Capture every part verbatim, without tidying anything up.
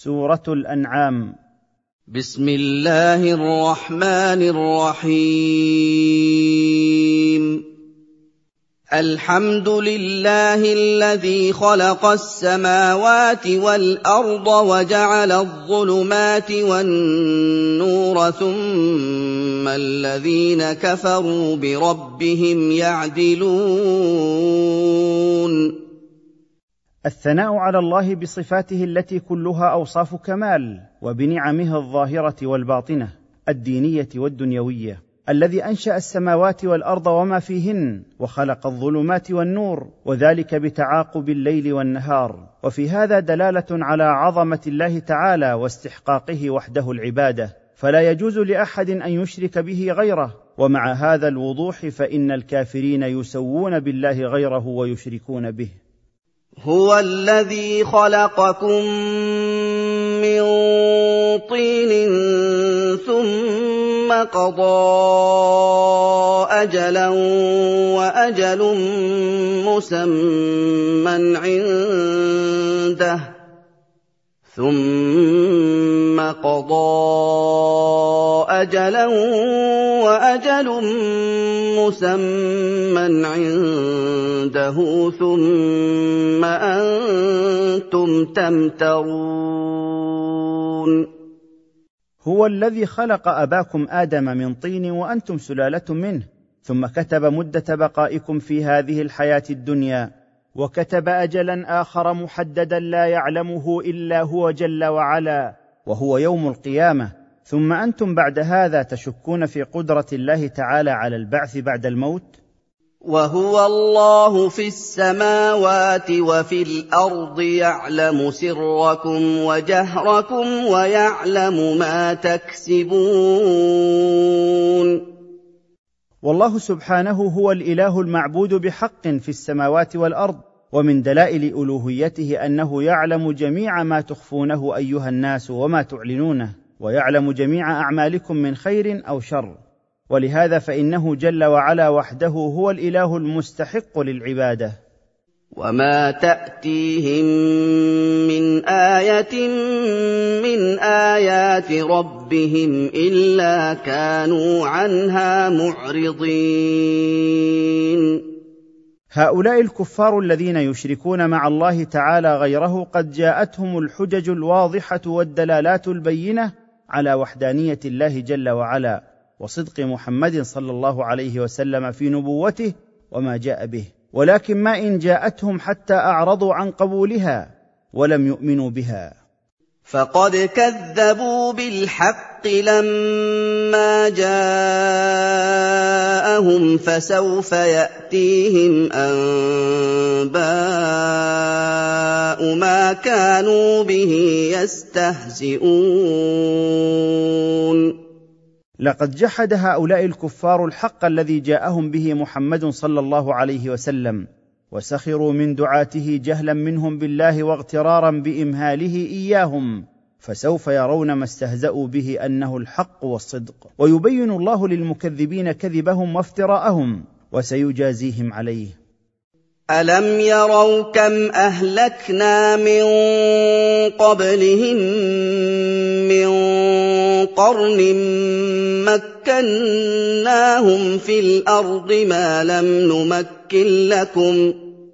سورة الأنعام. بسم الله الرحمن الرحيم. الحمد لله الذي خلق السماوات والأرض وجعل الظلمات والنور ثم الذين كفروا بربهم يعدلون. الثناء على الله بصفاته التي كلها أوصاف كمال، وبنعمه الظاهرة والباطنة الدينية والدنيوية، الذي أنشأ السماوات والأرض وما فيهن، وخلق الظلمات والنور، وذلك بتعاقب الليل والنهار. وفي هذا دلالة على عظمة الله تعالى واستحقاقه وحده العبادة، فلا يجوز لأحد أن يشرك به غيره. ومع هذا الوضوح فإن الكافرين يسوون بالله غيره ويشركون به. هو الذي خلقكم من طين ثم قضى أجلا وأجل مسمى عنده ثم قضى أجلا وأجل مسمى عنده ثم أنتم تمترون. هو الذي خلق أباكم آدم من طين وأنتم سلالة منه، ثم كتب مدة بقائكم في هذه الحياة الدنيا، وكتب أجلا آخر محددا لا يعلمه إلا هو جل وعلا، وهو يوم القيامة. ثم أنتم بعد هذا تشكون في قدرة الله تعالى على البعث بعد الموت. وهو الله في السماوات وفي الأرض يعلم سركم وجهركم ويعلم ما تكسبون. والله سبحانه هو الإله المعبود بحق في السماوات والأرض، ومن دلائل ألوهيته أنه يعلم جميع ما تخفونه أيها الناس وما تعلنونه، ويعلم جميع أعمالكم من خير أو شر. ولهذا فإنه جل وعلا وحده هو الإله المستحق للعبادة. وما تأتيهم من آية من آيات ربهم إلا كانوا عنها معرضين. هؤلاء الكفار الذين يشركون مع الله تعالى غيره قد جاءتهم الحجج الواضحة والدلالات البينة على وحدانية الله جل وعلا، وصدق محمد صلى الله عليه وسلم في نبوته وما جاء به، ولكن ما إن جاءتهم حتى أعرضوا عن قبولها ولم يؤمنوا بها. فقد كذبوا بالحق لما جاءهم فسوف يأتيهم أنباء ما كانوا به يستهزئون. لقد جحد هؤلاء الكفار الحق الذي جاءهم به محمد صلى الله عليه وسلم، وسخروا من دعاته جهلا منهم بالله واغترارا بإمهاله إياهم، فسوف يرون ما استهزأوا به أنه الحق والصدق، ويبين الله للمكذبين كذبهم وافتراءهم، وسيجازيهم عليه. ألم يروا كم أهلكنا من قبلهم من قرن مكناهم في الأرض ما لم نمكن لكم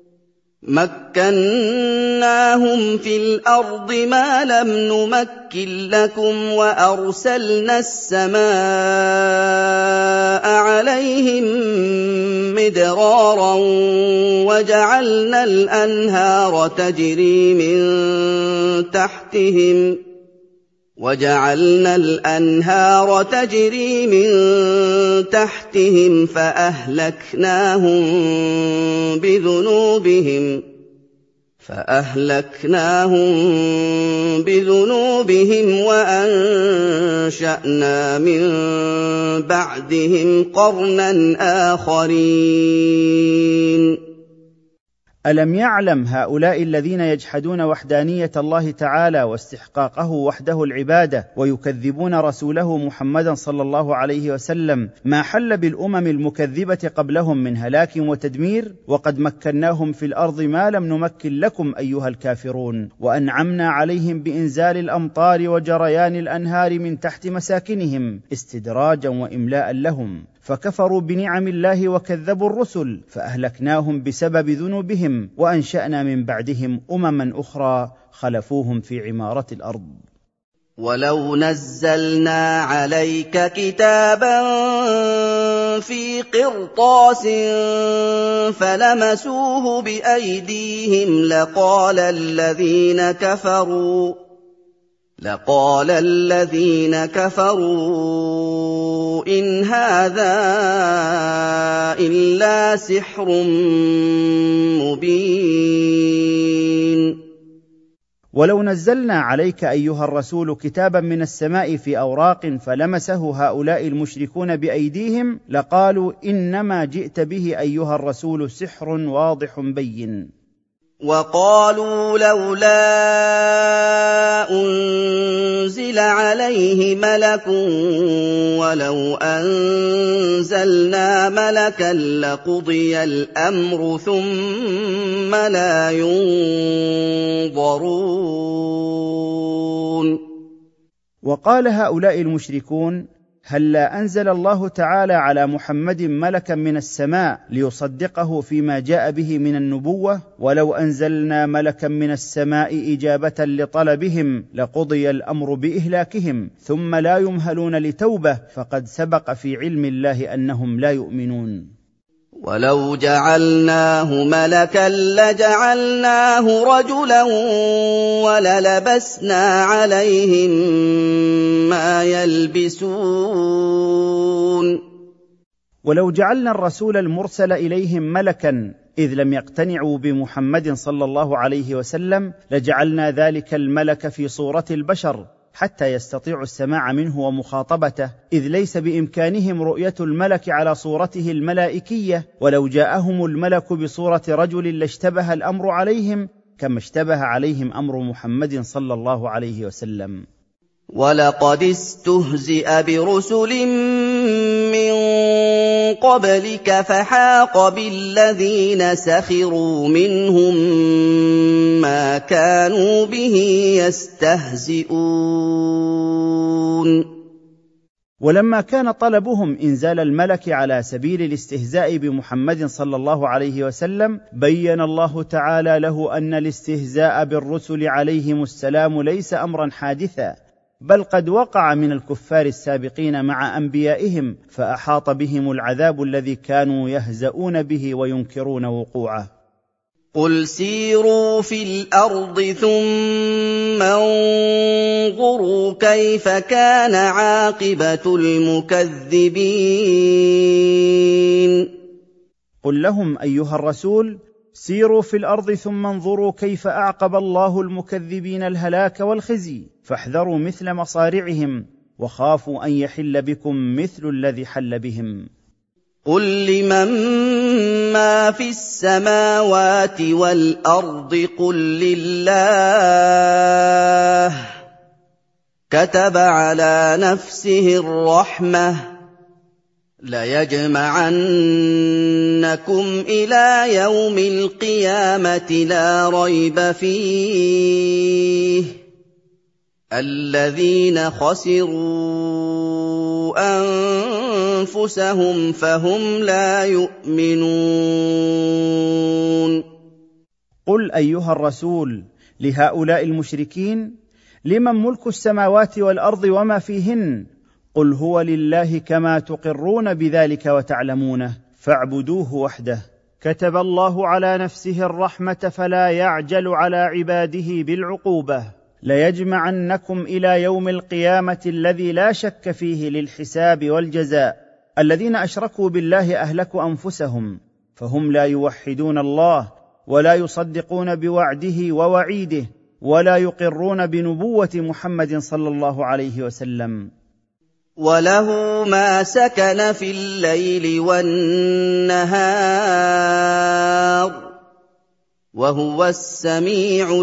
مكناهم في الأرض ما لم نمكن لكم وأرسلنا السماء عليهم مدرارا وجعلنا الأنهار تجري من تحتهم وجعلنا الأنهار تجري من تحتهم فأهلكناهم بذنوبهم فأهلكناهم بذنوبهم وأنشأنا من بعدهم قرنا آخرين. ألم يعلم هؤلاء الذين يجحدون وحدانية الله تعالى واستحقاقه وحده العبادة ويكذبون رسوله محمدا صلى الله عليه وسلم ما حل بالأمم المكذبة قبلهم من هلاك وتدمير؟ وقد مكناهم في الأرض ما لم نمكن لكم أيها الكافرون، وأنعمنا عليهم بإنزال الأمطار وجريان الأنهار من تحت مساكنهم استدراجا وإملاء لهم، فكفروا بنعم الله وكذبوا الرسل فأهلكناهم بسبب ذنوبهم، وأنشأنا من بعدهم أمما أخرى خلفوهم في عمارة الأرض. ولو نزلنا عليك كتابا في قرطاس فلمسوه بأيديهم لقال الذين كفروا لقال الذين كفروا إن هذا إلا سحر مبين. ولو نزلنا عليك أيها الرسول كتابا من السماء في أوراق فلمسه هؤلاء المشركون بأيديهم لقالوا إنما جئت به أيها الرسول سحر واضح بين. وقالوا لولا أنزل عليه ملك ولو أنزلنا ملكا لقضي الأمر ثم لا ينظرون. وقال هؤلاء المشركون هلا أنزل الله تعالى على محمد ملكا من السماء ليصدقه فيما جاء به من النبوة، ولو أنزلنا ملكا من السماء إجابة لطلبهم لقضي الأمر بإهلاكهم ثم لا يمهلون لتوبة، فقد سبق في علم الله أنهم لا يؤمنون. ولو جعلناه ملكا لجعلناه رجلا وللبسنا عليهم ما يلبسون. ولو جعلنا الرسول المرسل إليهم ملكا إذ لم يقتنعوا بمحمد صلى الله عليه وسلم لجعلنا ذلك الملك في صورة البشر حتى يستطيعوا السماع منه ومخاطبته، إذ ليس بإمكانهم رؤية الملك على صورته الملائكية، ولو جاءهم الملك بصورة رجل لاشتبه الأمر عليهم كما اشتبه عليهم أمر محمد صلى الله عليه وسلم. ولقد استهزئ برسل من قبلك فحاق بالذين سخروا منهم ما كانوا به يستهزئون. ولما كان طلبهم إنزال الملك على سبيل الاستهزاء بمحمد صلى الله عليه وسلم بين الله تعالى له أن الاستهزاء بالرسل عليهم السلام ليس أمرا حادثا، بل قد وقع من الكفار السابقين مع أنبيائهم فأحاط بهم العذاب الذي كانوا يهزؤون به وينكرون وقوعه. قل سيروا في الأرض ثم انظروا كيف كان عاقبة المكذبين. قل لهم أيها الرسول سيروا في الأرض ثم انظروا كيف أعقب الله المكذبين الهلاك والخزي، فاحذروا مثل مصارعهم وخافوا أن يحل بكم مثل الذي حل بهم. قل لمن ما في السماوات والأرض قل لله كتب على نفسه الرحمة ليجمعنكم إلى يوم القيامة لا ريب فيه الذين خسروا أنفسهم فهم لا يؤمنون. قل أيها الرسول لهؤلاء المشركين لمن ملك السماوات والأرض وما فيهن؟ قل هو لله كما تقرون بذلك وتعلمونه فاعبدوه وحده. كتب الله على نفسه الرحمة فلا يعجل على عباده بالعقوبة. ليجمعنكم إلى يوم القيامة الذي لا شك فيه للحساب والجزاء. الذين أشركوا بالله أهلكوا أنفسهم فهم لا يوحدون الله ولا يصدقون بوعده ووعيده ولا يقرون بنبوة محمد صلى الله عليه وسلم. وله ما سكن في الليل والنهار وهو السميع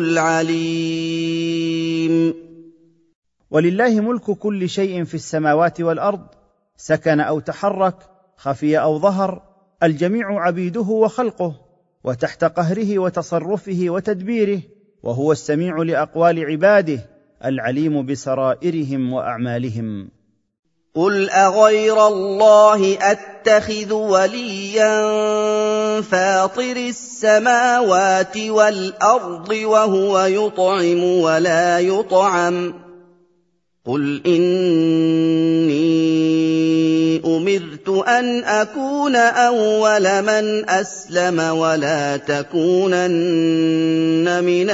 العليم. ولله ملك كل شيء في السماوات والأرض، سكن أو تحرك، خفي أو ظهر، الجميع عبيده وخلقه، وتحت قهره وتصرفه وتدبيره، وهو السميع لأقوال عباده، العليم بسرائرهم وأعمالهم. قل أغير الله أتخذ وليا فاطر السماوات والأرض وهو يطعم ولا يطعم، قل إني أمرت أن أكون أول من أسلم ولا تكونن من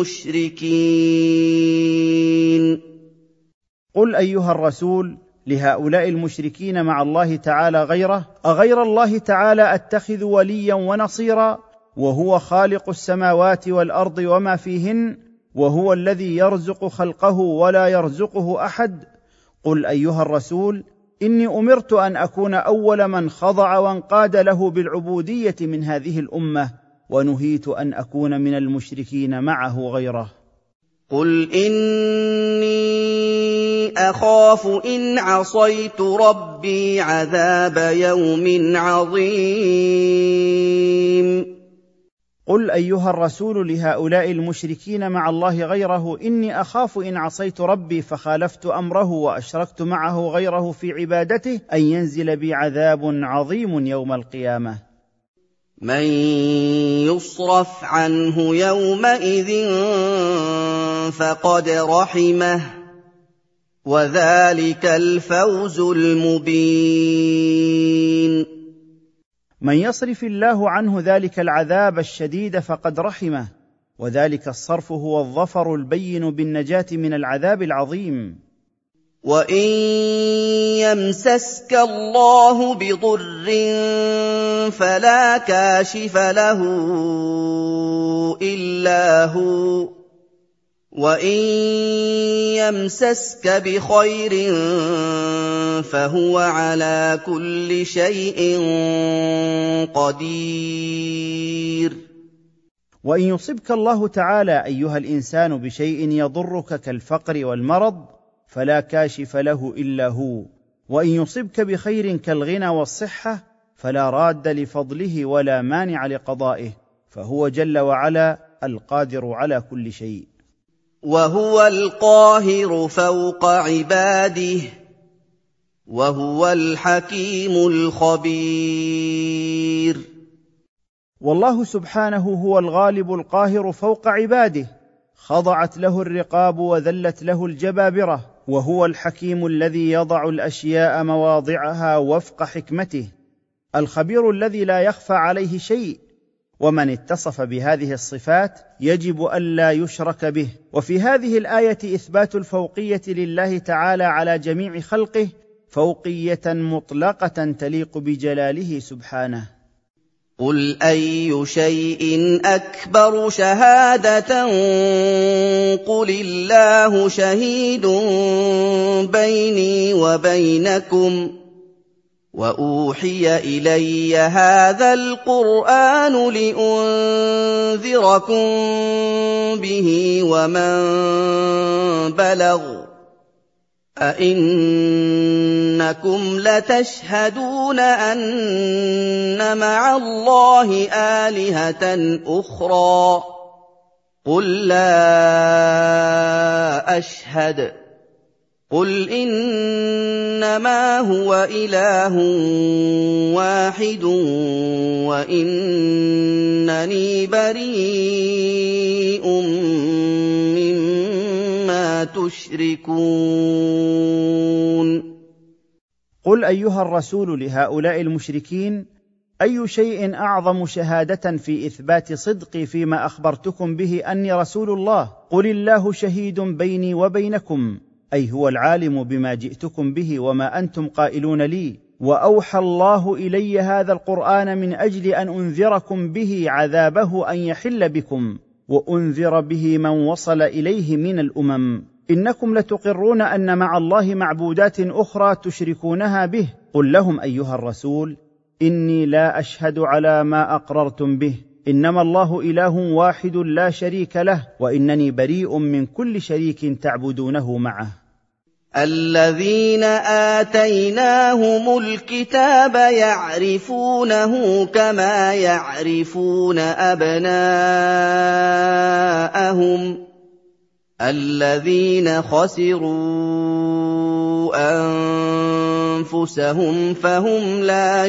المشركين. قل أيها الرسول لهؤلاء المشركين مع الله تعالى غيره: أغير الله تعالى أتخذ وليا ونصيرا، وهو خالق السماوات والأرض وما فيهن، وهو الذي يرزق خلقه ولا يرزقه أحد. قل أيها الرسول إني أمرت أن أكون أول من خضع وانقاد له بالعبودية من هذه الأمة، ونهيت أن أكون من المشركين معه غيره. قل إني أخاف إن عصيت ربي عذاب يوم عظيم. قل أيها الرسول لهؤلاء المشركين مع الله غيره: إني أخاف إن عصيت ربي فخالفت أمره وأشركت معه غيره في عبادته أن ينزل بي عذاب عظيم يوم القيامة. من يصرف عنه يومئذ فقد رحمه، وذلك الفوز المبين. من يصرف الله عنه ذلك العذاب الشديد فقد رحمه، وذلك الصرف هو الظفر البين بالنجاة من العذاب العظيم. وإن يمسسك الله بضر فلا كاشف له إلا هو، وإن يمسسك بخير فهو على كل شيء قدير. وإن يصبك الله تعالى أيها الإنسان بشيء يضرك كالفقر والمرض فلا كاشف له إلا هو، وإن يصبك بخير كالغنى والصحة فلا راد لفضله ولا مانع لقضائه، فهو جل وعلا القادر على كل شيء. وهو القاهر فوق عباده، وهو الحكيم الخبير. والله سبحانه هو الغالب القاهر فوق عباده، خضعت له الرقاب وذلت له الجبابرة، وهو الحكيم الذي يضع الأشياء مواضعها وفق حكمته، الخبير الذي لا يخفى عليه شيء. ومن اتصف بهذه الصفات يجب ألا يشرك به. وفي هذه الآية إثبات الفوقية لله تعالى على جميع خلقه، فوقية مطلقة تليق بجلاله سبحانه. قل أي شيء أكبر شهادة قل الله شهيد بيني وبينكم، وأوحي إلي هذا القرآن لأنذركم به ومن بلغ، أئنكم لتشهدون أن مع الله آلهة أخرى؟ قل لا أشهد، قل إنما هو إله واحد وإنني بريء مما تشركون. قل أيها الرسول لهؤلاء المشركين: أي شيء أعظم شهادة في إثبات صدقي فيما أخبرتكم به أني رسول الله؟ قل الله شهيد بيني وبينكم، أي هو العالم بما جئتكم به وما أنتم قائلون لي، وأوحى الله إلي هذا القرآن من أجل أن أنذركم به عذابه أن يحل بكم، وأنذر به من وصل إليه من الأمم. إنكم لتقرون أن مع الله معبودات أخرى تشركونها به. قل لهم أيها الرسول: إني لا أشهد على ما أقررتم به، انما الله اله واحد لا شريك له وانني بريء من كل شريك تعبدونه معه. الذين آتيناهم الكتاب يعرفونه كما يعرفون أبناءهم الذين خسروا أنفسهم فهم لا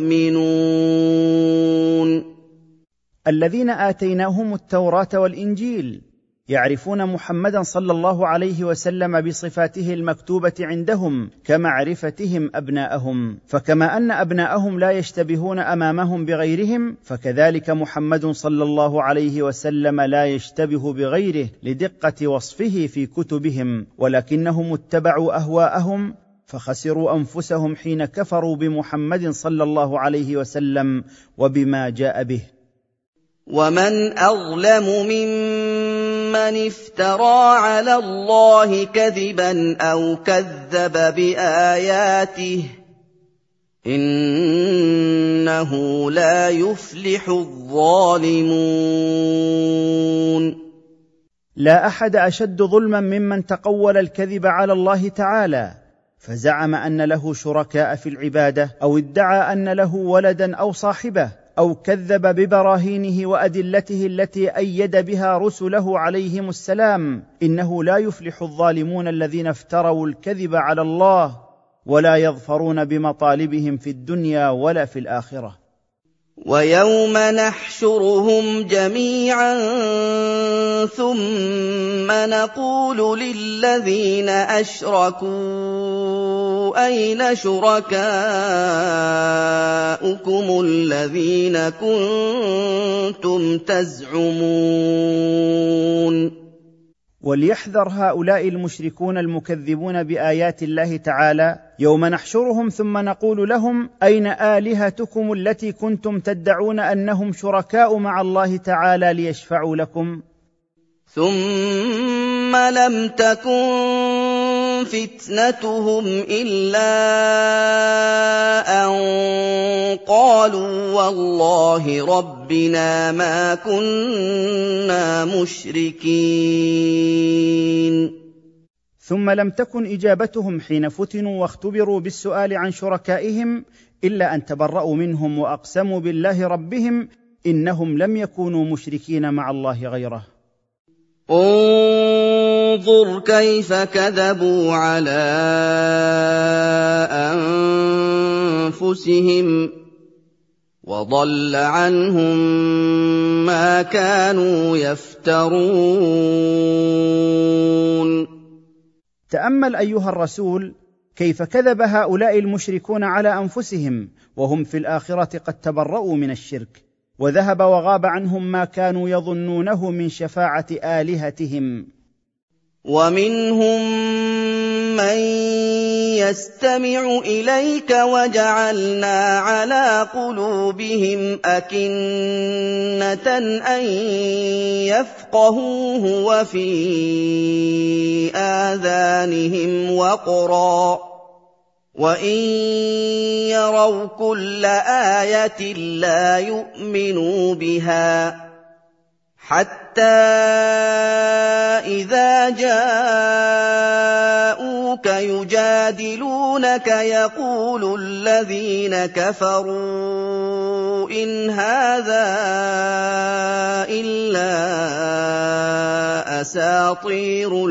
يؤمنون. الذين آتيناهم التوراة والإنجيل يعرفون محمدا صلى الله عليه وسلم بصفاته المكتوبة عندهم كمعرفتهم أبناءهم، فكما أن أبناءهم لا يشتبهون أمامهم بغيرهم، فكذلك محمد صلى الله عليه وسلم لا يشتبه بغيره لدقة وصفه في كتبهم، ولكنهم اتبعوا أهواءهم فخسروا أنفسهم حين كفروا بمحمد صلى الله عليه وسلم وبما جاء به. ومن أظلم ممن افترى على الله كذبا أو كذب بآياته إنه لا يفلح الظالمون. لا أحد أشد ظلما ممن تقول الكذب على الله تعالى فزعم أن له شركاء في العبادة أو ادعى أن له ولدا أو صاحبة أو كذب ببراهينه وأدلته التي أيد بها رسله عليهم السلام. إنه لا يفلح الظالمون الذين افتروا الكذب على الله ولا يظفرون بمطالبهم في الدنيا ولا في الآخرة. ويوم نحشرهم جميعا ثم نقول للذين أشركوا أين شركاؤكم الذين كنتم تزعمون. وليحذر هؤلاء المشركون المكذبون بآيات الله تعالى يوم نحشرهم ثم نقول لهم أين آلهتكم التي كنتم تدعون أنهم شركاء مع الله تعالى ليشفعوا لكم؟ ثم لم تكن فتنتهم إلا أن قالوا والله ربنا ما كنا مشركين. ثم لم تكن إجابتهم حين فتنوا واختبروا بالسؤال عن شركائهم إلا أن تبرأوا منهم وأقسموا بالله ربهم إنهم لم يكونوا مشركين مع الله غيره. انظر كيف كذبوا على أنفسهم وضل عنهم ما كانوا يفترون. تأمل أيها الرسول كيف كذب هؤلاء المشركون على أنفسهم وهم في الآخرة قد تبرؤوا من الشرك وذهب وغاب عنهم ما كانوا يظنونه من شفاعة آلهتهم. ومنهم من يستمع إليك وجعلنا على قلوبهم أكنة أن يفقهوه وفي آذانهم وقرا وإن يروا كل آية لا يؤمنوا بها حتى إذا جاءوك يجادلونك يقول الذين كفروا إن هذا إلا أساطير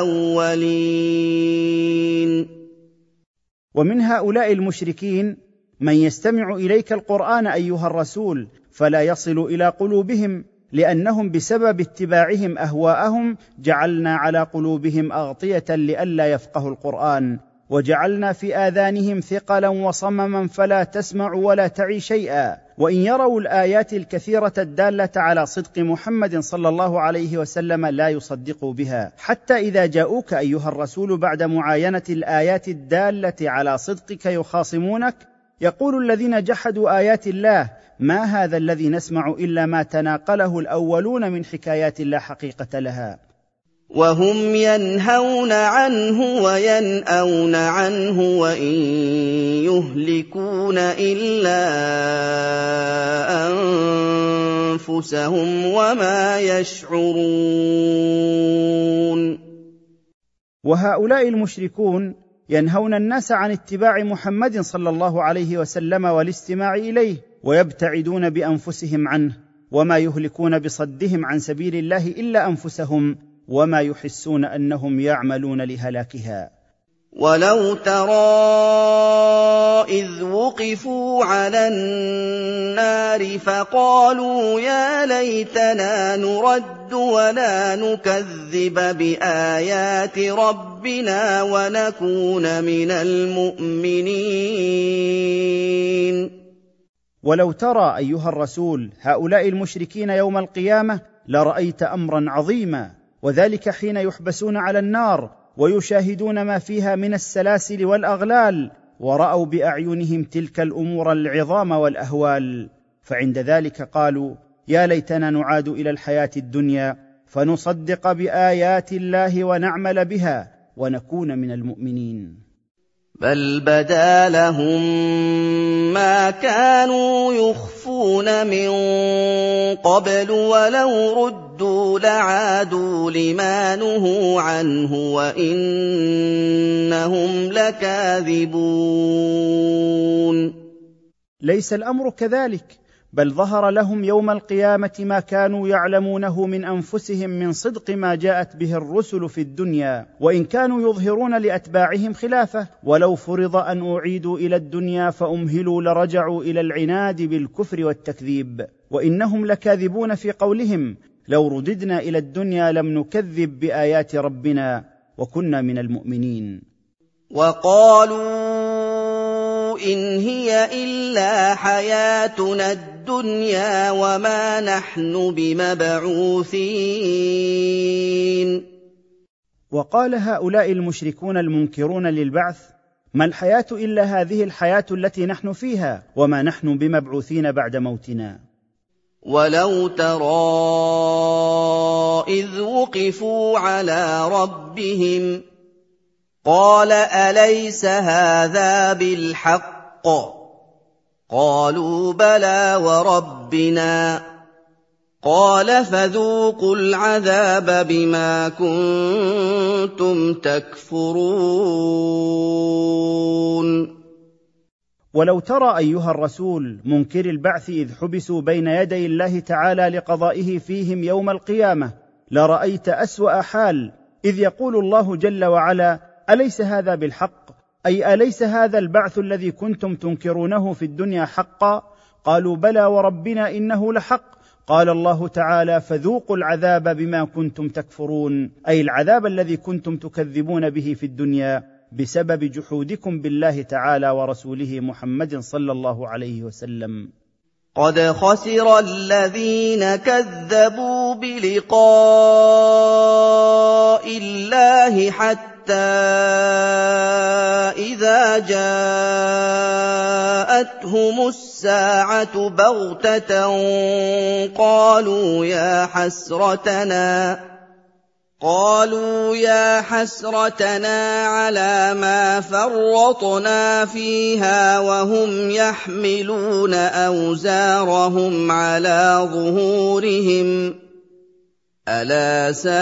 الأولين. ومن هؤلاء المشركين من يستمع إليك القرآن أيها الرسول فلا يصل إلى قلوبهم لأنهم بسبب اتباعهم أهواءهم جعلنا على قلوبهم أغطية لئلا يفقهوا القرآن وجعلنا في آذانهم ثقلا وصمما فلا تسمع ولا تعي شيئا وإن يروا الآيات الكثيرة الدالة على صدق محمد صلى الله عليه وسلم لا يصدقوا بها حتى إذا جاءوك أيها الرسول بعد معاينة الآيات الدالة على صدقك يخاصمونك يقول الذين جحدوا آيات الله ما هذا الذي نسمع إلا ما تناقله الأولون من حكايات لا حقيقة لها. وهم ينهون عنه وينأون عنه وإن يهلكون إلا أنفسهم وما يشعرون. وهؤلاء المشركون ينهون الناس عن اتباع محمد صلى الله عليه وسلم والاستماع إليه، ويبتعدون بأنفسهم عنه، وما يهلكون بصدهم عن سبيل الله إلا أنفسهم، وما يحسون أنهم يعملون لهلاكها. ولو ترى إذ وقفوا على النار فقالوا يا ليتنا نرد ولا نكذب بآيات ربنا ونكون من المؤمنين. ولو ترى أيها الرسول هؤلاء المشركين يوم القيامة لرأيت أمرا عظيما، وذلك حين يحبسون على النار ويشاهدون ما فيها من السلاسل والأغلال، ورأوا بأعينهم تلك الأمور العظام والأهوال، فعند ذلك قالوا يا ليتنا نعاد إلى الحياة الدنيا فنصدق بآيات الله ونعمل بها ونكون من المؤمنين. بل بدا لهم ما كانوا يخفون من قبل ولو ردوا لعادوا لما نهوا عنه وإنهم لكاذبون. ليس الأمر كذلك، بل ظهر لهم يوم القيامة ما كانوا يعلمونه من أنفسهم من صدق ما جاءت به الرسل في الدنيا، وإن كانوا يظهرون لأتباعهم خلافه. ولو فرض أن أعيدوا إلى الدنيا فأمهلوا لرجعوا إلى العناد بالكفر والتكذيب، وإنهم لكاذبون في قولهم لو رددنا إلى الدنيا لم نكذب بآيات ربنا وكنا من المؤمنين. وقالوا إن هي إلا حياتنا الدنيا وما نحن بمبعوثين. وقال هؤلاء المشركون المنكرون للبعث ما الحياة إلا هذه الحياة التي نحن فيها وما نحن بمبعوثين بعد موتنا. ولو ترى إذ وقفوا على ربهم قال أليس هذا بالحق قالوا بلى وربنا قال فذوقوا العذاب بما كنتم تكفرون. ولو ترى أيها الرسول منكر البعث إذ حبسوا بين يدي الله تعالى لقضائه فيهم يوم القيامة لرأيت أسوأ حال، إذ يقول الله جل وعلا أليس هذا بالحق، أي أليس هذا البعث الذي كنتم تنكرونه في الدنيا حقا؟ قالوا بلى وربنا إنه لحق. قال الله تعالى فذوقوا العذاب بما كنتم تكفرون، أي العذاب الذي كنتم تكذبون به في الدنيا بسبب جحودكم بالله تعالى ورسوله محمد صلى الله عليه وسلم. قد خسر الذين كذبوا بلقاء الله حتى إذا جاءتهم الساعة بغتة قالوا يا حسرتنا قالوا يا حسرتنا على ما فرطنا فيها وهم يحملون أوزارهم على ظهورهم ألا ساء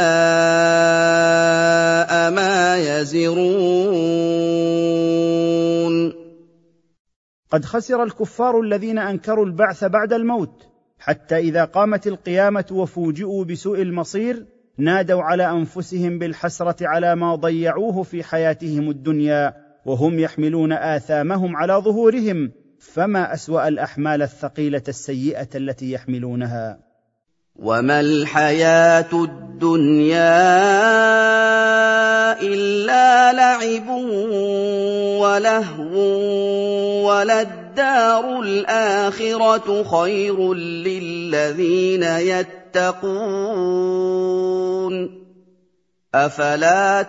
ما يزرون. قد خسر الكفار الذين أنكروا البعث بعد الموت، حتى إذا قامت القيامة وفوجئوا بسوء المصير نادوا على أنفسهم بالحسرة على ما ضيعوه في حياتهم الدنيا وهم يحملون آثامهم على ظهورهم، فما أسوأ الأحمال الثقيلة السيئة التي يحملونها. وما الحياة الدنيا إلا لعب ولهو وللدار الآخرة خير للذين يتقون أفلا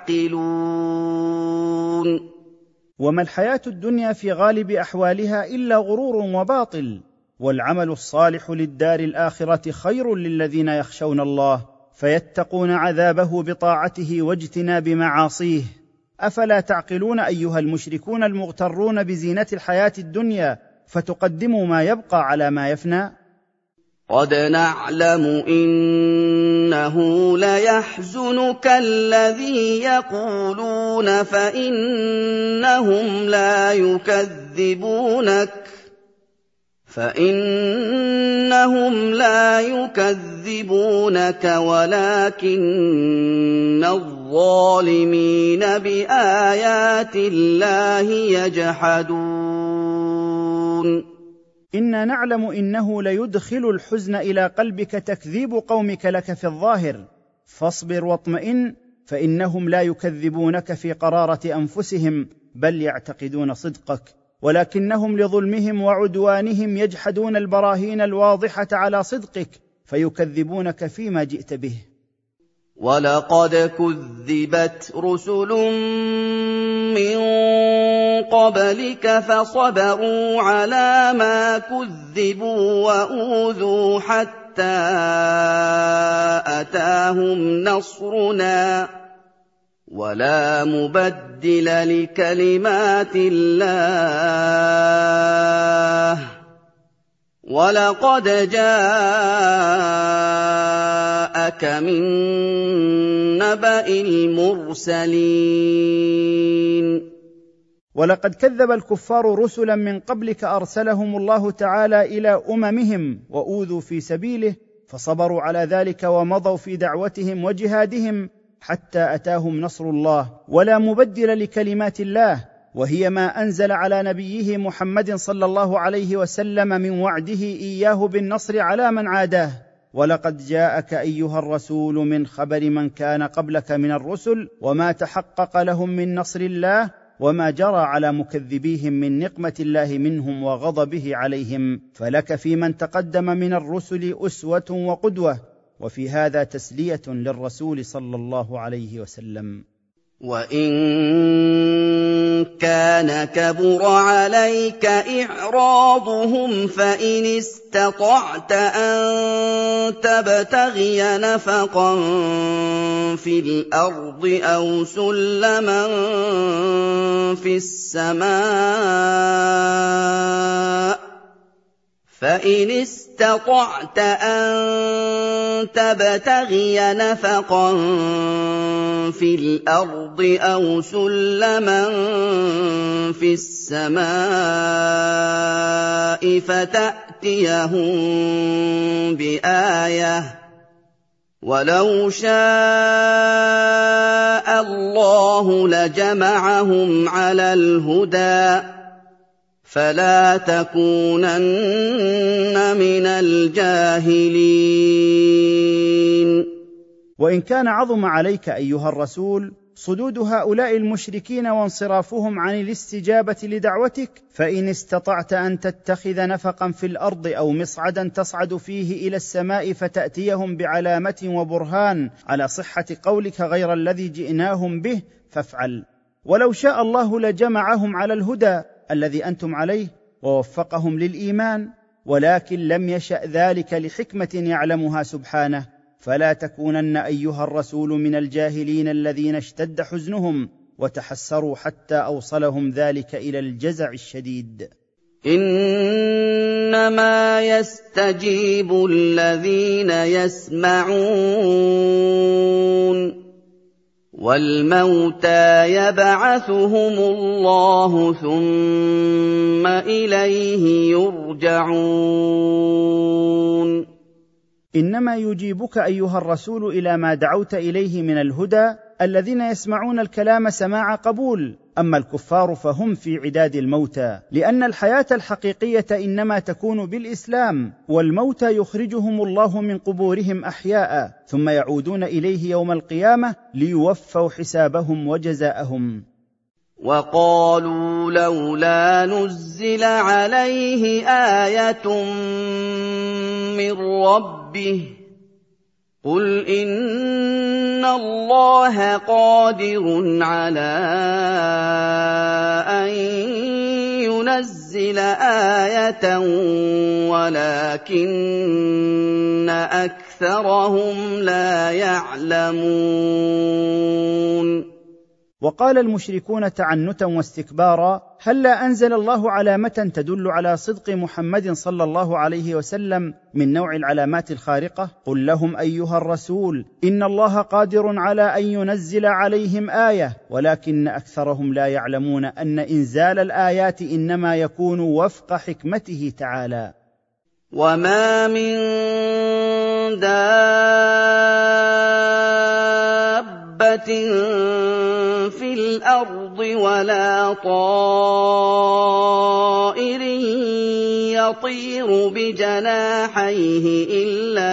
تعقلون. وما الحياة الدنيا في غالب أحوالها إلا غرور وباطل، والعمل الصالح للدار الآخرة خير للذين يخشون الله، فيتقون عذابه بطاعته واجتناب معاصيه. أفلا تعقلون أيها المشركون المغترون بزينة الحياة الدنيا فتقدموا ما يبقى على ما يفنى؟ قد نعلم إنه ليحزنك الذي يقولون فإنهم لا يكذبونك فإنهم لا يكذبونك ولكن الظالمين بآيات الله يجحدون. إنا نعلم إنه ليدخل الحزن إلى قلبك تكذيب قومك لك في الظاهر، فاصبر واطمئن، فإنهم لا يكذبونك في قرارة أنفسهم بل يعتقدون صدقك، ولكنهم لظلمهم وعدوانهم يجحدون البراهين الواضحة على صدقك فيكذبونك فيما جئت به. ولقد كذبت رسل من قبلك فصبروا على ما كذبوا وأوذوا حتى أتاهم نصرنا ولا مبدل لكلمات الله ولقد جاءك من نبأ المرسلين. ولقد كذب الكفار رسلا من قبلك أرسلهم الله تعالى إلى أممهم وأوذوا في سبيله فصبروا على ذلك ومضوا في دعوتهم وجهادهم حتى أتاهم نصر الله ولا مبدل لكلمات الله، وهي ما أنزل على نبيه محمد صلى الله عليه وسلم من وعده إياه بالنصر على من عاداه. ولقد جاءك أيها الرسول من خبر من كان قبلك من الرسل وما تحقق لهم من نصر الله وما جرى على مكذبيهم من نقمة الله منهم وغضبه عليهم، فلك في من تقدم من الرسل أسوة وقدوة، وفي هذا تسلية للرسول صلى الله عليه وسلم. وإن كان كبر عليك إعراضهم فإن استطعت أن تبتغي نفقا في الأرض أو سلما في السماء فإن استطعت أن تبتغي نفقا في الأرض أو سلما في السماء فتأتيهم بآية ولو شاء الله لجمعهم على الهدى فلا تكونن من الجاهلين. وإن كان عظم عليك أيها الرسول صدود هؤلاء المشركين وانصرافهم عن الاستجابة لدعوتك، فإن استطعت أن تتخذ نفقا في الأرض أو مصعدا تصعد فيه إلى السماء فتأتيهم بعلامة وبرهان على صحة قولك غير الذي جئناهم به فافعل، ولو شاء الله لجمعهم على الهدى الذي أنتم عليه ووفقهم للإيمان، ولكن لم يشأ ذلك لحكمة يعلمها سبحانه، فلا تكونن أيها الرسول من الجاهلين الذين اشتد حزنهم وتحسروا حتى أوصلهم ذلك إلى الجزع الشديد. إنما يستجيب الذين يسمعون والموتى يبعثهم الله ثم إليه يرجعون. إنما يجيبك أيها الرسول إلى ما دعوت إليه من الهدى الذين يسمعون الكلام سماع قبول، أما الكفار فهم في عداد الموتى، لأن الحياة الحقيقية إنما تكون بالإسلام، والموتى يخرجهم الله من قبورهم أحياء ثم يعودون إليه يوم القيامة ليوفوا حسابهم وجزاءهم. وقالوا لولا نزل عليه آية من ربه قل إن الله قادر على أن لينزل آية ولكن أكثرهم لا يعلمون. وقال المشركون تعنتا واستكبارا: هلا أنزل الله علامة تدل على صدق محمد صلى الله عليه وسلم من نوع العلامات الخارقة؟ قل لهم أيها الرسول: إن الله قادر على أن ينزل عليهم آية، ولكن أكثرهم لا يعلمون أن إنزال الآيات إنما يكون وفق حكمته تعالى. وما من دابة في الأرض ولا طائر يطير بجناحيه إلا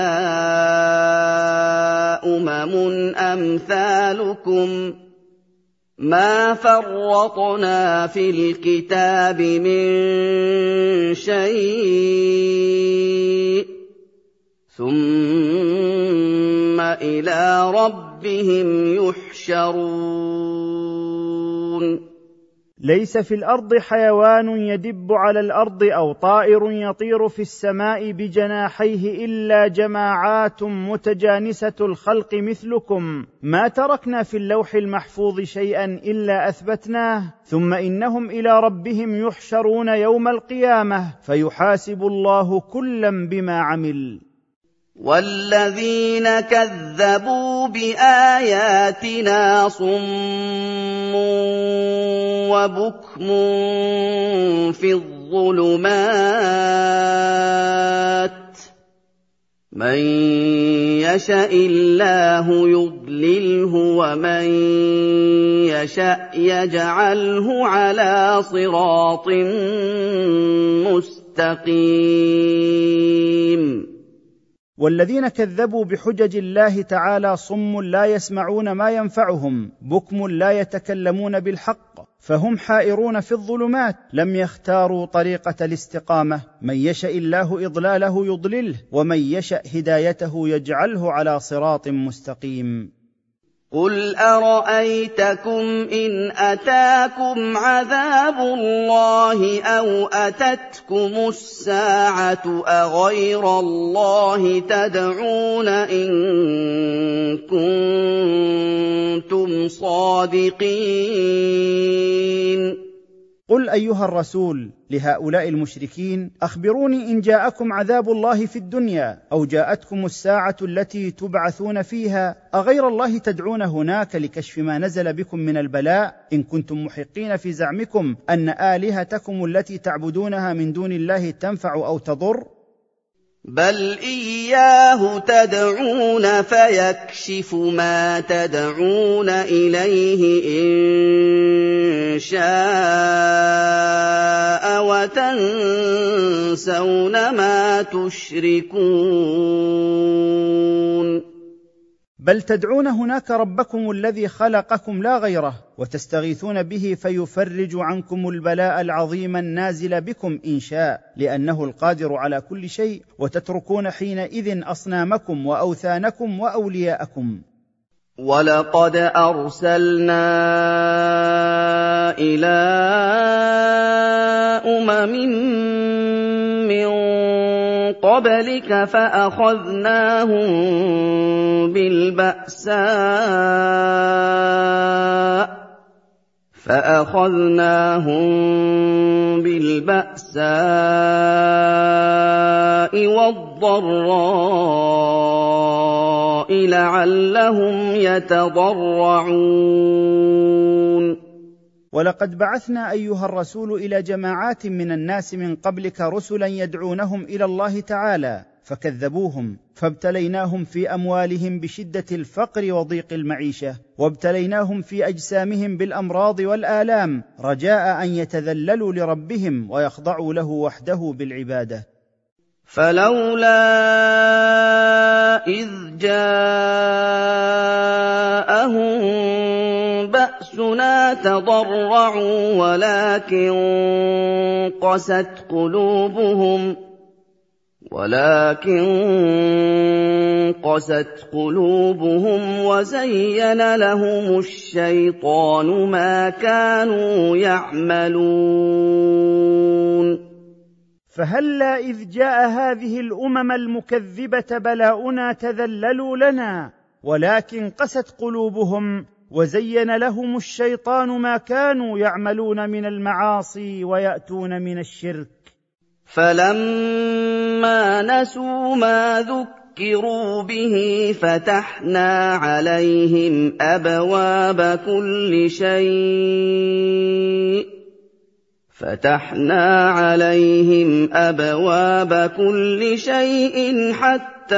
أمم أمثالكم ما فرطنا في الكتاب من شيء ثم إلى ربهم يحشرون. ليس في الأرض حيوان يدب على الأرض أو طائر يطير في السماء بجناحيه إلا جماعات متجانسة الخلق مثلكم، ما تركنا في اللوح المحفوظ شيئا إلا أثبتناه، ثم إنهم إلى ربهم يحشرون يوم القيامة فيحاسب الله كلا بما عمل. والذين كذبوا بآياتنا صم وبكم في الظلمات من يشاء الله يضلله ومن يشاء يجعله على صراط مستقيم. والذين كذبوا بحجج الله تعالى صم لا يسمعون ما ينفعهم، بكم لا يتكلمون بالحق، فهم حائرون في الظلمات، لم يختاروا طريقة الاستقامة، من يشاء الله إضلاله يضلله ومن يشاء هدايته يجعله على صراط مستقيم. قل أرأيتكم إن أتاكم عذاب الله أو أتتكم الساعة أغير الله تدعون إن كنتم صادقين. قل أيها الرسول لهؤلاء المشركين: أخبروني إن جاءكم عذاب الله في الدنيا أو جاءتكم الساعة التي تبعثون فيها أغير الله تدعون هناك لكشف ما نزل بكم من البلاء، إن كنتم محقين في زعمكم أن آلهتكم التي تعبدونها من دون الله تنفع أو تضر؟ بل إياه تدعون فيكشف ما تدعون إليه إن شاء وتنسون ما تشركون. بل تدعون هناك ربكم الذي خلقكم لا غيره، وتستغيثون به فيفرج عنكم البلاء العظيم النازل بكم إن شاء، لأنه القادر على كل شيء، وتتركون حينئذ أصنامكم وأوثانكم وأولياءكم. ولقد أرسلنا إلى أمم من قبلك فأخذناهم بالبأساء فأخذناهم بالبأساء والضراء لعلهم يتضرعون. ولقد بعثنا أيها الرسول إلى جماعات من الناس من قبلك رسلا يدعونهم إلى الله تعالى فكذبوهم، فابتليناهم في أموالهم بشدة الفقر وضيق المعيشة، وابتليناهم في أجسامهم بالأمراض والآلام، رجاء أن يتذللوا لربهم ويخضعوا له وحده بالعبادة. فلولا إذ جاءهم بأسنا تضرعوا ولكن قست قلوبهم وَلَٰكِن قَسَتْ قُلُوبُهُمْ وَزَيَّنَ لَهُمُ الشَّيْطَانُ مَا كَانُوا يَعْمَلُونَ فهلا إذ جاء هذه الأمم المكذبة بلاؤنا تذللوا لنا، ولكن قست قلوبهم وزين لهم الشيطان ما كانوا يعملون من المعاصي ويأتون من الشرك. فَلَمَّا نَسُوا مَا ذُكِّرُوا بِهِ فَتَحْنَا عَلَيْهِمْ أَبْوَابَ كُلِّ شَيْءٍ فَتَحْنَا عَلَيْهِمْ أَبْوَابَ كُلِّ شَيْءٍ حَتَّىٰ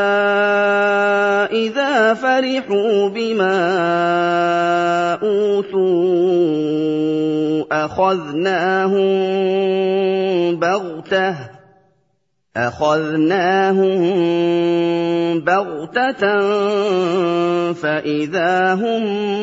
إِذَا فَرِحُوا بِمَا أُوتُوا أَخَذْنَاهُم بَغْتَةً أَخَذْنَاهُم بَغْتَةً فَإِذَا هُم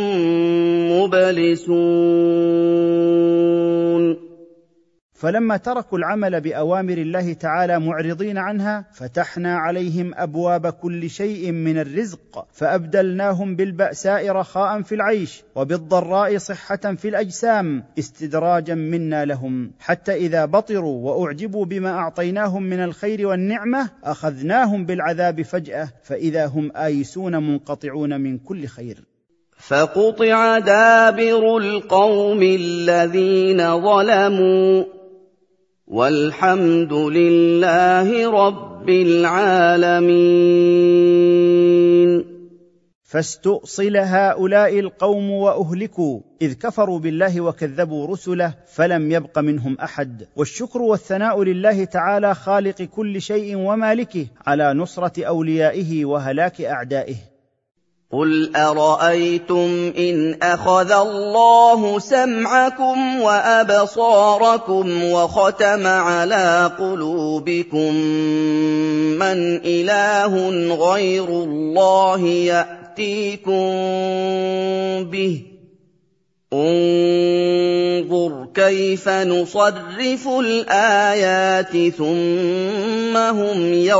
مُّبْلِسُونَ فلما تركوا العمل بأوامر الله تعالى معرضين عنها، فتحنا عليهم أبواب كل شيء من الرزق، فأبدلناهم بالبأساء رخاء في العيش، وبالضراء صحة في الأجسام، استدراجا منا لهم، حتى إذا بطروا وأعجبوا بما أعطيناهم من الخير والنعمة أخذناهم بالعذاب فجأة، فإذا هم آيسون منقطعون من كل خير. فَقُطِعَ دَابِرُ الْقَوْمِ الَّذِينَ ظَلَمُوا وَالْحَمْدُ لِلَّهِ رَبِّ الْعَالَمِينَ فاستؤصل هؤلاء القوم وأهلكوا إذ كفروا بالله وكذبوا رسله، فلم يبق منهم أحد. والشكر والثناء لله تعالى خالق كل شيء ومالكه على نصرة أوليائه وهلاك أعدائه. قُلْ أَرَأَيْتُمْ إِنْ أَخَذَ اللَّهُ سَمْعَكُمْ وَأَبْصَارَكُمْ وَخَتَمَ عَلَىٰ قُلُوبِكُم مَّنْ إِلَٰهٌ غَيْرُ اللَّهِ يَأْتِيكُم بِهِ ۗ انظُرْ كَيْفَ نُصَرِّفُ الْآيَاتِ ثُمَّ هُمْ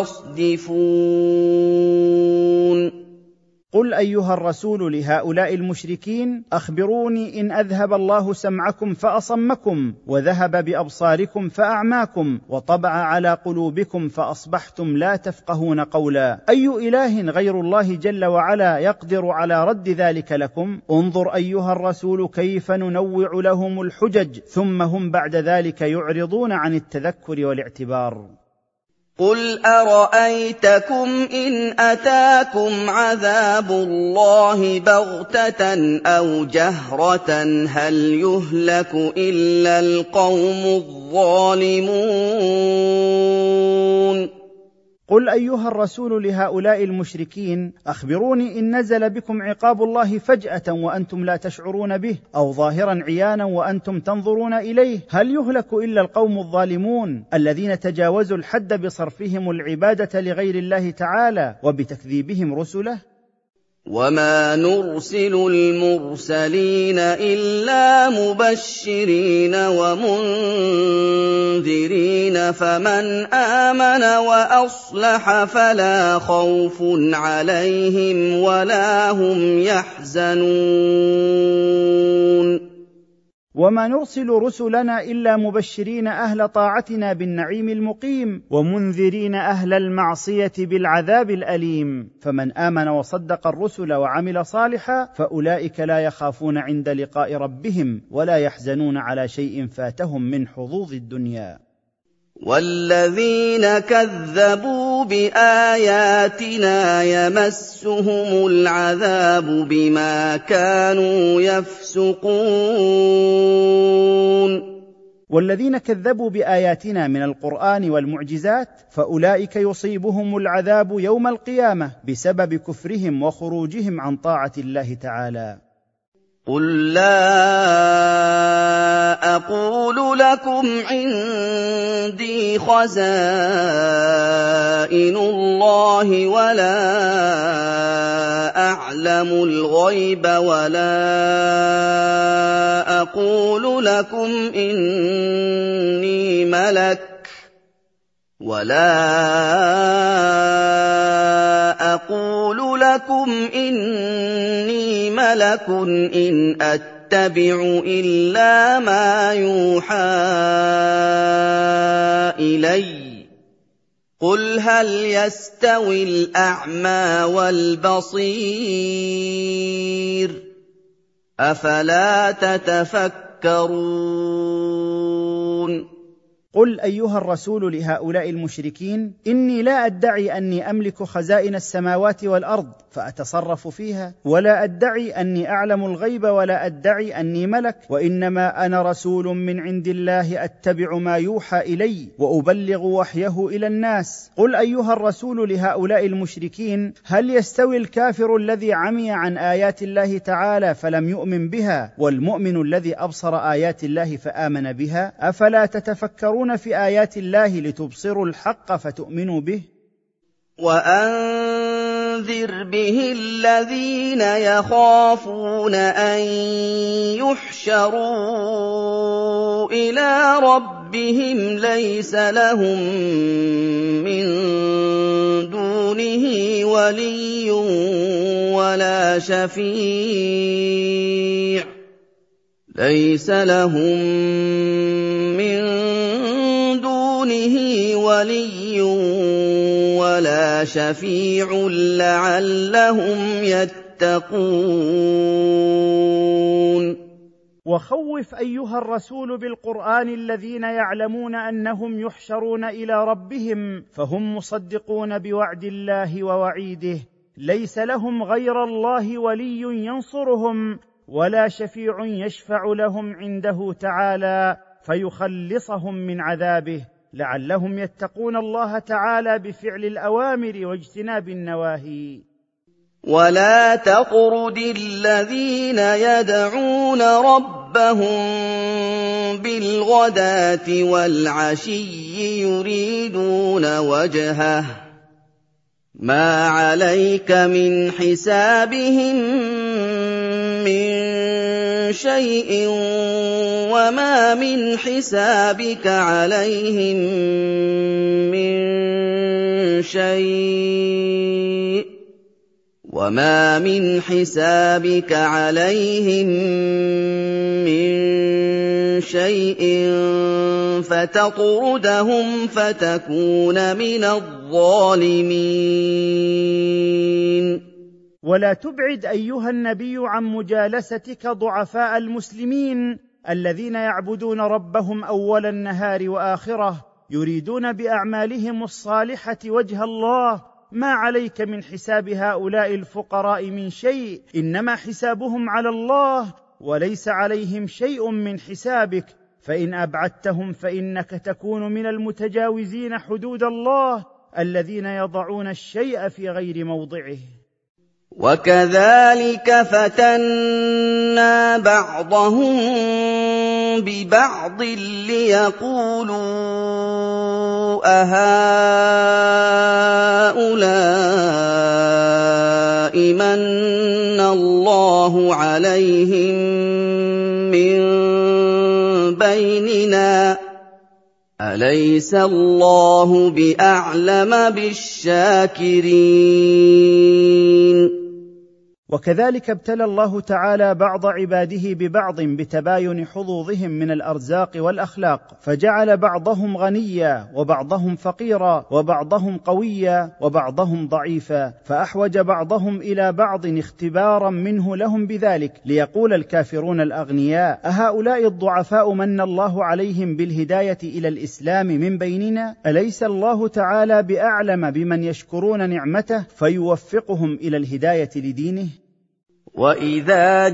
يَصْدِفُونَ قل أيها الرسول لهؤلاء المشركين: أخبروني إن أذهب الله سمعكم فأصمكم، وذهب بأبصاركم فأعماكم، وطبع على قلوبكم فأصبحتم لا تفقهون قولا، أي إله غير الله جل وعلا يقدر على رد ذلك لكم؟ انظر أيها الرسول كيف ننوع لهم الحجج، ثم هم بعد ذلك يعرضون عن التذكر والاعتبار. قُلْ أَرَأَيْتَكُمْ إِنْ أَتَاكُمْ عَذَابُ اللَّهِ بَغْتَةً أَوْ جَهْرَةً هَلْ يُهْلَكُ إِلَّا الْقَوْمُ الظَّالِمُونَ قل أيها الرسول لهؤلاء المشركين: أخبروني إن نزل بكم عقاب الله فجأة وأنتم لا تشعرون به، أو ظاهرا عيانا وأنتم تنظرون إليه، هل يهلك إلا القوم الظالمون الذين تجاوزوا الحد بصرفهم العبادة لغير الله تعالى وبتكذيبهم رسله؟ وَمَا نُرْسِلُ الْمُرْسَلِينَ إِلَّا مُبَشِّرِينَ وَمُنذِرِينَ، فَمَنْ آمَنَ وَأَصْلَحَ فَلَا خَوْفٌ عَلَيْهِمْ وَلَا هُمْ يَحْزَنُونَ وما نرسل رسلنا إلا مبشرين أهل طاعتنا بالنعيم المقيم، ومنذرين أهل المعصية بالعذاب الأليم، فمن آمن وصدق الرسل وعمل صالحا فأولئك لا يخافون عند لقاء ربهم ولا يحزنون على شيء فاتهم من حظوظ الدنيا. وَالَّذِينَ كَذَّبُوا بِآيَاتِنَا يَمَسُّهُمُ الْعَذَابُ بِمَا كَانُوا يَفْسُقُونَ والذين كذبوا بآياتنا من القرآن والمعجزات فأولئك يصيبهم العذاب يوم القيامة بسبب كفرهم وخروجهم عن طاعة الله تعالى. قُل لَّا أَقُولُ لَكُمْ عِندِي خَزَائِنُ اللَّهِ وَلَا أَعْلَمُ الْغَيْبَ وَلَا أَقُولُ لَكُمْ إِنِّي مَلَكٌ وَلَا أَقُولُ لَكُمْ إِنِّي مَلَكٌ إِنْ أَتَّبِعُ إِلَّا مَا يُوحَىٰ إِلَيَّ ۚ قُلْ هَلْ يَسْتَوِي الْأَعْمَىٰ وَالْبَصِيرُ ۚ أَفَلَا تَتَفَكَّرُونَ قل أيها الرسول لهؤلاء المشركين: إني لا أدعي أني أملك خزائن السماوات والأرض فأتصرف فيها، ولا أدعي أني أعلم الغيب، ولا أدعي أني ملك، وإنما أنا رسول من عند الله أتبع ما يوحى إلي وأبلغ وحيه إلى الناس. قل أيها الرسول لهؤلاء المشركين: هل يستوي الكافر الذي عمي عن آيات الله تعالى فلم يؤمن بها والمؤمن الذي أبصر آيات الله فآمن بها؟ أفلا تتفكرون في آيات الله لتبصروا الحق فتؤمنوا به؟ وَأَنذِرْ بِهِ الَّذِينَ يَخَافُونَ أَن يُحْشَرُوا إِلَىٰ رَبِّهِمْ لَيْسَ لَهُم مِّن دُونِهِ وَلِيٌّ وَلَا شَفِيعٌ لَيْسَ لَهُم مِّن دُونِهِ وَلِيٌّ وَلَا شَفِيعٌ لَّعَلَّهُمْ يَتَّقُونَ وخوف أيها الرسول بالقرآن الذين يعلمون أنهم يحشرون إلى ربهم فهم مصدقون بوعد الله ووعيده، ليس لهم غير الله ولي ينصرهم ولا شفيع يشفع لهم عنده تعالى فيخلصهم من عذابه، لعلهم يتقون الله تعالى بفعل الأوامر واجتناب النواهي. وَلَا تَطْرُدِ الَّذِينَ يَدْعُونَ رَبَّهُم بِالْغَدَاةِ وَالْعَشِيِّ يُرِيدُونَ وَجْهَهُ ۖ مَا عَلَيْكَ مِنْ حِسَابِهِم مِّن شَيْءٍ وَمَا مِنْ حِسَابِكَ عَلَيْهِم مِّن شَيْءٍ وَمَا مِنْ حِسَابِكَ عَلَيْهِم مِّن شَيْءٍ فَتَطْرُدَهُمْ فَتَكُونَ مِنَ الظَّالِمِينَ. ولا تبعد أيها النبي عن مجالستك ضعفاء المسلمين الذين يعبدون ربهم أول النهار وآخره، يريدون بأعمالهم الصالحة وجه الله. ما عليك من حساب هؤلاء الفقراء من شيء، إنما حسابهم على الله وليس عليهم شيء من حسابك، فإن أبعدتهم فإنك تكون من المتجاوزين حدود الله الذين يضعون الشيء في غير موضعه. وَكَذَٰلِكَ فَتَنَّا بَعْضَهُم بِبَعْضٍ لِّيَقُولُوا أَهَٰؤُلَاءِ مَنَّ اللَّهُ عَلَيْهِم مِّن بَيْنِنَا ۗ أَلَيْسَ اللَّهُ بِأَعْلَمَ بِالشَّاكِرِينَ. وكذلك ابتلى الله تعالى بعض عباده ببعض بتباين حظوظهم من الأرزاق والأخلاق، فجعل بعضهم غنيا وبعضهم فقيرا وبعضهم قويا وبعضهم ضعيفا، فأحوج بعضهم إلى بعض اختبارا منه لهم بذلك، ليقول الكافرون الأغنياء: أهؤلاء الضعفاء من الله عليهم بالهداية إلى الإسلام من بيننا؟ أليس الله تعالى بأعلم بمن يشكرون نعمته فيوفقهم إلى الهداية لدينه؟ وَإِذَا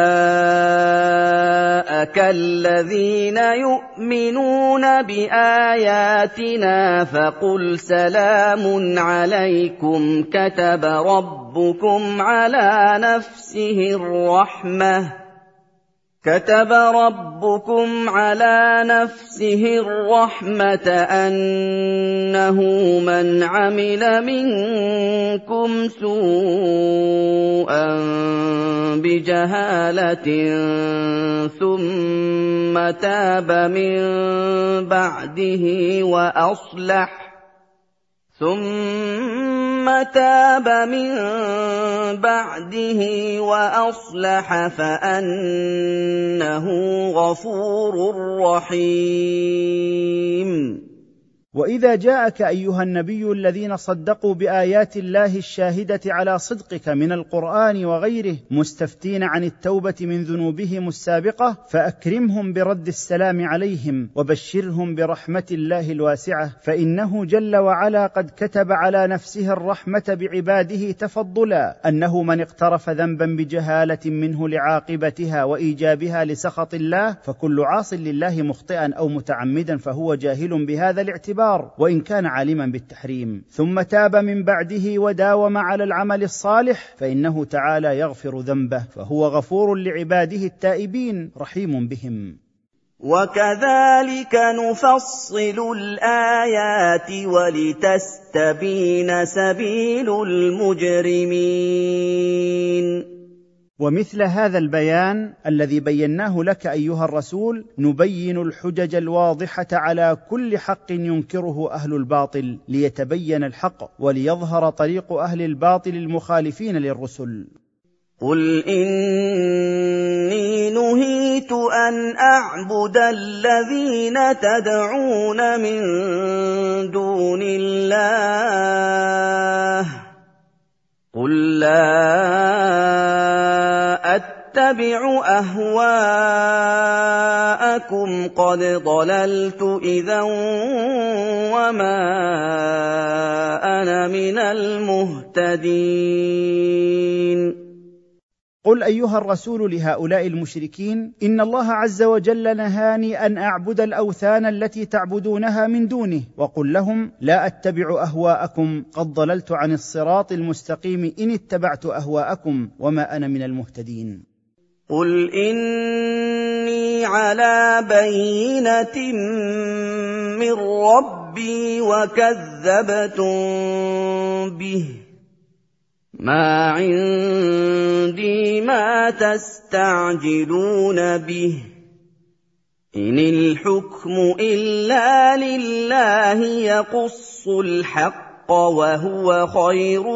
جَاءَكَ الَّذِينَ يُؤْمِنُونَ بِآيَاتِنَا فَقُلْ سَلَامٌ عَلَيْكُمْ كَتَبَ رَبُّكُمْ عَلَىٰ نَفْسِهِ الرَّحْمَةَ كتب ربكم على نفسه الرحمة أنه من عمل منكم سوءا بجهالة ثم تاب من بعده وأصلح ثم تاب من بعده وأصلح فأنه غفور رحيم. وإذا جاءك أيها النبي الذين صدقوا بآيات الله الشاهدة على صدقك من القرآن وغيره مستفتين عن التوبة من ذنوبهم السابقة، فأكرمهم برد السلام عليهم وبشرهم برحمة الله الواسعة، فإنه جل وعلا قد كتب على نفسه الرحمة بعباده تفضلا، أنه من اقترف ذنبا بجهالة منه لعاقبتها وإيجابها لسخط الله، فكل عاص لله مخطئا أو متعمدا فهو جاهل بهذا الاعتبار وإن كان عالما بالتحريم، ثم تاب من بعده وداوم على العمل الصالح، فإنه تعالى يغفر ذنبه، فهو غفور لعباده التائبين رحيم بهم. وكذلك نفصل الآيات ولتستبين سبيل المجرمين. ومثل هذا البيان الذي بيناه لك أيها الرسول نبين الحجج الواضحة على كل حق ينكره أهل الباطل ليتبين الحق وليظهر طريق أهل الباطل المخالفين للرسل. قل إني نهيت أن أعبد الذين تدعون من دون الله قل لا أتبع أهواءكم قد ضللت إذا وما أنا من المهتدين. قل أيها الرسول لهؤلاء المشركين إن الله عز وجل نهاني أن أعبد الأوثان التي تعبدونها من دونه، وقل لهم لا أتبع أهواءكم قد ضللت عن الصراط المستقيم إن اتبعت أهواءكم وما أنا من المهتدين. قل إني على بينة من ربي وكذبتم به ما عندي ما تستعجلون به إن الحكم إلا لله يقص الحق وهو خير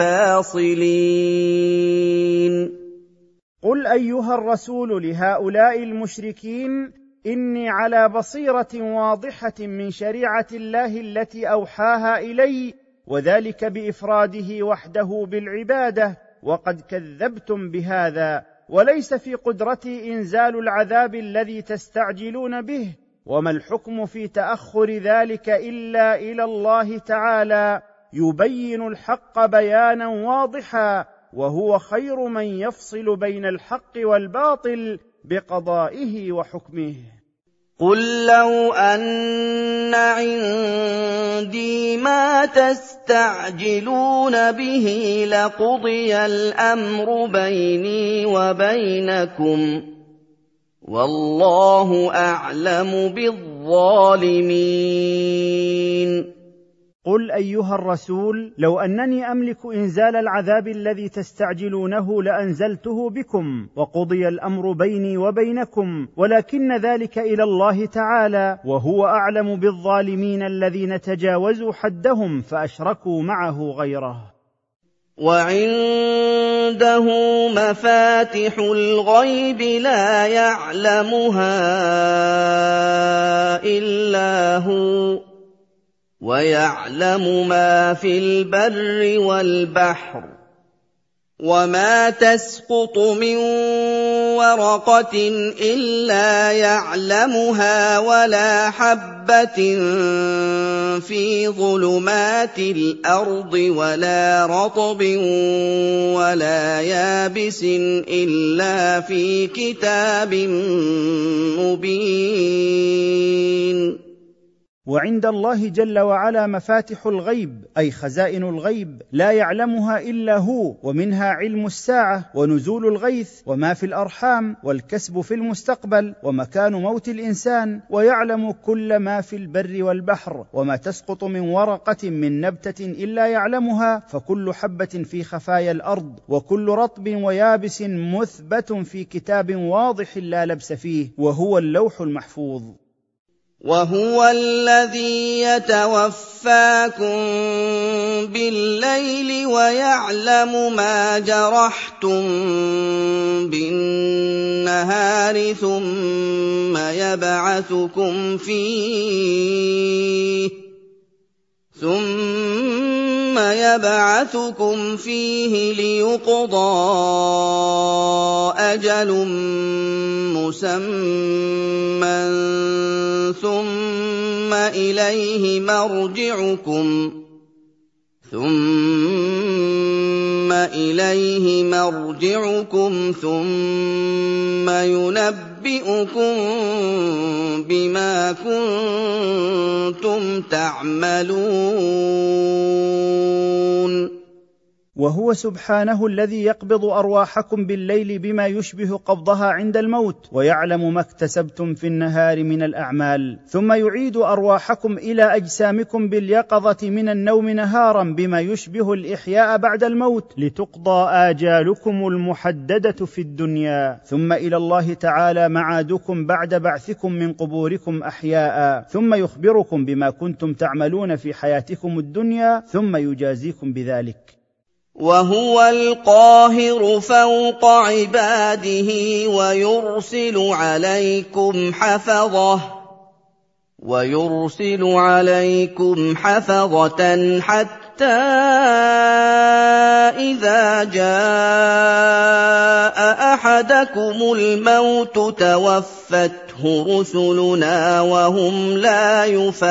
الفاصلين. قل أيها الرسول لهؤلاء المشركين إني على بصيرة واضحة من شريعة الله التي أوحاها إلي، وذلك بإفراده وحده بالعبادة، وقد كذبتم بهذا، وليس في قدرتي إنزال العذاب الذي تستعجلون به، وما الحكم في تأخر ذلك إلا إلى الله تعالى يبين الحق بيانا واضحا، وهو خير من يفصل بين الحق والباطل بقضائه وحكمه. قل لو أن عندي ما تستعجلون به لقضي الأمر بيني وبينكم والله أعلم بالظالمين. قل أيها الرسول لو أنني أملك إنزال العذاب الذي تستعجلونه لأنزلته بكم وقضي الأمر بيني وبينكم، ولكن ذلك إلى الله تعالى، وهو أعلم بالظالمين الذين تجاوزوا حدهم فأشركوا معه غيره. وعنده مفاتح الغيب لا يعلمها إلا هو ويعلم ما في البر والبحر وما تسقط من ورقة إلا يعلمها ولا حبة في ظلمات الأرض ولا رطب ولا يابس إلا في كتاب مبين. وعند الله جل وعلا مفاتح الغيب أي خزائن الغيب لا يعلمها إلا هو، ومنها علم الساعة ونزول الغيث وما في الأرحام والكسب في المستقبل ومكان موت الإنسان، ويعلم كل ما في البر والبحر، وما تسقط من ورقة من نبتة إلا يعلمها، فكل حبة في خفايا الأرض وكل رطب ويابس مثبت في كتاب واضح لا لبس فيه وهو اللوح المحفوظ. وَهُوَ الَّذِي يَتَوَفَّاكُم بِاللَّيْلِ وَيَعْلَمُ مَا جَرَحْتُم بِالنَّهَارِ ثُمَّ يَبْعَثُكُمْ فِيهِ ثُمَّ يَبْعَثُكُمْ فِيهِ لِيُقْضَىٰ أَجَلٌ مُّسَمًّى ثُمَّ إِلَيْهِ مَرْجِعُكُمْ ثُمَّ إِلَيْهِ مَرْجِعُكُمْ ثُمَّ يُنَبِّئُكُم بِمَا كُنتُمْ تَعْمَلُونَ وهو سبحانه الذي يقبض أرواحكم بالليل بما يشبه قبضها عند الموت، ويعلم ما اكتسبتم في النهار من الأعمال، ثم يعيد أرواحكم إلى أجسامكم باليقظة من النوم نهارا بما يشبه الإحياء بعد الموت، لتقضى آجالكم المحددة في الدنيا، ثم إلى الله تعالى معادكم بعد بعثكم من قبوركم أحياء، ثم يخبركم بما كنتم تعملون في حياتكم الدنيا، ثم يجازيكم بذلك. وَهُوَ الْقَاهِرُ فَوْقَ عِبَادِهِ وَيُرْسِلُ عَلَيْكُمْ حَفَظَةً وَيُرْسِلُ عَلَيْكُمْ حَفَظَةً حَتَّى إِذَا جَاءَ أَحَدَكُمُ الْمَوْتُ تَوَفَّتْهُ رُسُلُنَا وَهُمْ لَا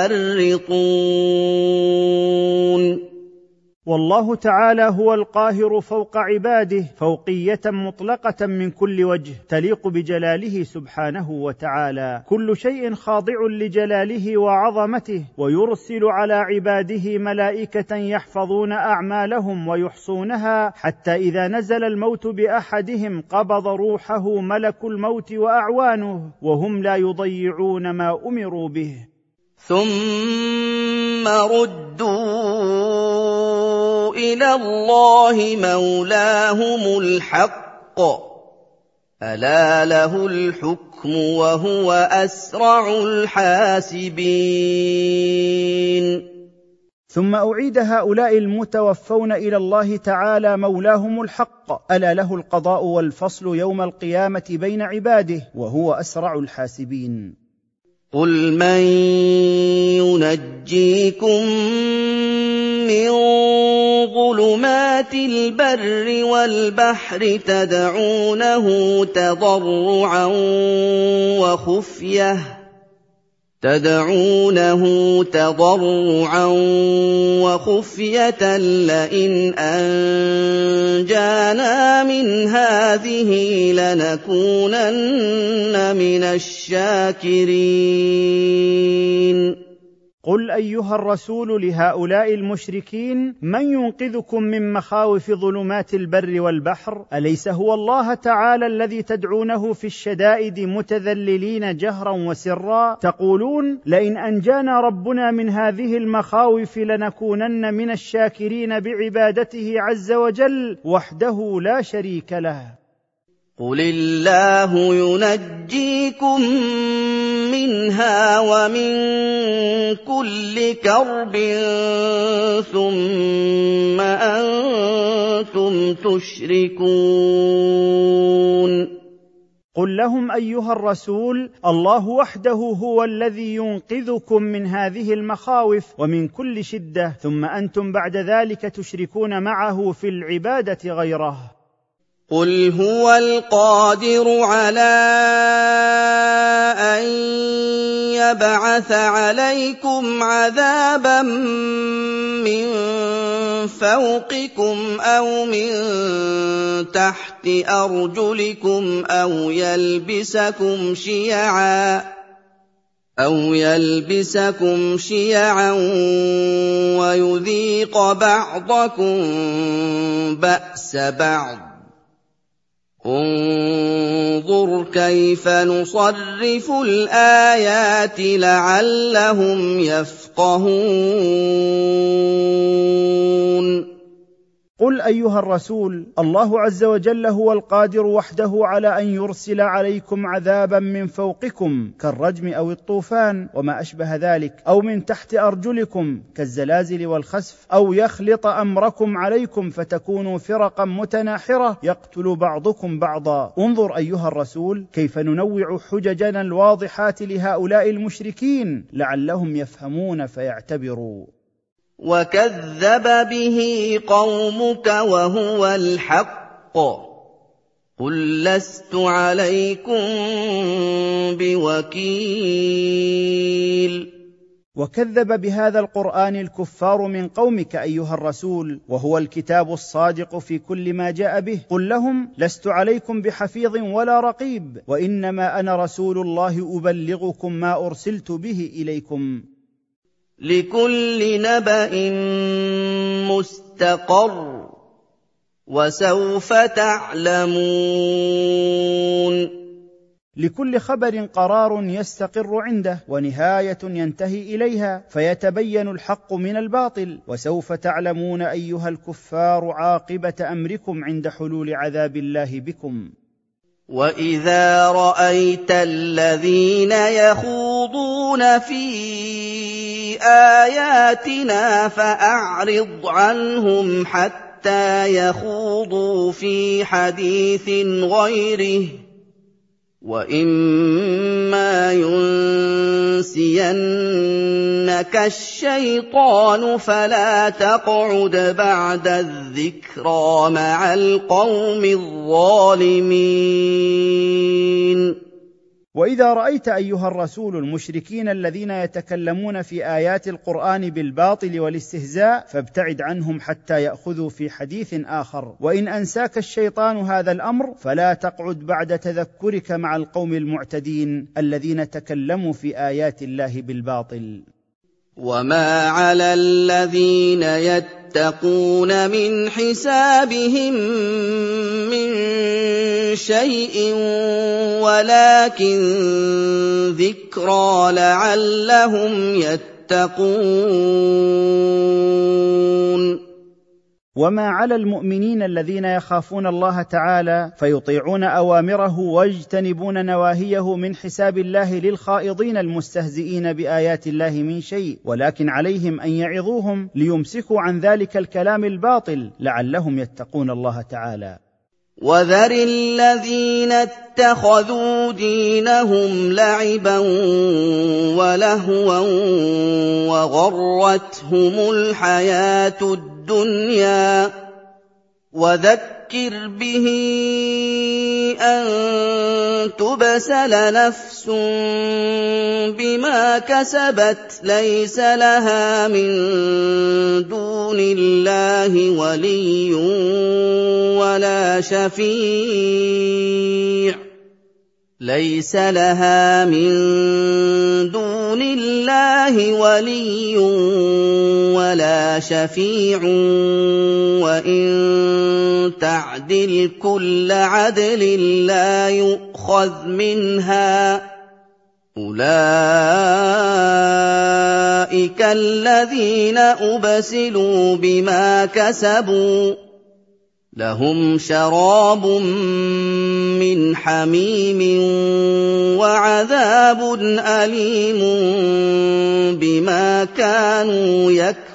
يُفَرِّطُونَ والله تعالى هو القاهر فوق عباده فوقية مطلقة من كل وجه تليق بجلاله سبحانه وتعالى، كل شيء خاضع لجلاله وعظمته، ويرسل على عباده ملائكة يحفظون أعمالهم ويحصونها، حتى إذا نزل الموت بأحدهم قبض روحه ملك الموت وأعوانه، وهم لا يضيعون ما أمروا به. ثُمَّ رُدُّوا إِلَى اللَّهِ مَوْلَاهُمُ الْحَقِّ أَلَا لَهُ الْحُكْمُ وَهُوَ أَسْرَعُ الْحَاسِبِينَ. ثم أعيد هؤلاء المتوفون إلى الله تعالى مولاهم الحق، ألا له القضاء والفصل يوم القيامة بين عباده، وهو أسرع الحاسبين. قُلْ مَن يُنَجِّيكُم مِّن ظُلُمَاتِ الْبَرِّ وَالْبَحْرِ تَدْعُونَهُ تَضَرُّعًا وَخُفْيَةً تدعونه تضرعا وخفية لئن أنجانا من هذه لنكونن من الشاكرين. قل أيها الرسول لهؤلاء المشركين: من ينقذكم من مخاوف ظلمات البر والبحر؟ أليس هو الله تعالى الذي تدعونه في الشدائد متذللين جهرا وسرا، تقولون لئن أنجانا ربنا من هذه المخاوف لنكونن من الشاكرين بعبادته عز وجل وحده لا شريك له. قل الله ينجيكم منها ومن كل كرب ثم أنتم تشركون. قل لهم أيها الرسول: الله وحده هو الذي ينقذكم من هذه المخاوف ومن كل شدة، ثم أنتم بعد ذلك تشركون معه في العبادة غيره. قل هو القادر على أن يبعث عليكم عذابا من فوقكم أو من تحت أرجلكم أو يلبسكم شيعا أو يلبسكم شيعا ويذيق بعضكم بأس بعض. انظُرْ كَيْفَ نُصَرِّفُ الْآيَاتِ لَعَلَّهُمْ يَفْقَهُونَ. قل أيها الرسول: الله عز وجل هو القادر وحده على أن يرسل عليكم عذابا من فوقكم كالرجم أو الطوفان وما أشبه ذلك، أو من تحت أرجلكم كالزلازل والخسف، أو يخلط أمركم عليكم فتكونوا فرقا متناحرة يقتل بعضكم بعضا. انظر أيها الرسول كيف ننوع حججنا الواضحات لهؤلاء المشركين لعلهم يفهمون فيعتبروا. وكذب به قومك وهو الحق قل لست عليكم بوكيل. وكذب بهذا القرآن الكفار من قومك أيها الرسول، وهو الكتاب الصادق في كل ما جاء به. قل لهم: لست عليكم بحفيظ ولا رقيب، وإنما أنا رسول الله أبلغكم ما أرسلت به إليكم. لكل نبأ مستقر وسوف تعلمون. لكل خبر قرار يستقر عنده ونهاية ينتهي إليها، فيتبين الحق من الباطل، وسوف تعلمون أيها الكفار عاقبة أمركم عند حلول عذاب الله بكم. وَإِذَا رَأَيْتَ الَّذِينَ يَخُوضُونَ فِي آيَاتِنَا فَأَعْرِضْ عَنْهُمْ حَتَّىٰ يَخُوضُوا فِي حَدِيثٍ غَيْرِهِ ۚ وَإِمَّا يُنسِيَنَّكَ الشَّيْطَانُ فَلَا تَقْعُدْ بَعْدَ الذِّكْرَىٰ مَعَ الْقَوْمِ الظَّالِمِينَ. وإذا رأيت أيها الرسول المشركين الذين يتكلمون في آيات القرآن بالباطل والاستهزاء فابتعد عنهم حتى يأخذوا في حديث آخر، وإن أنساك الشيطان هذا الأمر فلا تقعد بعد تذكرك مع القوم المعتدين الذين تكلموا في آيات الله بالباطل. وما على الذين يتقون من حسابهم من شيء ولكن ذكرى لعلهم يتقون. وما على المؤمنين الذين يخافون الله تعالى فيطيعون أوامره ويجتنبون نواهيه من حساب الله للخائضين المستهزئين بآيات الله من شيء، ولكن عليهم أن يعظوهم ليمسكوا عن ذلك الكلام الباطل لعلهم يتقون الله تعالى. وَذَرِ الَّذِينَ اتَّخَذُوا دِينَهُمْ لَعِبًا وَلَهْوًا وَغَرَّتْهُمُ الْحَيَاةُ الدُّنْيَا، وَذَكِّرْ بِهِ أَن تُبْسَلَ نَفْسٌ بِمَا كَسَبَتْ لَيْسَ لَهَا مِن دُونِ اللَّهِ وَلِيٌّ ولا شفيع ليس لها من دون الله ولي ولا شفيع وإن تعدل كل عدل لا يؤخذ منها أولئك الذين أبسلوا بما كسبوا لهم شراب من حميم وعذاب أليم بما كانوا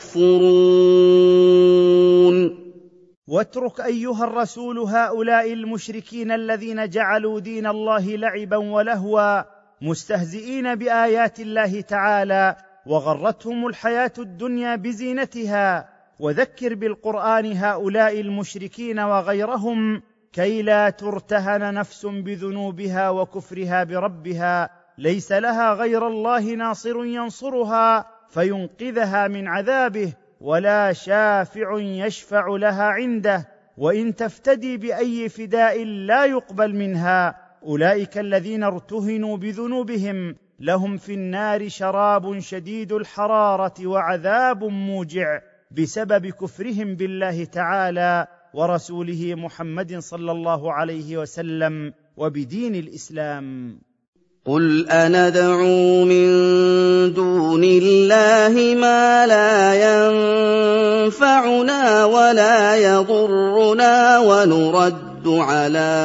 يكفرون. واترك أيها الرسول هؤلاء المشركين الذين جعلوا دين الله لعبا ولهوا مستهزئين بآيات الله تعالى وغرتهم الحياة الدنيا بزينتها، وذكر بالقرآن هؤلاء المشركين وغيرهم كي لا ترتهن نفس بذنوبها وكفرها بربها، ليس لها غير الله ناصر ينصرها فينقذها من عذابه ولا شافع يشفع لها عنده، وإن تفتدي بأي فداء لا يقبل منها. أولئك الذين ارتهنوا بذنوبهم لهم في النار شراب شديد الحرارة وعذاب موجع بسبب كفرهم بالله تعالى ورسوله محمد صلى الله عليه وسلم وبدين الإسلام. قُلْ أَنَدْعُو مِن دُونِ اللَّهِ مَا لَا يَنفَعُنَا وَلَا يَضُرُّنَا وَنُرَدُّ عَلَىٰ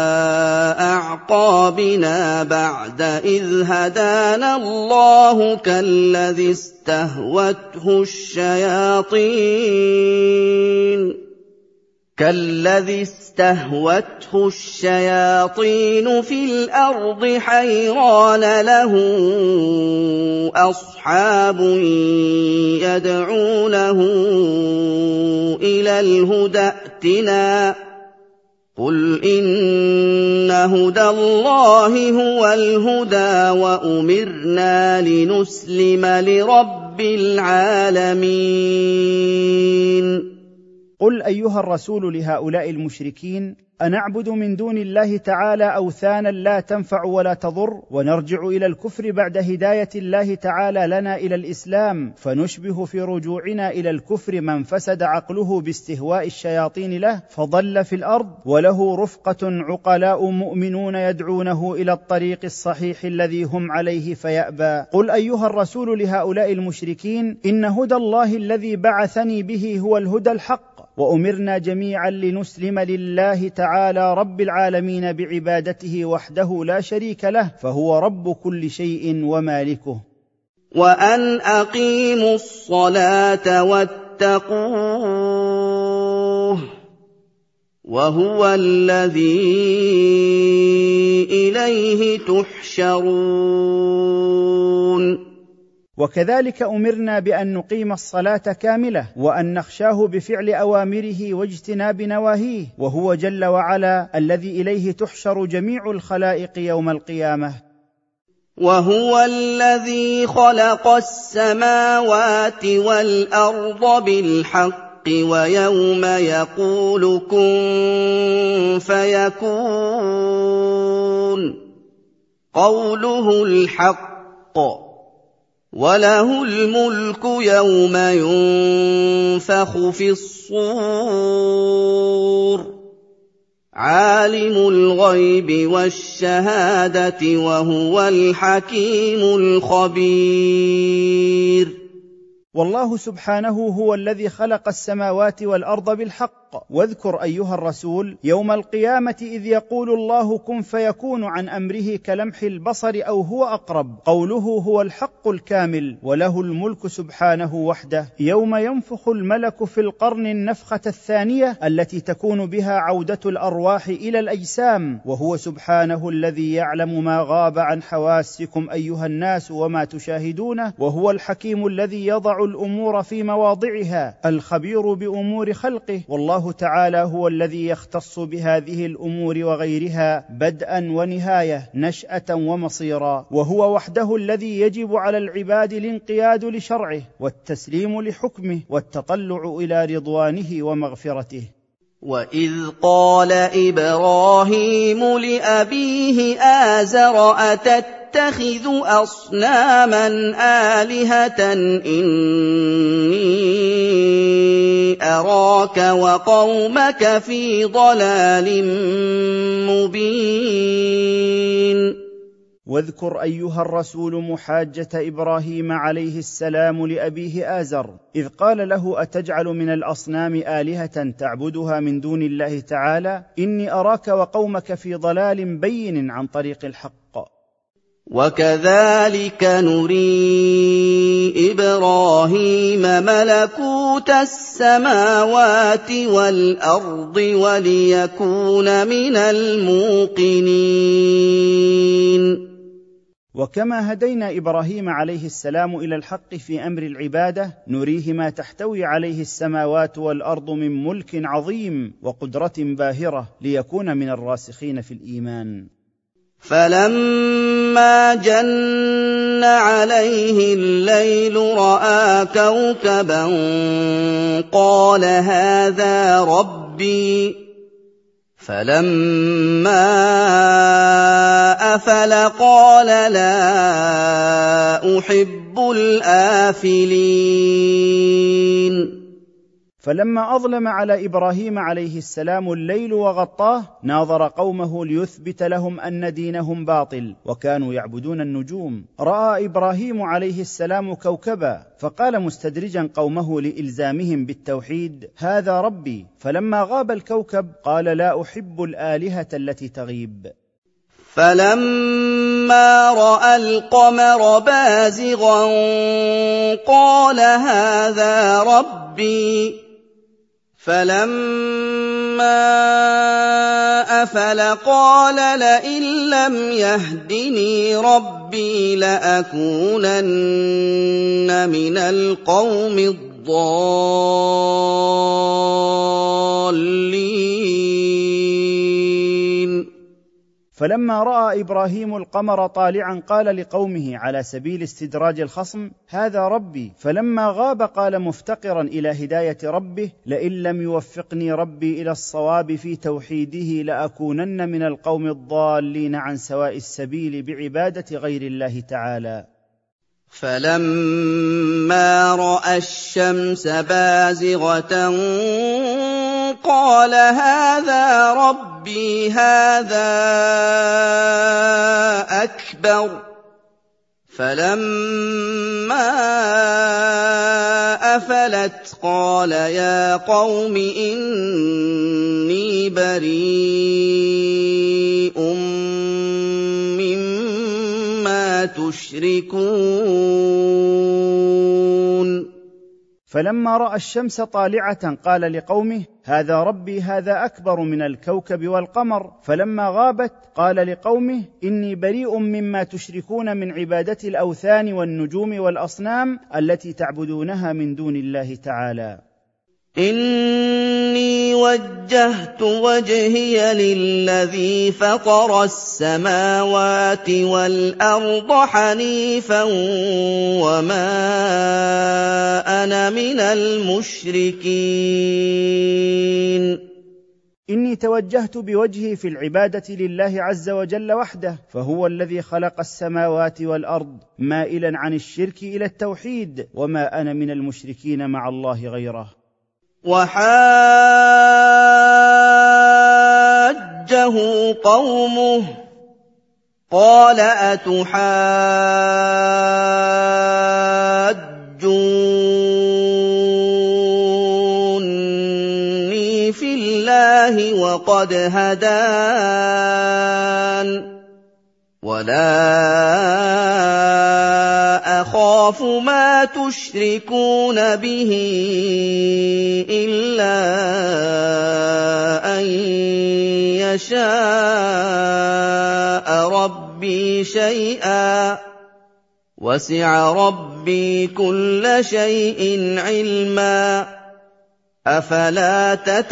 أَعْقَابِنَا بَعْدَ إِذْ هَدَانَا اللَّهُ كَالَّذِي اسْتَهْوَتْهُ الشَّيَاطِينُ كالذي استهوته الشياطين في الأرض حيران له أصحاب يدعونه إلى الهدى ائتنا قل إن هدى الله هو الهدى وأمرنا لنسلم لرب العالمين. قل أيها الرسول لهؤلاء المشركين: أنعبد من دون الله تعالى أوثانا لا تنفع ولا تضر، ونرجع إلى الكفر بعد هداية الله تعالى لنا إلى الإسلام، فنشبه في رجوعنا إلى الكفر من فسد عقله باستهواء الشياطين له فضل في الأرض، وله رفقة عقلاء مؤمنون يدعونه إلى الطريق الصحيح الذي هم عليه فيأبى. قل أيها الرسول لهؤلاء المشركين: إن هدى الله الذي بعثني به هو الهدى الحق، وأمرنا جميعا لنسلم لله تعالى رب العالمين بعبادته وحده لا شريك له، فهو رب كل شيء ومالكه. وأن أقيموا الصلاة واتقوه وهو الذي إليه تحشرون. وكذلك أمرنا بأن نقيم الصلاة كاملة، وأن نخشاه بفعل أوامره واجتناب نواهيه، وهو جل وعلا الذي إليه تحشر جميع الخلائق يوم القيامة. وهو الذي خلق السماوات والأرض بالحق، ويوم يقول كن فيكون قوله الحق، وله الملك يوم ينفخ في الصور، عالم الغيب والشهادة وهو الحكيم الخبير. والله سبحانه هو الذي خلق السماوات والأرض بالحق. واذكر أيها الرسول يوم القيامة إذ يقول الله كن فيكون عن أمره كلمح البصر أو هو أقرب. قوله هو الحق الكامل، وله الملك سبحانه وحده، يوم ينفخ الملك في القرن النفخة الثانية التي تكون بها عودة الأرواح إلى الأجسام، وهو سبحانه الذي يعلم ما غاب عن حواسكم أيها الناس وما تشاهدونه، وهو الحكيم الذي يضع الأمور في مواضعها، الخبير بأمور خلقه. والله تعالى هو الذي يختص بهذه الأمور وغيرها بدءا ونهاية، نشأة ومصيرا، وهو وحده الذي يجب على العباد الانقياد لشرعه والتسليم لحكمه والتطلع إلى رضوانه ومغفرته. وَإِذْ قَالَ إِبْرَاهِيمُ لِأَبِيهِ آزَرَ أَتَتَّخِذُ أَصْنَامًا آلِهَةً إِنِّي أَرَاكَ وَقَوْمَكَ فِي ضَلَالٍ مُّبِينٍ. واذكر أيها الرسول محاجة إبراهيم عليه السلام لأبيه آزر إذ قال له أتجعل من الأصنام آلهة تعبدها من دون الله تعالى إني أراك وقومك في ضلال بين عن طريق الحق. وكذلك نري إبراهيم ملكوت السماوات والأرض وليكون من الموقنين. وكما هدينا إبراهيم عليه السلام إلى الحق في أمر العبادة نريه ما تحتوي عليه السماوات والأرض من ملك عظيم وقدرة باهرة ليكون من الراسخين في الإيمان. فلما جن عليه الليل رأى كوكبا قال هذا ربي فلما أفل قال لا أحب الآفلين. فلما أظلم على إبراهيم عليه السلام الليل وغطاه ناظر قومه ليثبت لهم أن دينهم باطل وكانوا يعبدون النجوم. رأى إبراهيم عليه السلام كوكبا فقال مستدرجا قومه لإلزامهم بالتوحيد: هذا ربي. فلما غاب الكوكب قال: لا أحب الآلهة التي تغيب. فلما رأى القمر بازغا قال: هذا ربي. فلما أفل قال: لئن لم يهدني ربي لأكونن من القوم الضالين. فلما رأى إبراهيم القمر طالعا قال لقومه على سبيل استدراج الخصم: هذا ربي. فلما غاب قال مفتقرا إلى هداية ربه: لئن لم يوفقني ربي إلى الصواب في توحيده لأكونن من القوم الضالين عن سواء السبيل بعبادة غير الله تعالى. فلما رأى الشمس بازغة قال: هذا ربي هذا أكبر. فلما أفلت قال: يا قوم إني بريء مما تشركون. فلما رأى الشمس طالعة قال لقومه: هذا ربي هذا أكبر من الكوكب والقمر. فلما غابت قال لقومه: إني بريء مما تشركون من عبادة الأوثان والنجوم والأصنام التي تعبدونها من دون الله تعالى. إني وجهت وجهي للذي فطر السماوات والأرض حنيفا وما أنا من المشركين. إني توجهت بوجهي في العبادة لله عز وجل وحده، فهو الذي خلق السماوات والأرض، مائلا عن الشرك إلى التوحيد، وما أنا من المشركين مع الله غيره. وحاجه قومه قال: أتحاجوني في الله وقد هدان ولا أخاف ما تشركون به إلا أن يشاء ربي شيئا وسع ربي كل شيء علما أفلا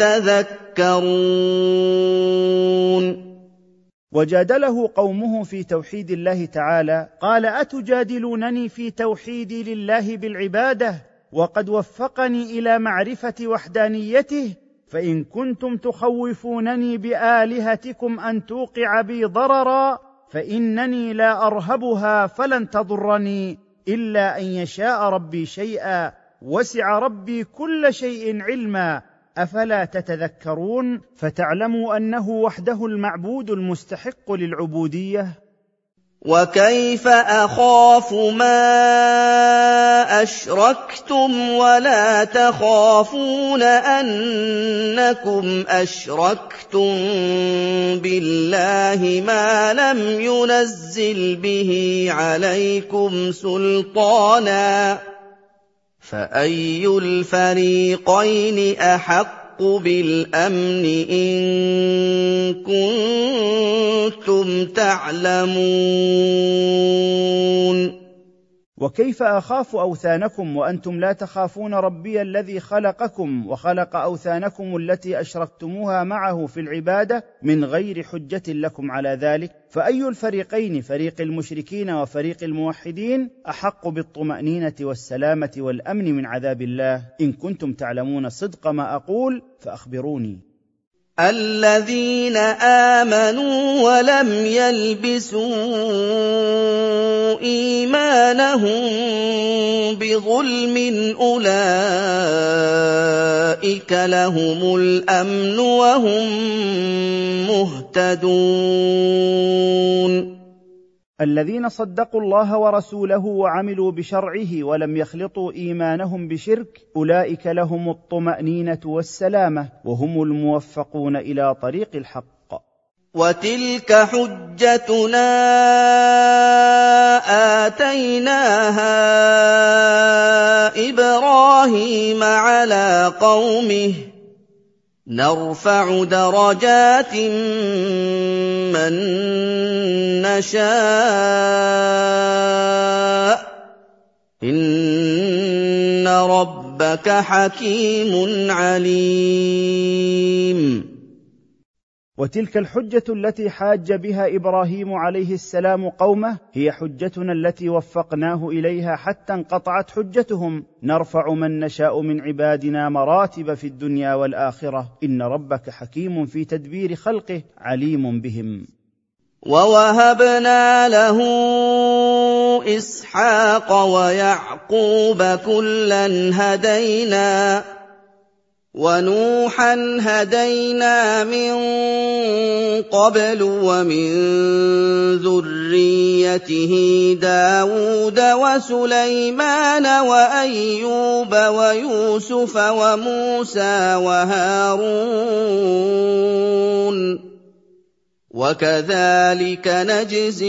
تتذكرون. وجادله قومه في توحيد الله تعالى قال: أتجادلونني في توحيدي لله بالعبادة وقد وفقني إلى معرفة وحدانيته؟ فإن كنتم تخوفونني بآلهتكم أن توقع بي ضررا فإنني لا أرهبها فلن تضرني إلا أن يشاء ربي شيئا وسع ربي كل شيء علما أفلا تتذكرون فتعلموا أنه وحده المعبود المستحق للعبودية. وكيف أخاف ما أشركتم ولا تخافون أنكم أشركتم بالله ما لم ينزل به عليكم سلطانا فأي الفريقين أحق بالأمن إن كنتم تعلمون. وكيف أخاف أوثانكم وأنتم لا تخافون ربي الذي خلقكم وخلق أوثانكم التي أشركتموها معه في العبادة من غير حجة لكم على ذلك؟ فأي الفريقين، فريق المشركين وفريق الموحدين، أحق بالطمأنينة والسلامة والأمن من عذاب الله؟ إن كنتم تعلمون صدق ما أقول فأخبروني. الذين آمنوا ولم يلبسوا إيمانهم بِظُلْمٍ أُولَٰئِكَ لَهُمُ الْأَمْنُ وَهُم مُّهْتَدُونَ الذين صدقوا الله ورسوله وعملوا بشرعه ولم يخلطوا إيمانهم بشرك، أولئك لهم الطمأنينة والسلامة، وهم الموفقون إلى طريق الحق. وَتِلْكَ حُجَّتُنَا آتَيْنَاهَا إِبْرَاهِيمَ عَلَىٰ قَوْمِهِ ۚ نَرْفَعُ دَرَجَاتٍ مَّن نَّشَاءُ ۗ إِنَّ رَبَّكَ حَكِيمٌ عَلِيمٌ. وتلك الحجة التي حاج بها إبراهيم عليه السلام قومه هي حجتنا التي وفقناه إليها حتى انقطعت حجتهم. نرفع من نشاء من عبادنا مراتب في الدنيا والآخرة، إن ربك حكيم في تدبير خلقه عليم بهم. وَوَهَبْنَا لَهُ إِسْحَاقَ وَيَعْقُوبَ ۖ كُلًّا هَدَيْنَا، وَنُوحًا هَدَيْنَا مِن قَبْلُ، وَمِن ذُرِّيَّتِهِ دَاوُودَ وَسُلَيْمَانَ وَأَيُّوبَ وَيُوسُفَ وَمُوسَىٰ وَهَارُونَ ۚ وَكَذَٰلِكَ نَجْزِي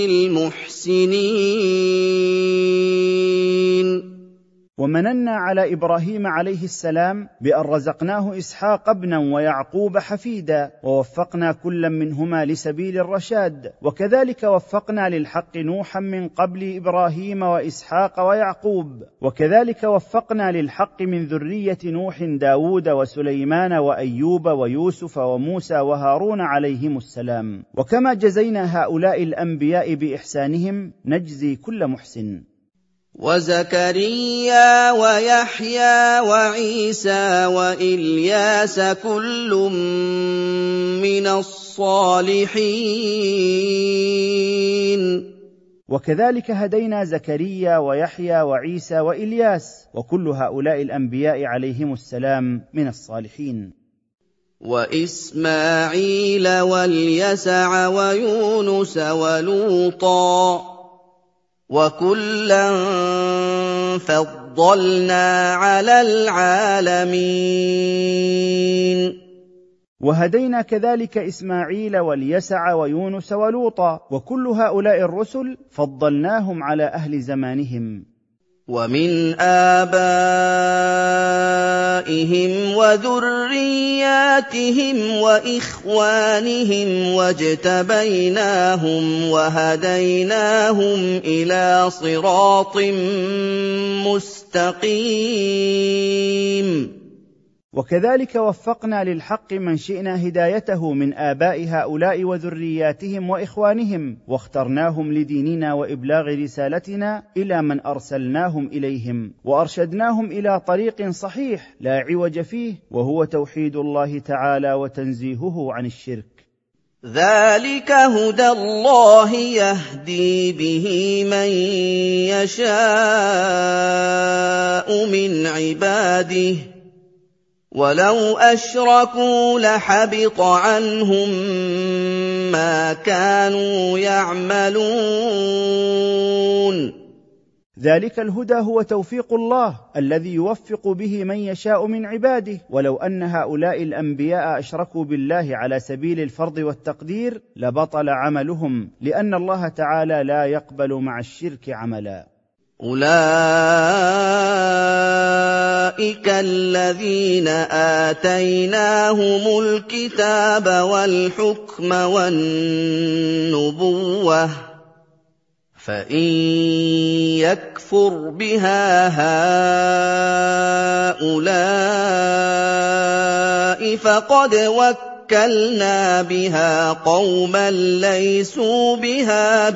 الْمُحْسِنِينَ. ومننا على إبراهيم عليه السلام بأن رزقناه إسحاق ابنا ويعقوب حفيدا، ووفقنا كلا منهما لسبيل الرشاد، وكذلك وفقنا للحق نوحا من قبل إبراهيم وإسحاق ويعقوب، وكذلك وفقنا للحق من ذرية نوح داود وسليمان وأيوب ويوسف وموسى وهارون عليهم السلام. وكما جزينا هؤلاء الأنبياء بإحسانهم نجزي كل محسن. وَزَكَرِيَّا وَيَحْيَىٰ وَعِيسَىٰ وَإِلْيَاسَ كُلٌّ مِّنَ الصَّالِحِينَ. وكذلك هدينا زكريا ويحيى وعيسى وإلياس، وكل هؤلاء الأنبياء عليهم السلام من الصالحين. وَإِسْمَاعِيلَ وَالْيَسَعَ وَيُونُسَ وَلُوطًا، وَكُلًّا فَضَّلْنَا عَلَى الْعَالَمِينَ. وهدينا كذلك إسماعيل واليسع ويونس ولوطا، وكل هؤلاء الرسل فضلناهم على أهل زمانهم. وَمِنْ آبَائِهِمْ وَذُرِّيَّاتِهِمْ وَإِخْوَانِهِمْ وَاجْتَبَيْنَاهُمْ وَهَدَيْنَاهُمْ إِلَىٰ صِرَاطٍ مُّسْتَقِيمٍ. وكذلك وفقنا للحق من شئنا هدايته من آباء هؤلاء وذرياتهم وإخوانهم، واخترناهم لديننا وإبلاغ رسالتنا إلى من أرسلناهم إليهم، وأرشدناهم إلى طريق صحيح لا عوج فيه، وهو توحيد الله تعالى وتنزيهه عن الشرك. ذَٰلِكَ هُدَى اللَّهِ يَهْدِي بِهِ مَن يَشَاءُ مِنْ عِبَادِهِ ۚ وَلَوْ أَشْرَكُوا لَحَبِطَ عَنْهُم مَّا كَانُوا يَعْمَلُونَ. ذلك الهدى هو توفيق الله الذي يوفق به من يشاء من عباده، ولو أن هؤلاء الأنبياء أشركوا بالله على سبيل الفرض والتقدير لبطل عملهم، لأن الله تعالى لا يقبل مع الشرك عملا. أُولَٰئِكَ الَّذِينَ آتَيْنَاهُمُ الْكِتَابَ وَالْحُكْمَ وَالنُّبُوَّةَ، فَإِن يَكْفُرْ بِهَا هَٰؤُلَاءِ فَقَدْ وَكَّلْنَا بِهَا قَوْمًا لَّيْسُوا بِهَا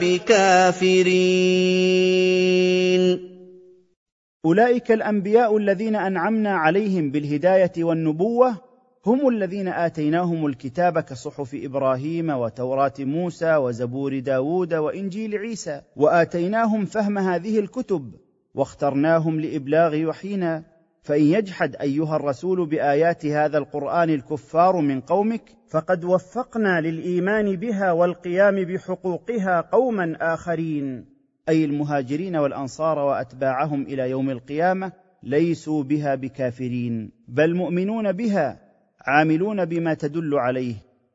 بِكَافِرِينَ. أولئك الأنبياء الذين أنعمنا عليهم بالهداية والنبوة هم الذين آتيناهم الكتاب كصحف إبراهيم وتوراة موسى وزبور داود وإنجيل عيسى، وآتيناهم فهم هذه الكتب، واخترناهم لإبلاغ وحينا. فإن يجحد أيها الرسول بآيات هذا القرآن الكفار من قومك فقد وفقنا للإيمان بها والقيام بحقوقها قوما آخرين، أي المهاجرين والأنصار وأتباعهم إلى يوم القيامة ليسوا بها بكافرين، بل مؤمنون بها عاملون بما تدل عليه.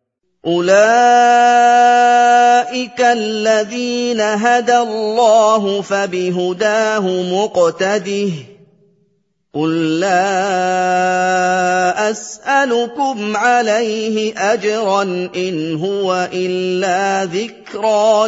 أولئك الذين هدى الله فبهداه مقتده قل لا أسألكم عليه أجرا إن هو إلا ذكرى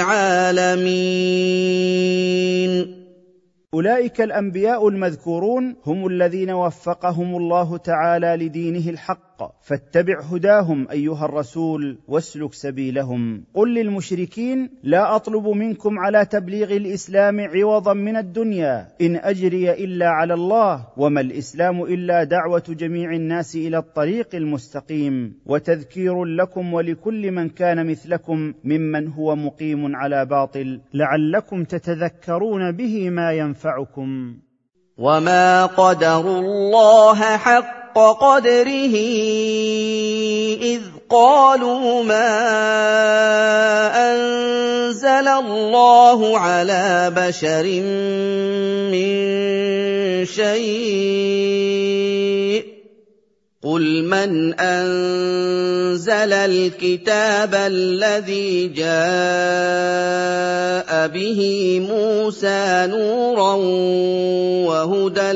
للعالمين. أولئك الأنبياء المذكورون هم الذين وفقهم الله تعالى لدينه الحق، فاتبع هداهم أيها الرسول واسلك سبيلهم. قل للمشركين لا أطلب منكم على تبليغ الإسلام عوضا من الدنيا، إن أجري إلا على الله، وما الإسلام إلا دعوة جميع الناس إلى الطريق المستقيم، وتذكير لكم ولكل من كان مثلكم ممن هو مقيم على باطل، لعلكم تتذكرون به ما ينفعكم. وما قدروا الله حق قدره إذ قالوا ما أنزل الله على بشر من شيء قل من أنزل الكتاب الذي جاء به موسى نورا وهدى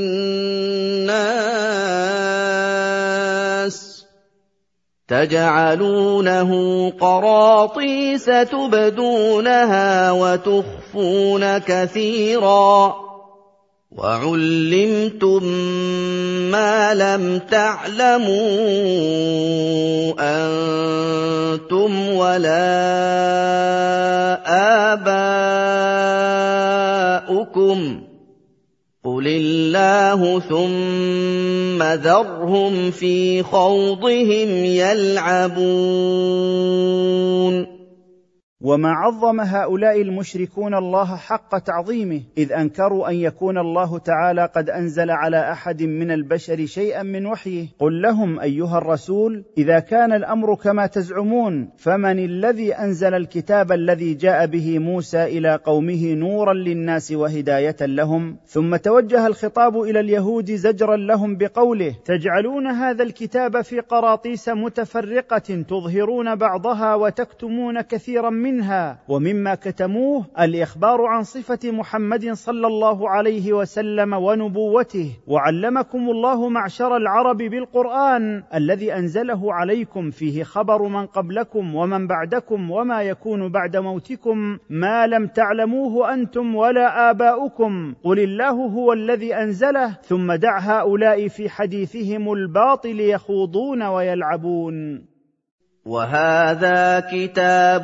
للناس تجعلونه قراطيس تبدونها وتخفون كثيرا وعلمتم ما لم تعلموا أنتم ولا آباؤكم قل الله ثم ذرهم في خوضهم يلعبون. وما عظم هؤلاء المشركون الله حق تعظيمه، إذ أنكروا أن يكون الله تعالى قد أنزل على أحد من البشر شيئا من وحيه. قل لهم أيها الرسول إذا كان الأمر كما تزعمون فمن الذي أنزل الكتاب الذي جاء به موسى إلى قومه نورا للناس وهداية لهم؟ ثم توجه الخطاب إلى اليهود زجرا لهم بقوله تجعلون هذا الكتاب في قراطيس متفرقة تظهرون بعضها وتكتمون كثيرا منها. منها ومما كتموه الإخبار عن صفة محمد صلى الله عليه وسلم ونبوته. وعلمكم الله معشر العرب بالقرآن الذي أنزله عليكم فيه خبر من قبلكم ومن بعدكم وما يكون بعد موتكم ما لم تعلموه أنتم ولا آباؤكم قل الله هو الذي أنزله ثم دع هؤلاء في حديثهم الباطل يخوضون ويلعبون. وهذا كتاب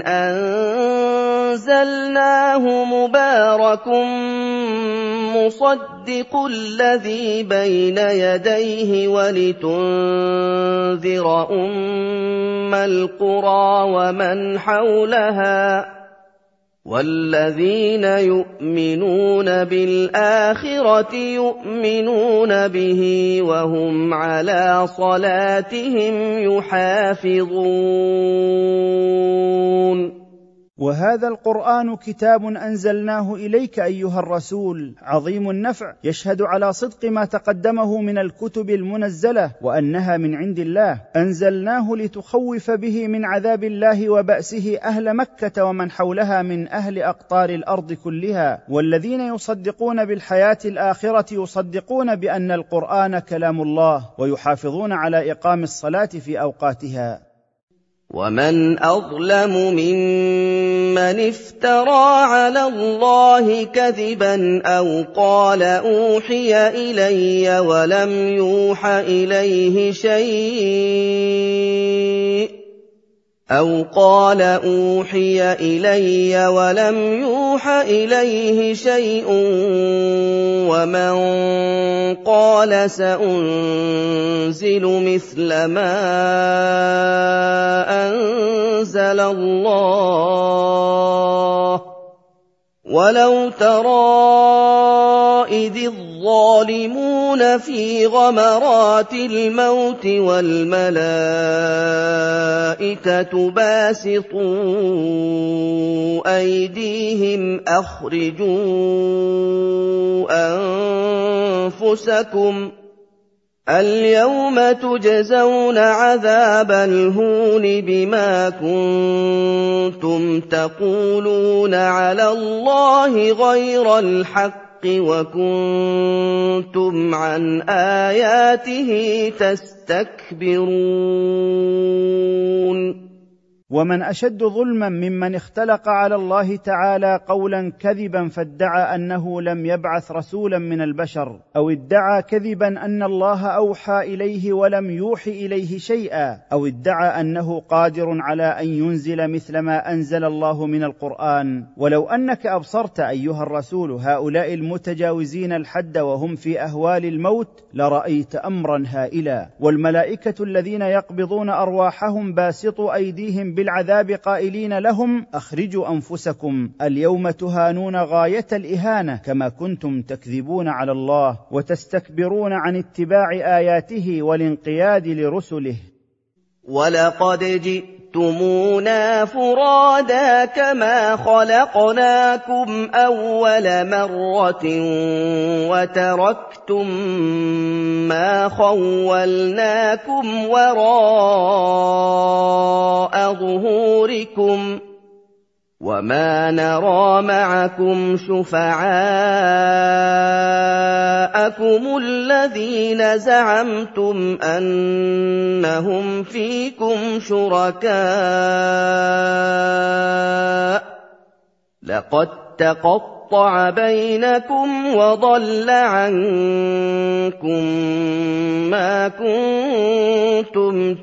أنزلناه مبارك مصدق الذي بين يديه ولتنذر أم القرى ومن حولها والذين يؤمنون بالآخرة يؤمنون به وهم على صلاتهم يحافظون. وهذا القرآن كتاب أنزلناه إليك أيها الرسول عظيم النفع، يشهد على صدق ما تقدمه من الكتب المنزلة وأنها من عند الله. أنزلناه لتخوف به من عذاب الله وبأسه أهل مكة ومن حولها من أهل أقطار الأرض كلها. والذين يصدقون بالحياة الآخرة يصدقون بأن القرآن كلام الله ويحافظون على إقام الصلاة في أوقاتها. ومن أظلم ممن افترى على الله كذبا أو قال أوحي إلي ولم يوح إليه شيء أو قال أوحي إلي ولم يوح إليه شيء ومن قال سأنزل مثل ما أنزل الله وَلَوْ تَرَىٰ إِذِ الظَّالِمُونَ فِي غَمَرَاتِ الْمَوْتِ وَالْمَلَائِكَةُ بَاسِطُو أَيْدِيهِمْ أَخْرِجُوا أَنفُسَكُمْ الْيَوْمَ تُجْزَوْنَ عَذَابَ الْهُونِ بِمَا كُنتُمْ تَقُولُونَ عَلَى اللَّهِ غَيْرَ الْحَقِّ وَكُنتُمْ عَنْ آيَاتِهِ تَسْتَكْبِرُونَ ومن أشد ظلما ممن اختلق على الله تعالى قولا كذبا فادعى أنه لم يبعث رسولا من البشر، أو ادعى كذبا أن الله أوحى إليه ولم يوح إليه شيئا، أو ادعى أنه قادر على أن ينزل مثل ما أنزل الله من القرآن. ولو أنك أبصرت أيها الرسول هؤلاء المتجاوزين الحد وهم في أهوال الموت لرأيت أمرا هائلا. والملائكة الذين يقبضون أرواحهم باسطوا أيديهم بالعذاب قائلين لهم أخرجوا أنفسكم اليوم تهانون غاية الإهانة كما كنتم تكذبون على الله وتستكبرون عن اتباع آياته والانقياد لرسله. وَلَقَدْ جِئْتُمُونَا فُرَادَىٰ كَمَا خَلَقْنَاكُمْ أَوَّلَ مَرَّةٍ وَتَرَكْتُم مَّا خَوَّلْنَاكُمْ وَرَاءَ ظُهُورِكُمْ وَمَا نَرَىٰ مَعَكُمْ شُفَعَاءَكُمُ الَّذِينَ زَعَمْتُمْ أَنَّهُمْ فِيكُمْ شُرَكَاءُ ۚ لَقَد تَّقَطَّعَ بَيْنَكُمْ وَضَلَّ عَنكُم مَّا كُنتُمْ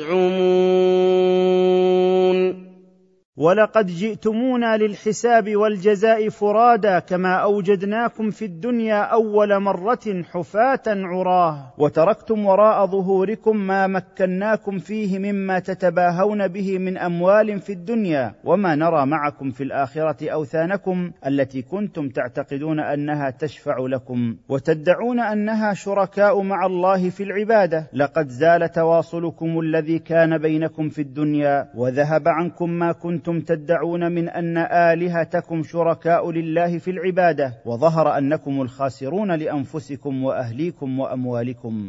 تَزْعُمُونَ. ولقد جئتمونا للحساب والجزاء فرادا كما أوجدناكم في الدنيا أول مرة حفاة عراه، وتركتم وراء ظهوركم ما مكناكم فيه مما تتباهون به من أموال في الدنيا، وما نرى معكم في الآخرة أوثانكم التي كنتم تعتقدون أنها تشفع لكم وتدعون أنها شركاء مع الله في العبادة. لقد زال تواصلكم الذي كان بينكم في الدنيا وذهب عنكم ما كنتم تدعون من أن آلهتكم شركاء لله في العبادة، وظهر أنكم الخاسرون لأنفسكم وأهليكم وأموالكم.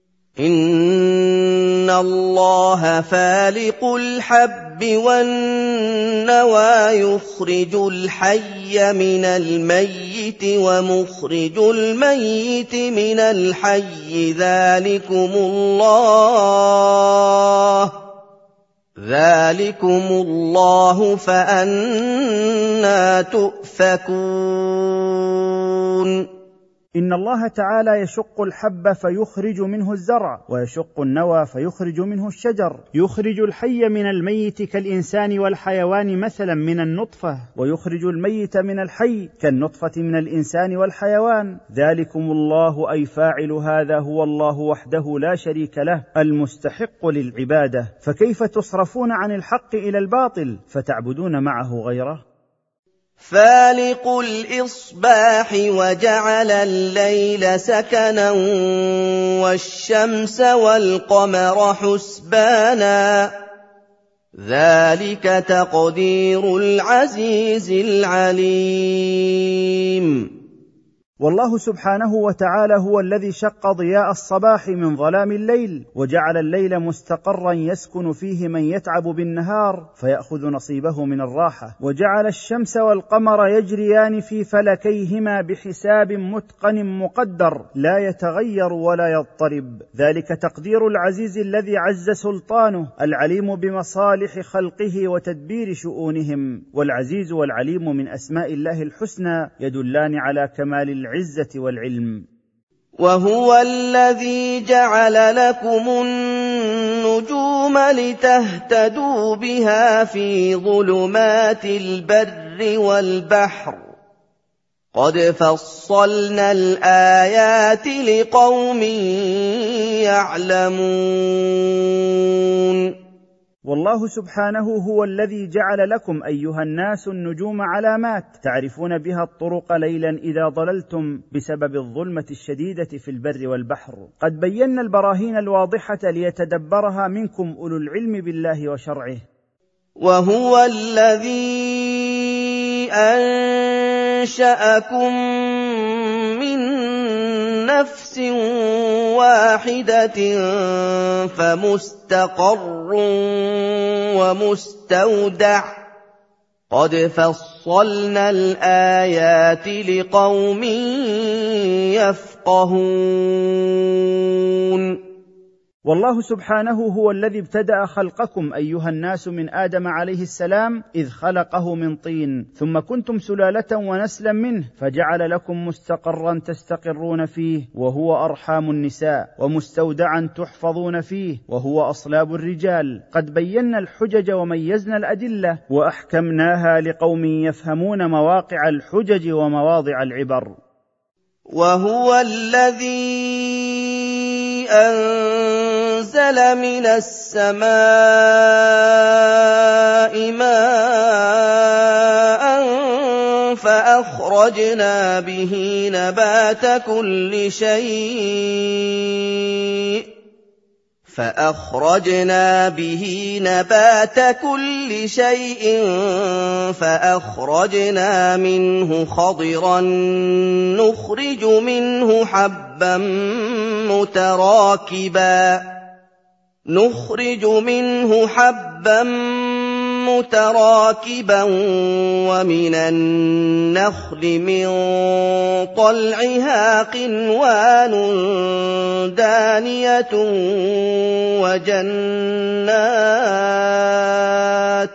إِنَّ اللَّهَ فَالِقُ الْحَبِّ وَالنَّوَىٰ يُخْرِجُ الْحَيَّ مِنَ الْمَيِّتِ وَمُخْرِجُ الْمَيِّتِ مِنَ الْحَيِّ ۚ ذَٰلِكُمُ اللَّهُ ذَٰلِكُمُ اللَّهُ فَأَنَّىٰ تُؤْفَكُونَ. إن الله تعالى يشق الحب فيخرج منه الزرع، ويشق النوى فيخرج منه الشجر، يخرج الحي من الميت كالإنسان والحيوان مثلا من النطفة، ويخرج الميت من الحي كالنطفة من الإنسان والحيوان. ذلكم الله أي فاعل هذا هو الله وحده لا شريك له المستحق للعبادة، فكيف تصرفون عن الحق إلى الباطل فتعبدون معه غيره؟ فَالِقُ الْإِصْبَاحِ وَجَعَلَ اللَّيْلَ سَكَنًا وَالشَّمْسَ وَالْقَمَرَ حُسْبَانًا ۚ ذَٰلِكَ تَقْدِيرُ الْعَزِيزِ الْعَلِيمِ. والله سبحانه وتعالى هو الذي شق ضياء الصباح من ظلام الليل، وجعل الليل مستقرا يسكن فيه من يتعب بالنهار فيأخذ نصيبه من الراحة، وجعل الشمس والقمر يجريان في فلكيهما بحساب متقن مقدر لا يتغير ولا يضطرب. ذلك تقدير العزيز الذي عز سلطانه العليم بمصالح خلقه وتدبير شؤونهم. والعزيز والعليم من أسماء الله الحسنى يدلان على كمال العزة والعلم. وهو الذي جعل لكم النجوم لتهتدوا بها في ظلمات البر والبحر، قد فصلنا الآيات لقوم يعلمون. والله سبحانه هو الذي جعل لكم أيها الناس النجوم علامات تعرفون بها الطرق ليلا إذا ضللتم بسبب الظلمة الشديدة في البر والبحر. قد بينا البراهين الواضحة ليتدبرها منكم أولو العلم بالله وشرعه. وهو الذي أنشأكم من نفس واحدة فمستقر ومستودع قد فصلنا الآيات لقوم يفقهون. والله سبحانه هو الذي ابتدأ خلقكم أيها الناس من آدم عليه السلام إذ خلقه من طين، ثم كنتم سلالة ونسلا منه، فجعل لكم مستقرا تستقرون فيه وهو أرحام النساء، ومستودعا تحفظون فيه وهو أصلاب الرجال. قد بينا الحجج وميزنا الأدلة وأحكمناها لقوم يفهمون مواقع الحجج ومواضع العبر. وهو الذي أنزل من السماء ماء فأخرجنا به نبات كل شيء فأخرجنا به نبات كل شيء فأخرجنا منه خضرا نخرج منه حبا متراكبا نخرج منه حبا متراكبا ومن النخل من طلعها قنوان دانية وجنات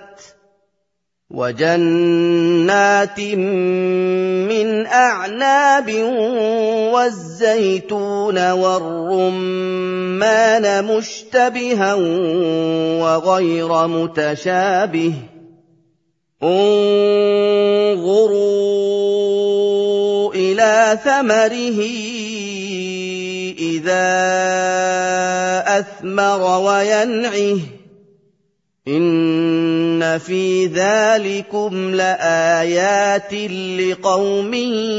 وجنات من أعناب والزيتون والرمان مشتبها وغير متشابه انظروا إلى ثمره إذا أثمر وينعه إن في ذلكم لآيات لقوم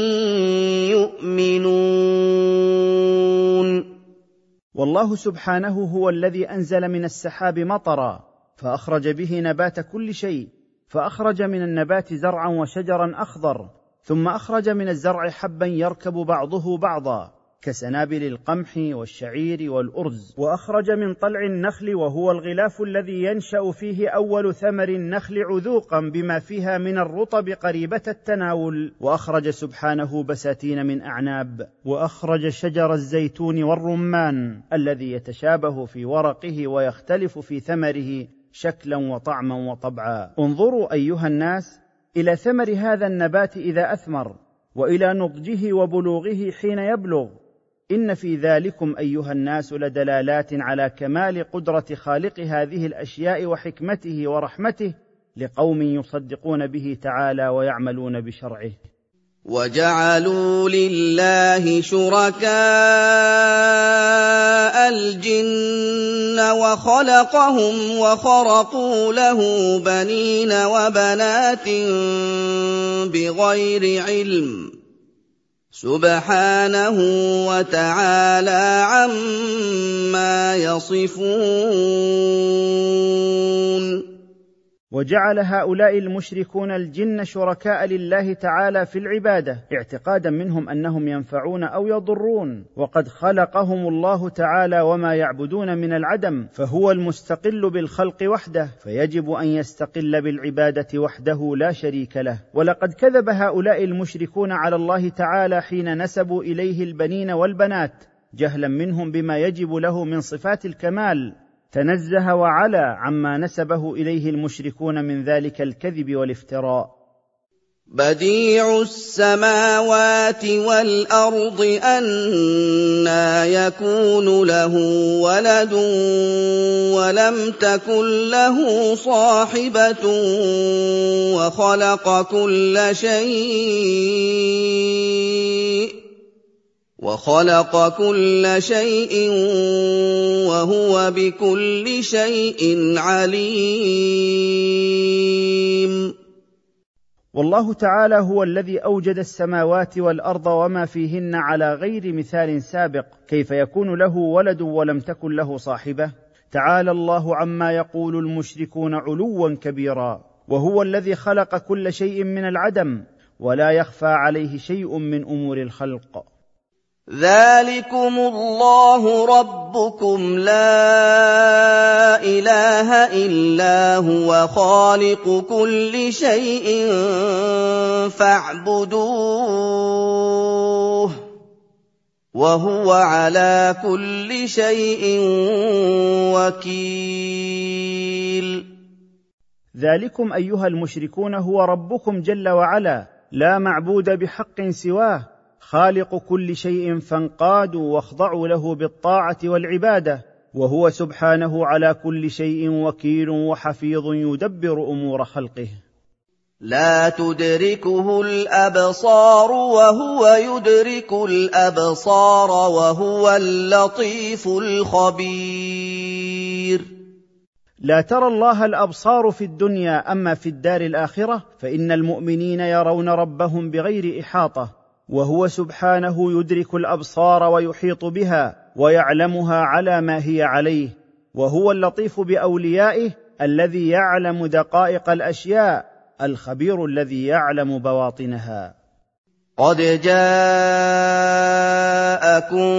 يؤمنون. والله سبحانه هو الذي أنزل من السحاب مطرا فأخرج به نبات كل شيء، فأخرج من النبات زرعا وشجرا أخضر، ثم أخرج من الزرع حبا يركب بعضه بعضا كسنابل القمح والشعير والأرز، وأخرج من طلع النخل وهو الغلاف الذي ينشأ فيه أول ثمر النخل عذوقا بما فيها من الرطب قريبة التناول، وأخرج سبحانه بساتين من أعناب، وأخرج شجر الزيتون والرمان الذي يتشابه في ورقه ويختلف في ثمره شكلا وطعما وطبعا. انظروا أيها الناس إلى ثمر هذا النبات إذا أثمر، وإلى نضجه وبلوغه حين يبلغ. إن في ذلكم أيها الناس لدلالات على كمال قدرة خالق هذه الأشياء وحكمته ورحمته لقوم يصدقون به تعالى ويعملون بشرعه. وجعلوا لله شركاء الجن وخلقهم وخرقوا له بنين وبنات بغير علم سبحانه وتعالى عما يصفون. وجعل هؤلاء المشركون الجن شركاء لله تعالى في العبادة اعتقادا منهم أنهم ينفعون أو يضرون، وقد خلقهم الله تعالى وما يعبدون من العدم، فهو المستقل بالخلق وحده، فيجب أن يستقل بالعبادة وحده لا شريك له. ولقد كذب هؤلاء المشركون على الله تعالى حين نسبوا إليه البنين والبنات جهلا منهم بما يجب له من صفات الكمال، تنزه وعلا عما نسبه إليه المشركون من ذلك الكذب والافتراء. بديع السماوات والأرض أنى يكون له ولد ولم تكن له صاحبة وخلق كل شيء وَخَلَقَ كُلَّ شَيْءٍ وَهُوَ بِكُلِّ شَيْءٍ عَلِيمٌ. والله تعالى هو الذي أوجد السماوات والأرض وما فيهن على غير مثال سابق، كيف يكون له ولد ولم تكن له صاحبة؟ تعالى الله عما يقول المشركون علوا كبيرا. وهو الذي خلق كل شيء من العدم، ولا يخفى عليه شيء من أمور الخلق. ذَٰلِكُمُ اللَّهُ رَبُّكُمْ لَا إِلَٰهَ إِلَّا هُوَ خَالِقُ كُلِّ شَيْءٍ فَاعْبُدُوهُ ۚ وَهُوَ عَلَىٰ كُلِّ شَيْءٍ وَكِيلٌ. ذلكم أيها المشركون هو ربكم جل وعلا، لا معبود بحق سواه، خالق كل شيء، فانقادوا واخضعوا له بالطاعة والعبادة، وهو سبحانه على كل شيء وكيل وحفيظ يدبر أمور خلقه. لا تدركه الأبصار وهو يدرك الأبصار وهو اللطيف الخبير. لا ترى الله الأبصار في الدنيا، أما في الدار الآخرة فإن المؤمنين يرون ربهم بغير إحاطة، وهو سبحانه يدرك الأبصار ويحيط بها ويعلمها على ما هي عليه، وهو اللطيف بأوليائه الذي يعلم دقائق الأشياء، الخبير الذي يعلم بواطنها. قد جاءكم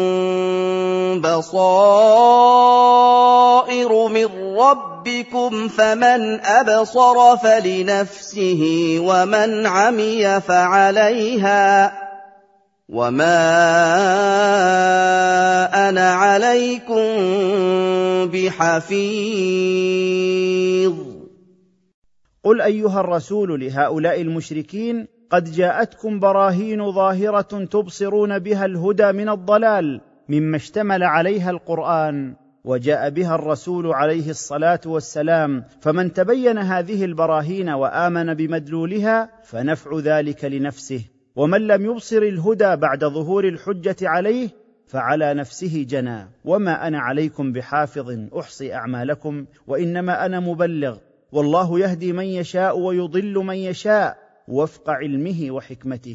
بصائر من ربكم فمن أبصر فلنفسه ومن عمي فعليها وما أنا عليكم بحفيظ. قل أيها الرسول لهؤلاء المشركين: قد جاءتكم براهين ظاهرة تبصرون بها الهدى من الضلال مما اشتمل عليها القرآن، وجاء بها الرسول عليه الصلاة والسلام، فمن تبين هذه البراهين وآمن بمدلولها فنفع ذلك لنفسه، ومن لم يبصر الهدى بعد ظهور الحجة عليه فعلى نفسه جنى. وما أنا عليكم بحافظ أحصي أعمالكم وإنما أنا مبلغ، والله يهدي من يشاء ويضل من يشاء وفق علمه وحكمته.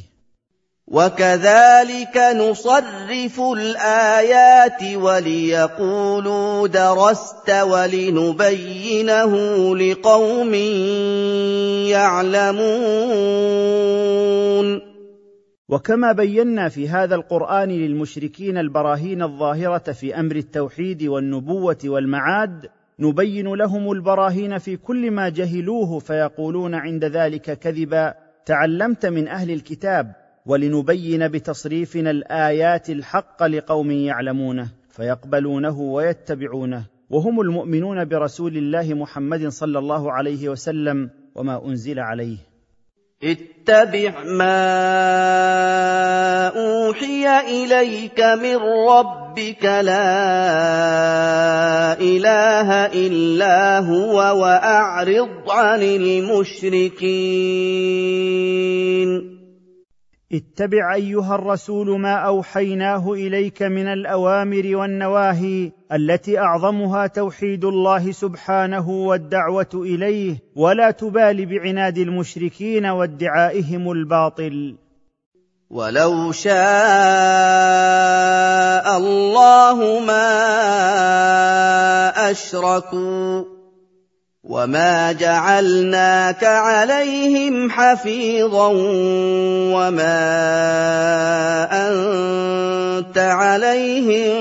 وكذلك نصرف الآيات وليقولوا درست ولنبينه لقوم يعلمون. وكما بينا في هذا القرآن للمشركين البراهين الظاهرة في أمر التوحيد والنبوة والمعاد، نبين لهم البراهين في كل ما جهلوه فيقولون عند ذلك كذبا: تعلمت من أهل الكتاب، ولنبين بتصريفنا الآيات الحق لقوم يعلمونه فيقبلونه ويتبعونه، وهم المؤمنون برسول الله محمد صلى الله عليه وسلم وما أنزل عليه. اتبع ما أوحي إليك من ربك لا إله إلا هو وأعرض عن المشركين. اتبع أيها الرسول ما أوحيناه إليك من الأوامر والنواهي التي أعظمها توحيد الله سبحانه والدعوة إليه، ولا تبال بعناد المشركين وادعائهم الباطل. ولو شاء الله ما أشركوا وما جعلناك عليهم حفيظا وما أنت عليهم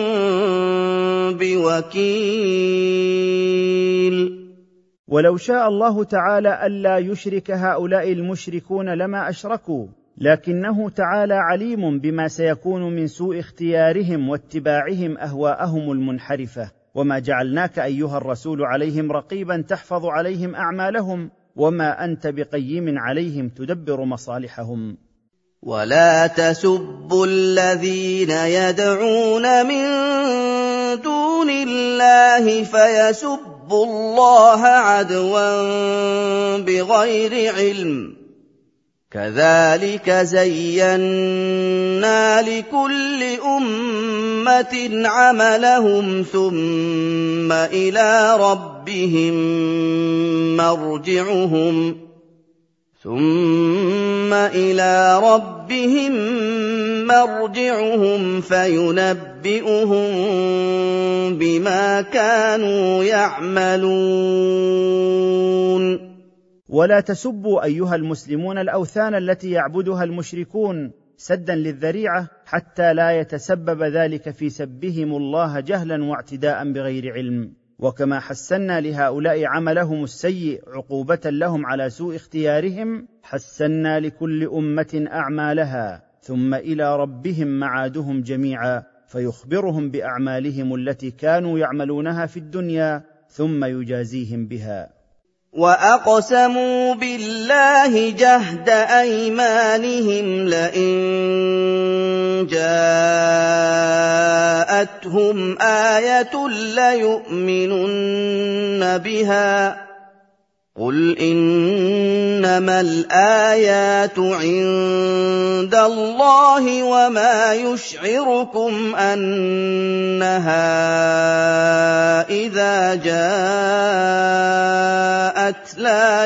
بوكيل. ولو شاء الله تعالى ألا يشرك هؤلاء المشركون لما أشركوا، لكنه تعالى عليم بما سيكون من سوء اختيارهم واتباعهم أهواءهم المنحرفة، وما جعلناك أيها الرسول عليهم رقيبا تحفظ عليهم أعمالهم، وما أنت بقيم عليهم تدبر مصالحهم. ولا تسبوا الذين يدعون من دون الله فيسبوا الله عدوا بغير علم، كَذَٰلِكَ زَيَّنَّا لِكُلِّ أُمَّةٍ عَمَلَهُمْ ثُمَّ إِلَىٰ رَبِّهِم مَّرْجِعُهُمْ ثُمَّ إِلَىٰ رَبِّهِم مَّرْجِعُهُمْ فَيُنَبِّئُهُم بِمَا كَانُوا يَعْمَلُونَ. ولا تسبوا أيها المسلمون الأوثان التي يعبدها المشركون سدا للذريعة، حتى لا يتسبب ذلك في سبهم الله جهلا واعتداء بغير علم. وكما حسنا لهؤلاء عملهم السيء عقوبة لهم على سوء اختيارهم، حسنا لكل أمة أعمالها، ثم إلى ربهم معادهم جميعا فيخبرهم بأعمالهم التي كانوا يعملونها في الدنيا ثم يجازيهم بها. وَأَقْسَمُوا بِاللَّهِ جَهْدَ أَيْمَانِهِمْ لَئِن جَاءَتْهُمْ آيَةٌ لَّيُؤْمِنُنَّ بِهَا ۚ قُلْ إِنَّمَا الْآيَاتُ عِندَ اللَّهِ وَمَا يُشْعِرُكُمْ أَنَّهَا إِذَا جَاءَتْ لَا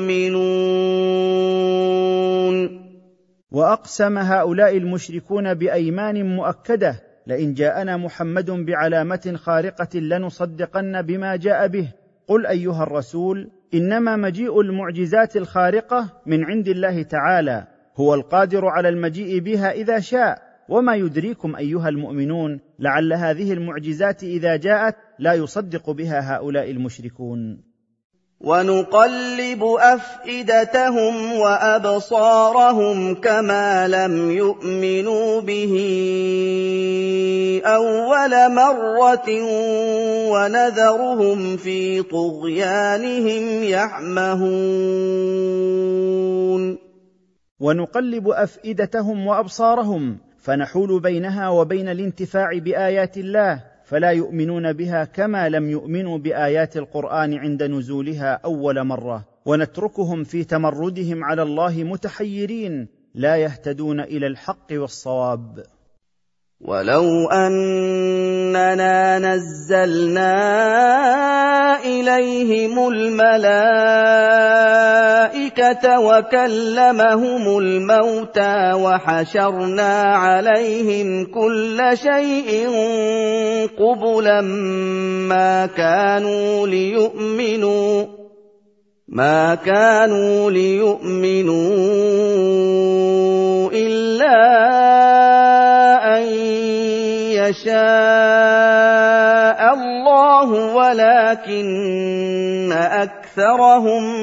يُؤْمِنُونَ. وأقسم هؤلاء المشركون بأيمان مؤكدة: لئن جاءنا محمد بعلامة خارقة لنصدقن بما جاء به. قل أيها الرسول: إنما مجيء المعجزات الخارقة من عند الله تعالى، هو القادر على المجيء بها إذا شاء، وما يدريكم أيها المؤمنون لعل هذه المعجزات إذا جاءت لا يصدق بها هؤلاء المشركون. وَنُقَلِّبُ أَفْئِدَتَهُمْ وَأَبْصَارَهُمْ كَمَا لَمْ يُؤْمِنُوا بِهِ أَوَّلَ مَرَّةٍ وَنَذَرُهُمْ فِي طُغْيَانِهِمْ يَعْمَهُونَ. ونقلب أفئدتهم وأبصارهم، فنحول بينها وبين الانتفاع بآيات الله، فلا يؤمنون بها كما لم يؤمنوا بآيات القرآن عند نزولها أول مرة، ونتركهم في تمردهم على الله متحيرين لا يهتدون إلى الحق والصواب. وَلَوْ أَنَّنَا نَزَّلْنَا إِلَيْهِمُ الْمَلَائِكَةَ وَكَلَّمَهُمُ الْمَوْتَىٰ وَحَشَرْنَا عَلَيْهِمْ كُلَّ شَيْءٍ قُبُلًا مَّا كَانُوا لِيُؤْمِنُوا مَا كَانُوا لِيُؤْمِنُوا إِلَّا أَن يَشَاءَ اللَّهُ وَلَٰكِنَّ أَكْثَرَهُمْ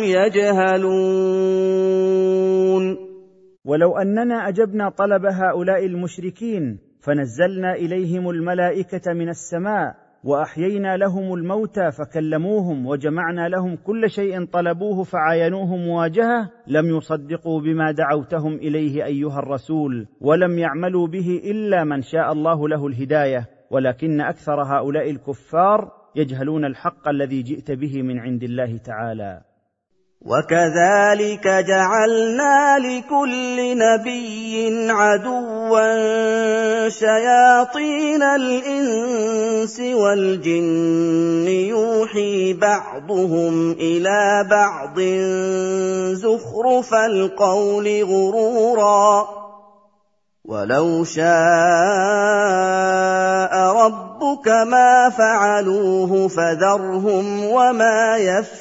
يَجْهَلُونَ. ولو أننا أجبنا طلب هؤلاء المشركين فنزلنا إليهم الملائكة من السماء وأحيينا لهم الموتى فكلموهم وجمعنا لهم كل شيء طلبوه فعاينوه مواجهة، لم يصدقوا بما دعوتهم إليه أيها الرسول، ولم يعملوا به إلا من شاء الله له الهداية، ولكن أكثر هؤلاء الكفار يجهلون الحق الذي جئت به من عند الله تعالى. وَكَذَٰلِكَ جَعَلْنَا لِكُلِّ نَبِيٍّ عَدُوًّا شَيَاطِينَ الْإِنسِ وَالْجِنِّ يُوحِي بَعْضُهُمْ إِلَىٰ بَعْضٍ زُخْرُفَ الْقَوْلِ غُرُورًا وَلَوْ شَاءَ رَبُّكَ مَا فَعَلُوهُ فَذَرْهُمْ وَمَا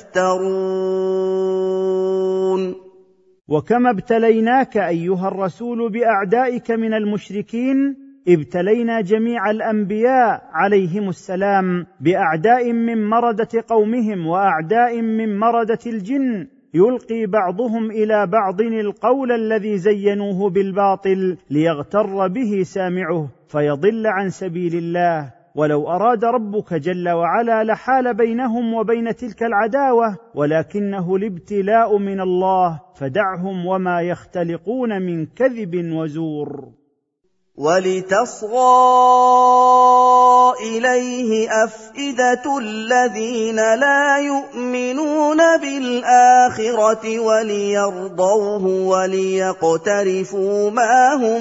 يَفْتَرُونَ. وكما ابتليناك أيها الرسول بأعدائك من المشركين، ابتلينا جميع الأنبياء عليهم السلام بأعداء من مردة قومهم وأعداء من مردة الجن، يلقي بعضهم إلى بعض القول الذي زينوه بالباطل ليغتر به سامعه فيضل عن سبيل الله. ولو أراد ربك جل وعلا لحال بينهم وبين تلك العداوة، ولكنه الابتلاء من الله، فدعهم وما يختلقون من كذب وزور. وَلِتَصْغَىٰ إليه أفئدة الذين لا يؤمنون بالآخرة وليرضوه وليقترفوا ما هم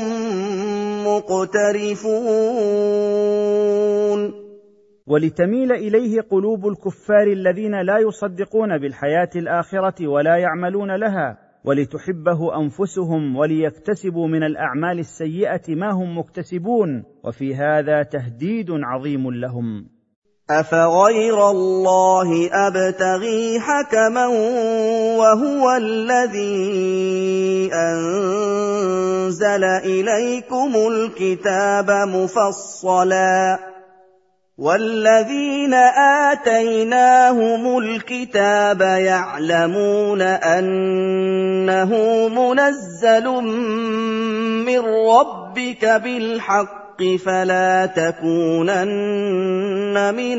مقترفون. ولتميل إليه قلوب الكفار الذين لا يصدقون بالحياة الآخرة ولا يعملون لها، ولتحبه أنفسهم وليكتسبوا من الأعمال السيئة ما هم مكتسبون، وفي هذا تهديد عظيم لهم. أفغير الله أبتغي حكما وهو الذي أنزل إليكم الكتاب مفصلا والذين آتيناهم الكتاب يعلمون أنه منزل من ربك بالحق فلا تكونن من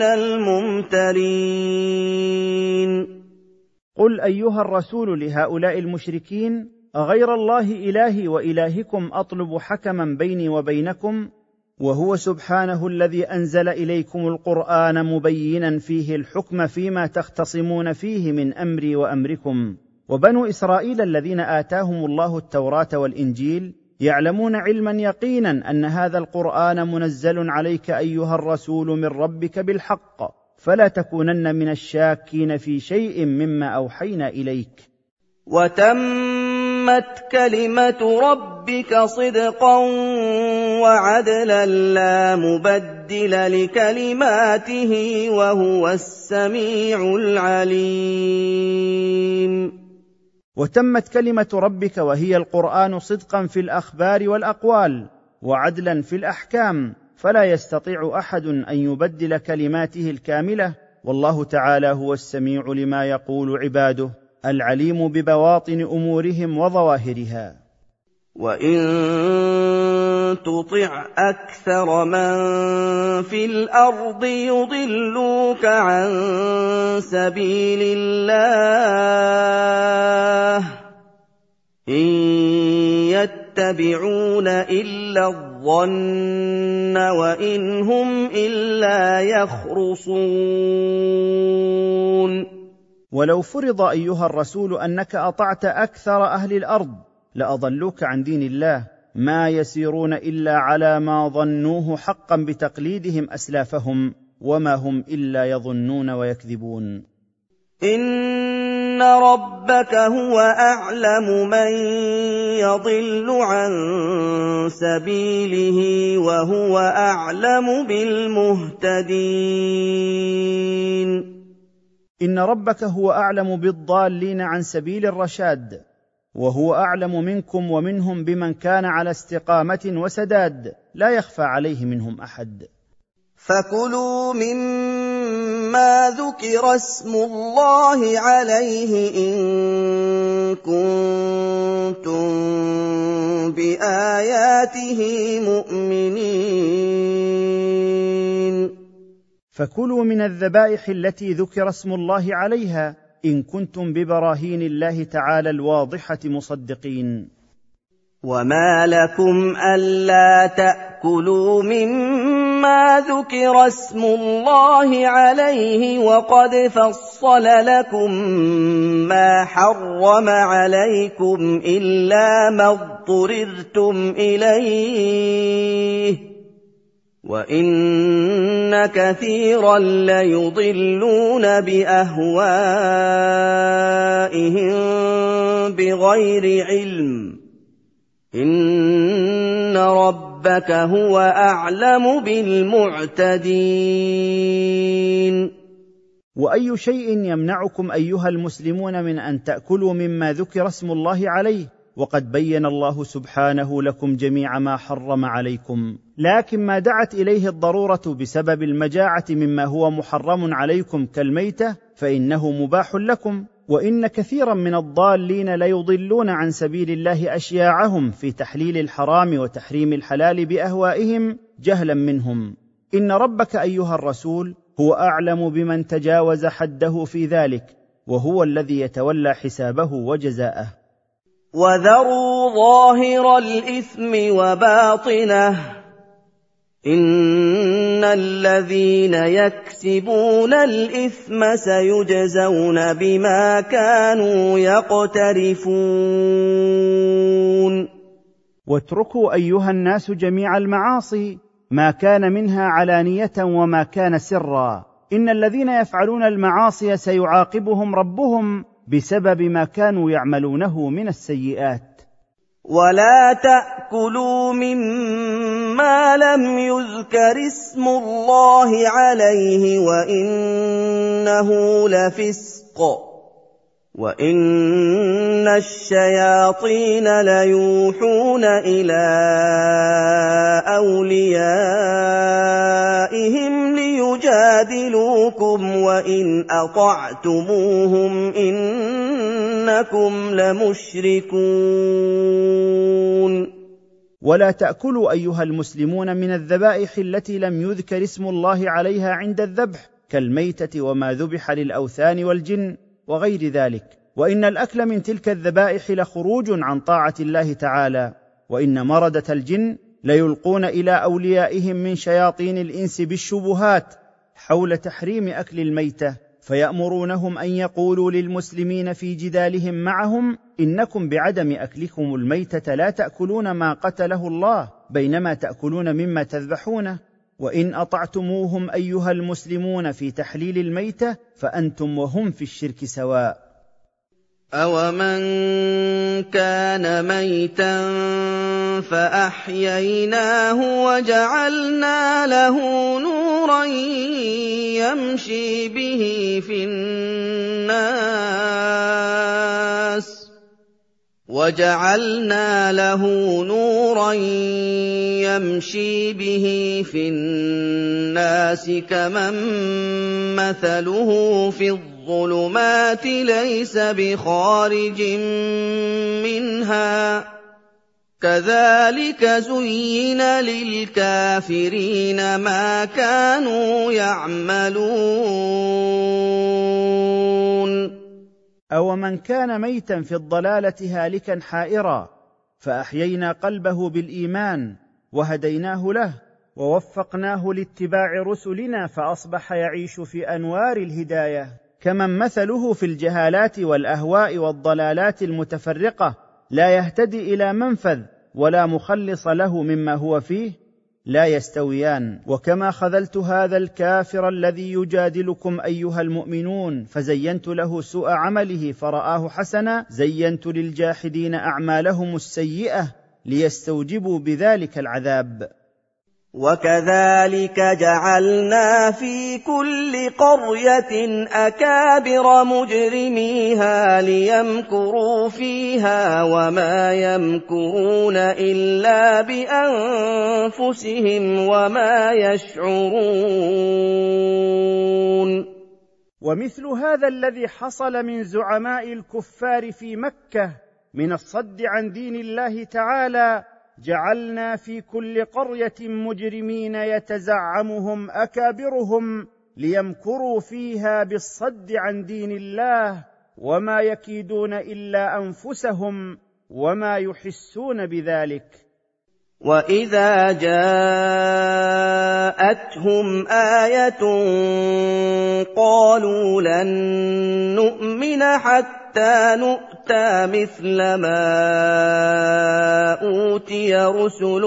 الممترين. قل أيها الرسول لهؤلاء المشركين: أغير الله إلهي وإلهكم أطلب حكما بيني وبينكم، وهو سبحانه الذي أنزل إليكم القرآن مبينا فيه الحكم فيما تختصمون فيه من أمري وأمركم. وبنو إسرائيل الذين آتاهم الله التوراة والإنجيل يعلمون علما يقينا أن هذا القرآن منزل عليك أيها الرسول من ربك بالحق، فلا تكونن من الشاكين في شيء مما أوحينا إليك. وتمت كلمة ربك صدقا وعدلا لا مبدل لكلماته وهو السميع العليم. وتمت كلمة ربك وهي القرآن صدقا في الأخبار والأقوال، وعدلا في الأحكام، فلا يستطيع أحد أن يبدل كلماته الكاملة، والله تعالى هو السميع لما يقول عباده، العليم ببواطن أمورهم وظواهرها. وإن تطع أكثر من في الأرض يضلوك عن سبيل الله إن يتبعون إلا الظن وإن هم إلا يخرصون. ولو فرض أيها الرسول أنك أطعت أكثر أهل الأرض لأضلوك عن دين الله، ما يسيرون إلا على ما ظنوه حقا بتقليدهم أسلافهم، وما هم إلا يظنون ويكذبون. إن ربك هو أعلم من يضل عن سبيله وهو أعلم بالمهتدين. إن ربك هو أعلم بالضالين عن سبيل الرشاد، وهو أعلم منكم ومنهم بمن كان على استقامة وسداد، لا يخفى عليه منهم أحد. فكلوا مما ذكر اسم الله عليه إن كنتم بآياته مؤمنين. فكلوا من الذبائح التي ذكر اسم الله عليها إن كنتم ببراهين الله تعالى الواضحة مصدقين. وما لكم ألا تأكلوا مما ذكر اسم الله عليه وقد فصل لكم ما حرم عليكم إلا ما اضطررتم إليه وإن كثيرا ليضلون بأهوائهم بغير علم إن ربك هو أعلم بالمعتدين. وأي شيء يمنعكم أيها المسلمون من أن تأكلوا مما ذكر اسم الله عليه، وقد بين الله سبحانه لكم جميع ما حرم عليكم، لكن ما دعت إليه الضرورة بسبب المجاعة مما هو محرم عليكم كالميتة فإنه مباح لكم. وإن كثيرا من الضالين ليضلون عن سبيل الله أشياعهم في تحليل الحرام وتحريم الحلال بأهوائهم جهلا منهم. إن ربك أيها الرسول هو أعلم بمن تجاوز حده في ذلك، وهو الذي يتولى حسابه وجزاءه. وذروا ظاهر الإثم وباطنه إِنَّ الَّذِينَ يَكْسِبُونَ الْإِثْمَ سَيُجْزَوْنَ بِمَا كَانُوا يَقْتَرِفُونَ واتركوا أيها الناس جميع المعاصي، ما كان منها علانية وما كان سرا، إن الذين يفعلون المعاصي سيعاقبهم ربهم بسبب ما كانوا يعملونه من السيئات. ولا تأكلوا مما لم يذكر اسم الله عليه وإنه لفسق، وإن الشياطين ليوحون إلى أوليائهم ليجادلوكم وإن أطعتموهم إنكم لمشركون. ولا تأكلوا أيها المسلمون من الذبائح التي لم يذكر اسم الله عليها عند الذبح، كالميتة وما ذبح للأوثان والجن وغير ذلك، وإن الأكل من تلك الذبائح لخروج عن طاعة الله تعالى، وإن مردة الجن ليلقون إلى أوليائهم من شياطين الإنس بالشبهات حول تحريم أكل الميتة، فيأمرونهم أن يقولوا للمسلمين في جدالهم معهم: إنكم بعدم أكلكم الميتة لا تأكلون ما قتله الله، بينما تأكلون مما تذبحونه، وإن أطعتموهم أيها المسلمون في تحليل الميتة فأنتم وهم في الشرك سواء. أَوَمَنْ كَانَ مَيْتًا فَأَحْيَيْنَاهُ وَجَعَلْنَا لَهُ نُورًا يَمْشِي بِهِ فِي النَّاسِ وَجَعَلْنَا لَهُ نُورًا يَمْشِي بِهِ فِي النَّاسِ كَمَن مَّثَلُهُ فِي الظُّلُمَاتِ لَيْسَ بِخَارِجٍ مِّنْهَا ۚ كَذَٰلِكَ زُيِّنَ لِلْكَافِرِينَ مَا كَانُوا يَعْمَلُونَ. أَوَمَنْ كَانَ مَيْتًا في الضَّلَالَةِ هَالِكًا حَائِرًا فأحيينا قلبه بالإيمان وهديناه له ووفقناه لاتباع رسلنا فأصبح يعيش في أنوار الهداية، كمن مثله في الجهالات والأهواء والضلالات المتفرقة لا يهتدي إلى منفذ ولا مخلص له مما هو فيه، لا يستويان. وكما خذلت هذا الكافر الذي يجادلكم أيها المؤمنون فزينت له سوء عمله فرآه حسنا، زينت للجاحدين أعمالهم السيئة ليستوجبوا بذلك العذاب. وَكَذَٰلِكَ جَعَلْنَا فِي كُلِّ قَرْيَةٍ أَكَابِرَ مُجْرِمِيهَا لِيَمْكُرُوا فِيهَا وَمَا يَمْكُرُونَ إِلَّا بِأَنفُسِهِمْ وَمَا يَشْعُرُونَ. ومثل هذا الذي حصل من زعماء الكفار في مكة من الصد عن دين الله تعالى، جعلنا في كل قرية مجرمين يتزعمهم أكابرهم ليمكروا فيها بالصد عن دين الله، وما يكيدون إلا أنفسهم وما يحسون بذلك. وَإِذَا جَاءَتْهُمْ آيَةٌ قَالُوا لَن نُّؤْمِنَ حَتَّىٰ نُؤْتَىٰ مِثْلَ مَا أُوتِيَ رُسُلُ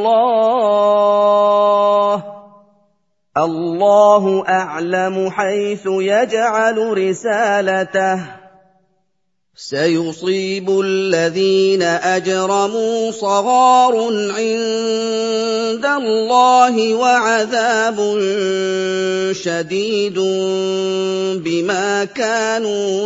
اللَّهِ ۖ اللَّهُ أَعْلَمُ حَيْثُ يَجْعَلُ رِسَالَتَهُ ۖ سَيُصِيبُ الَّذِينَ أَجْرَمُوا صَغَارٌ عِندَ اللَّهِ وَعَذَابٌ شَدِيدٌ بِمَا كَانُوا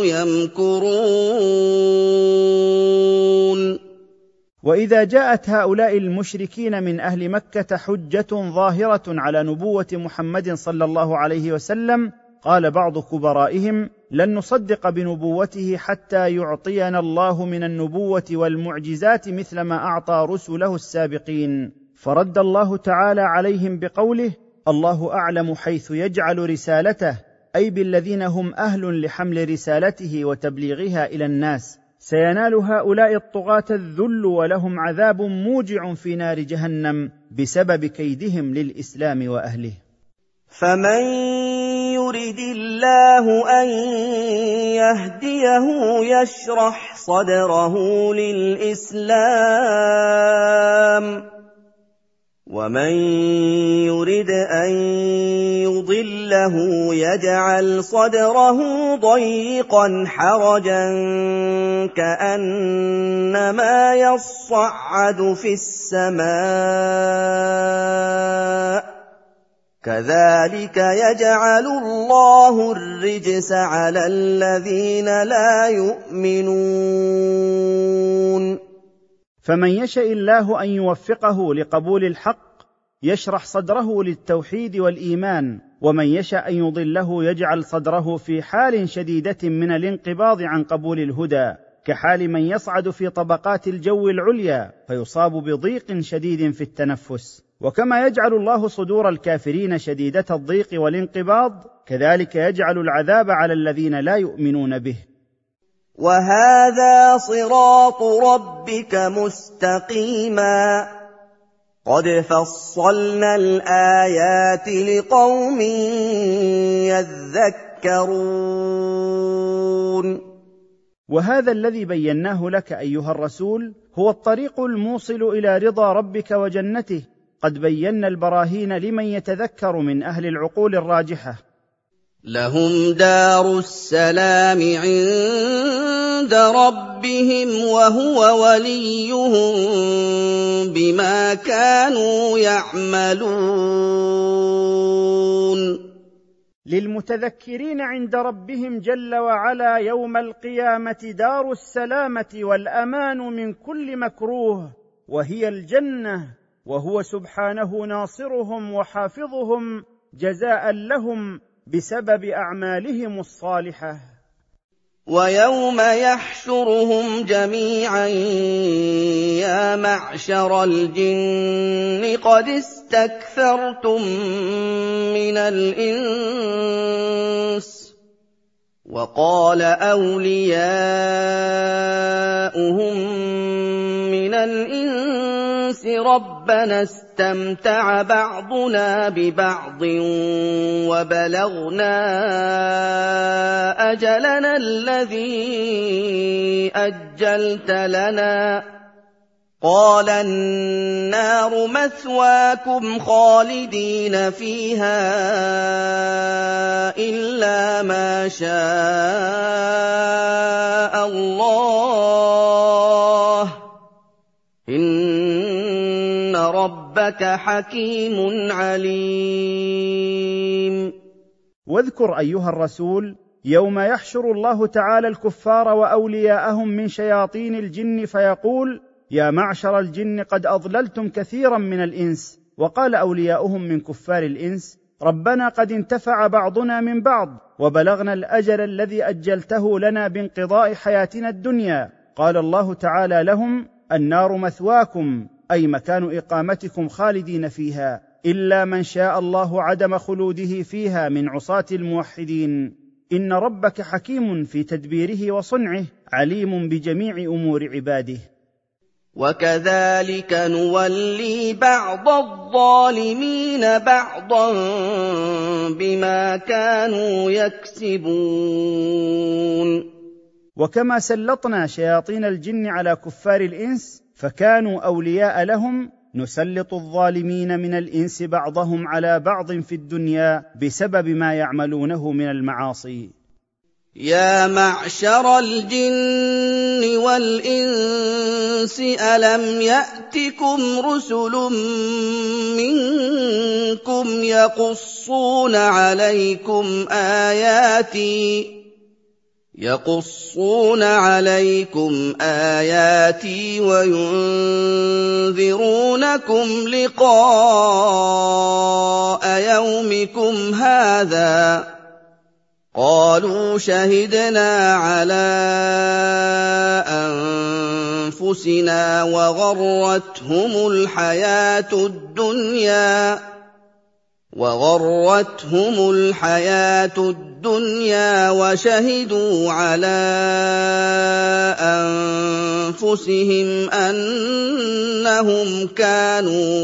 يَمْكُرُونَ. وإذا جاءت هؤلاء المشركين من أهل مكة حجة ظاهرة على نبوة محمد صلى الله عليه وسلم، قال بعض كبرائهم: لن نصدق بنبوته حتى يعطينا الله من النبوة والمعجزات مثل ما أعطى رسله السابقين. فرد الله تعالى عليهم بقوله: الله أعلم حيث يجعل رسالته، أي بالذين هم أهل لحمل رسالته وتبليغها إلى الناس، سينال هؤلاء الطغاة الذل ولهم عذاب موجع في نار جهنم بسبب كيدهم للإسلام وأهله. فمن يرد الله أن يهديه يشرح صدره للإسلام، ومن يرد أن يضله يجعل صدره ضيقا حرجا كأنما يصعد في السماء، كذلك يجعل الله الرجس على الذين لا يؤمنون. فمن يشاء الله أن يوفقه لقبول الحق يشرح صدره للتوحيد والإيمان، ومن يشاء أن يضله يجعل صدره في حال شديدة من الانقباض عن قبول الهدى، كحال من يصعد في طبقات الجو العليا فيصاب بضيق شديد في التنفس. وكما يجعل الله صدور الكافرين شديدة الضيق والانقباض، كذلك يجعل العذاب على الذين لا يؤمنون به. وهذا صراط ربك مستقيما قد فصلنا الآيات لقوم يذكرون. وهذا الذي بيناه لك أيها الرسول هو الطريق الموصل إلى رضا ربك وجنته. قد بينا البراهين لمن يتذكر من أهل العقول الراجحة. لهم دار السلام عند ربهم وهو وليهم بما كانوا يعملون. للمتذكرين عند ربهم جل وعلا يوم القيامة دار السلامة والأمان من كل مكروه، وهي الجنة، وهو سبحانه ناصرهم وحافظهم جزاء لهم بسبب أعمالهم الصالحة. ويوم يحشرهم جميعا يا معشر الجن قد استكثرتم من الإنس، وقال أولياؤهم من الإنس ربنا استمتع بعضنا ببعض وبلغنا أجلنا الذي أجلت لنا، قال النار مثواكم خالدين فيها إلا ما شاء الله إن ربك حكيم عليم. واذكر أيها الرسول يوم يحشر الله تعالى الكفار وأولياءهم من شياطين الجن فيقول يا معشر الجن قد أضللتم كثيرا من الإنس، وقال أولياؤهم من كفار الإنس ربنا قد انتفع بعضنا من بعض وبلغنا الأجل الذي أجلته لنا بانقضاء حياتنا الدنيا، قال الله تعالى لهم النار مثواكم أي مكان إقامتكم خالدين فيها، إلا من شاء الله عدم خلوده فيها من عصاة الموحدين، إن ربك حكيم في تدبيره وصنعه عليم بجميع أمور عباده. وكذلك نولي بعض الظالمين بعضا بما كانوا يكسبون. وكما سلطنا شياطين الجن على كفار الإنس فكانوا أولياء لهم، نسلط الظالمين من الإنس بعضهم على بعض في الدنيا بسبب ما يعملونه من المعاصي. يا معشر الجن والإنس ألم يأتكم رسل منكم يقصون عليكم آياتي يقصون عليكم آياتي وينذرونكم لقاء يومكم هذا، قالوا شهدنا على أنفسنا وغرتهم الحياة الدنيا وَغَرَّتْهُمُ الْحَيَاةُ الدُّنْيَا وَشَهِدُوا عَلَىٰ أَنفُسِهِمْ أَنَّهُمْ كَانُوا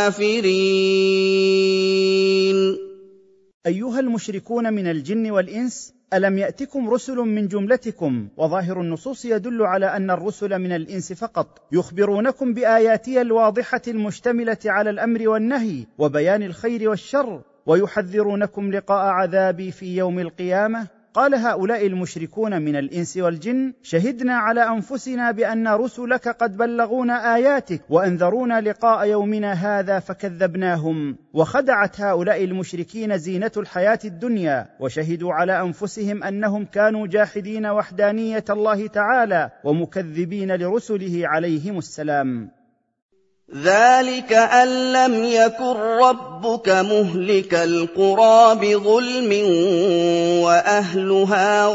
كَافِرِينَ أيها المشركون من الجن والإنس، ألم يأتكم رسل من جملتكم؟ وظاهر النصوص يدل على أن الرسل من الإنس فقط، يخبرونكم بآياتي الواضحة المشتملة على الأمر والنهي وبيان الخير والشر، ويحذرونكم لقاء عذابي في يوم القيامة. قال هؤلاء المشركون من الإنس والجن: شهدنا على أنفسنا بأن رسلك قد بلغونا آياتك وأنذرونا لقاء يومنا هذا فكذبناهم. وخدعت هؤلاء المشركين زينة الحياة الدنيا، وشهدوا على أنفسهم أنهم كانوا جاحدين وحدانية الله تعالى ومكذبين لرسله عليهم السلام. ذَلِكَ أَن لَّمْ يَكُن رَّبُّكَ مُهْلِكَ الْقُرَىٰ بِظُلْمٍ وَأَهْلُهَا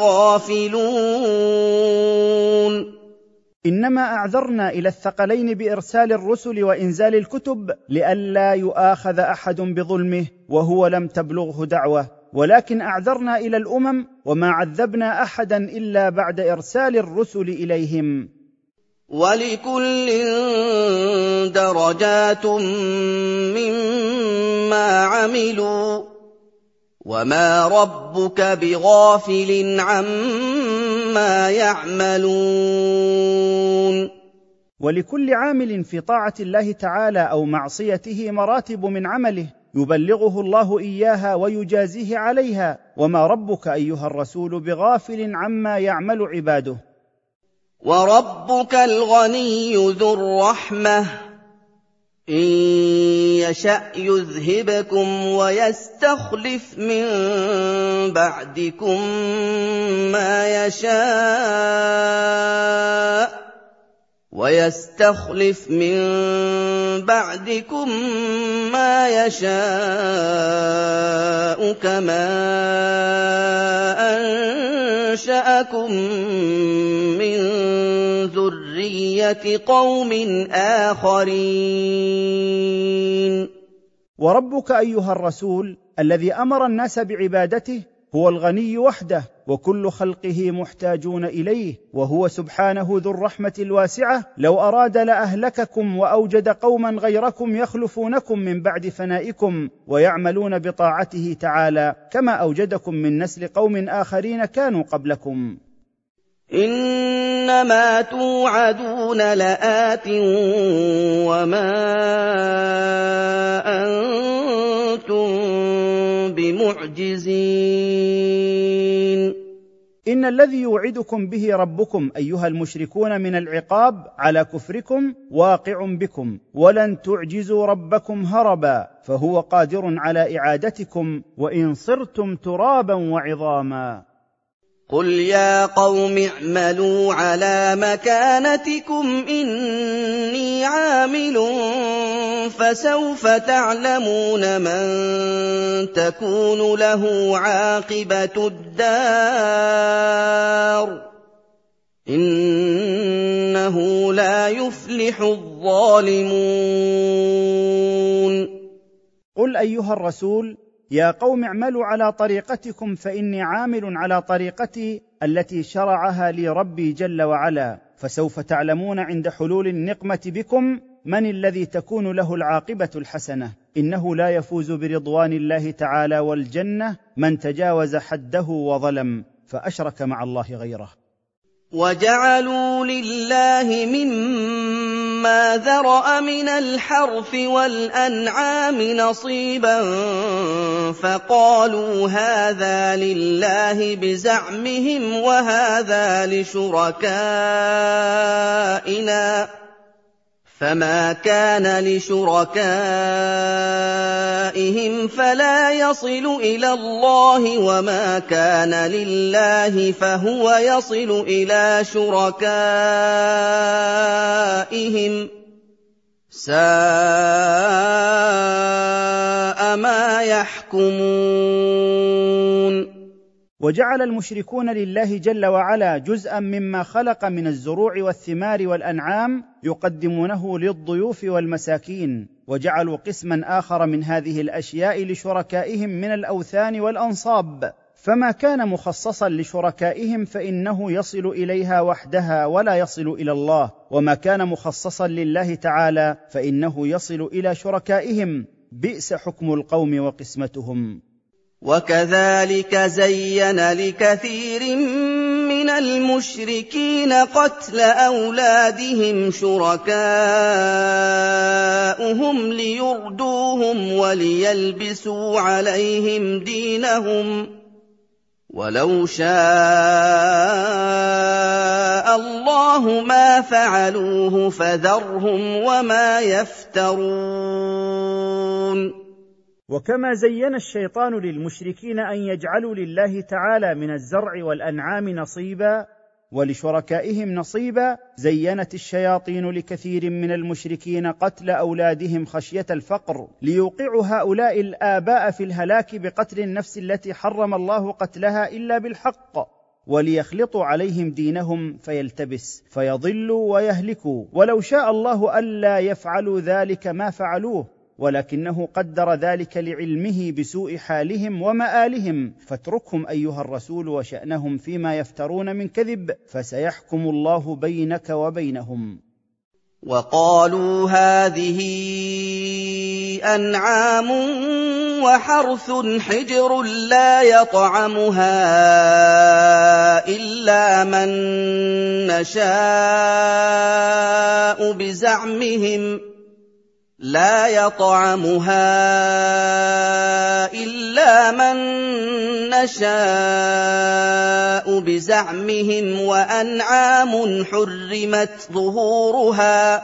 غَافِلُونَ. إنما أعذرنا إلى الثقلين بإرسال الرسل وإنزال الكتب لئلا يؤاخذ أحد بظلمه وهو لم تبلغه دعوة، ولكن أعذرنا إلى الأمم وما عذبنا أحدا إلا بعد إرسال الرسل إليهم. وَلِكُلٍّ دَرَجَاتٌ مِّمَّا عَمِلُوا ۚ وَمَا رَبُّكَ بِغَافِلٍ عَمَّا يَعْمَلُونَ. ولكل عامل في طاعة الله تعالى أو معصيته مراتب من عمله يبلغه الله إياها ويجازيه عليها، وما ربك أيها الرسول بغافل عما يعمل عباده. وَرَبُّكَ الْغَنِيُّ ذُو الرَّحْمَةِ، إِن يَشَأْ يُذْهِبْكُمْ وَيَسْتَخْلِفْ مِن بَعْدِكُم مَّا يَشَاءُ وَيَسْتَخْلِفْ مِن بَعْدِكُم مَّا يَشَاءُ كَمَا أَنشَأَكُم مِّن ذُرِّيَّةِ قَوْمٍ آخَرِينَ. وربك أيها الرسول الذي أمر الناس بعبادته هو الغني وحده، وكل خلقه محتاجون إليه، وهو سبحانه ذو الرحمة الواسعة. لو أراد لأهلككم وأوجد قوما غيركم يخلفونكم من بعد فنائكم ويعملون بطاعته تعالى كما أوجدكم من نسل قوم آخرين كانوا قبلكم. إِنَّمَا تُوعَدُونَ لَآتٍ وَمَا أَنتُم بِمُعْجِزِينَ. إن الذي يوعدكم به ربكم أيها المشركون من العقاب على كفركم واقع بكم، ولن تعجزوا ربكم هربا، فهو قادر على إعادتكم وإن صرتم ترابا وعظاما. قُلْ يَا قَوْمِ اعْمَلُوا عَلَىٰ مَكَانَتِكُمْ إِنِّي عَامِلٌ فَسَوْفَ تَعْلَمُونَ مَن تَكُونُ لَهُ عَاقِبَةُ الدَّارِ ۗ إِنَّهُ لَا يُفْلِحُ الظَّالِمُونَ. قل أيها الرسول: يا قوم اعملوا على طريقتكم فإني عامل على طريقتي التي شرعها لي ربي جل وعلا، فسوف تعلمون عند حلول النقمة بكم من الذي تكون له العاقبة الحسنة. إنه لا يفوز برضوان الله تعالى والجنة من تجاوز حده وظلم فأشرك مع الله غيره. وَجَعَلُوا لِلَّهِ مِمَّا ذَرَأَ مِنَ الْحَرْثِ وَالْأَنْعَامِ نَصِيبًا فَقَالُوا هَٰذَا لِلَّهِ بِزَعْمِهِمْ وَهَٰذَا لِشُرَكَائِنَا ۖ فَمَا كَانَ لِشُرَكَائِهِمْ فَلَا يَصِلُ إِلَى اللَّهِ، وَمَا كَانَ لِلَّهِ فَهُوَ يَصِلُ إِلَىٰ شُرَكَائِهِمْ ۗ سَاءَ مَا يَحْكُمُونَ. وجعل المشركون لله جل وعلا جزءا مما خلق من الزروع والثمار والأنعام يقدمونه للضيوف والمساكين، وجعلوا قسما آخر من هذه الأشياء لشركائهم من الأوثان والأنصاب، فما كان مخصصا لشركائهم فإنه يصل إليها وحدها ولا يصل إلى الله، وما كان مخصصا لله تعالى فإنه يصل إلى شركائهم. بئس حكم القوم وقسمتهم. وكذلك زين لكثير من المشركين قتل أولادهم شركاؤهم ليردوهم وليلبسوا عليهم دينهم، ولو شاء الله ما فعلوه فذرهم وما يفترون. وكما زين الشيطان للمشركين أن يجعلوا لله تعالى من الزرع والأنعام نصيبا ولشركائهم نصيبا، زينت الشياطين لكثير من المشركين قتل أولادهم خشية الفقر، ليوقعوا هؤلاء الآباء في الهلاك بقتل النفس التي حرم الله قتلها إلا بالحق، وليخلطوا عليهم دينهم فيلتبس فيضلوا ويهلكوا. ولو شاء الله ألا يفعلوا ذلك ما فعلوه، ولكنه قدر ذلك لعلمه بسوء حالهم ومآلهم، فاتركهم أيها الرسول وشأنهم فيما يفترون من كذب، فسيحكم الله بينك وبينهم. وقالوا هذه أنعام وحرث حجر لا يطعمها إلا من نشاء بزعمهم لا يطعمها إلا من نشاء بزعمهم وأنعام حرمت ظهورها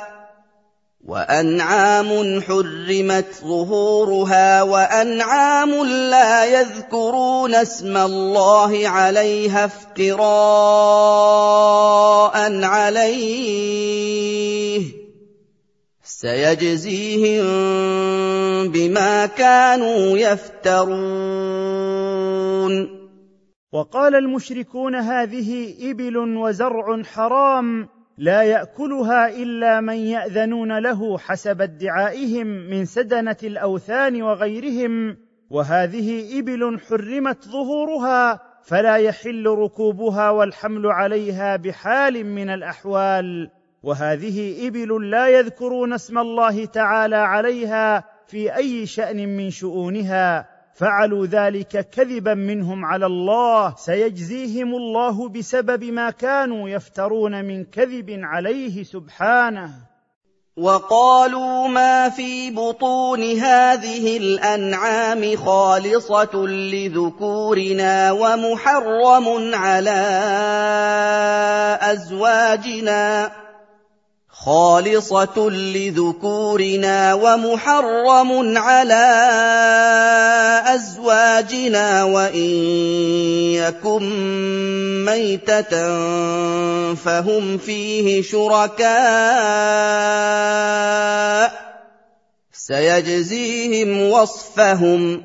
وأنعام حرمت ظهورها وأنعام لا يذكرون اسم الله عليها افتراء عليه سيجزيهم بما كانوا يفترون. وقال المشركون هذه إبل وزرع حرام لا يأكلها إلا من يأذنون له حسب ادعائهم من سدنة الأوثان وغيرهم، وهذه إبل حرمت ظهورها فلا يحل ركوبها والحمل عليها بحال من الأحوال، وهذه إبل لا يذكرون اسم الله تعالى عليها في أي شأن من شؤونها، فعلوا ذلك كذبا منهم على الله، سيجزيهم الله بسبب ما كانوا يفترون من كذب عليه سبحانه. وقالوا ما في بطون هذه الأنعام خالصة لذكورنا ومحرم على أزواجنا خالصة لذكورنا ومحرم على أزواجنا وإن يكن ميتة فهم فيه شركاء سيجزيهم وصفهم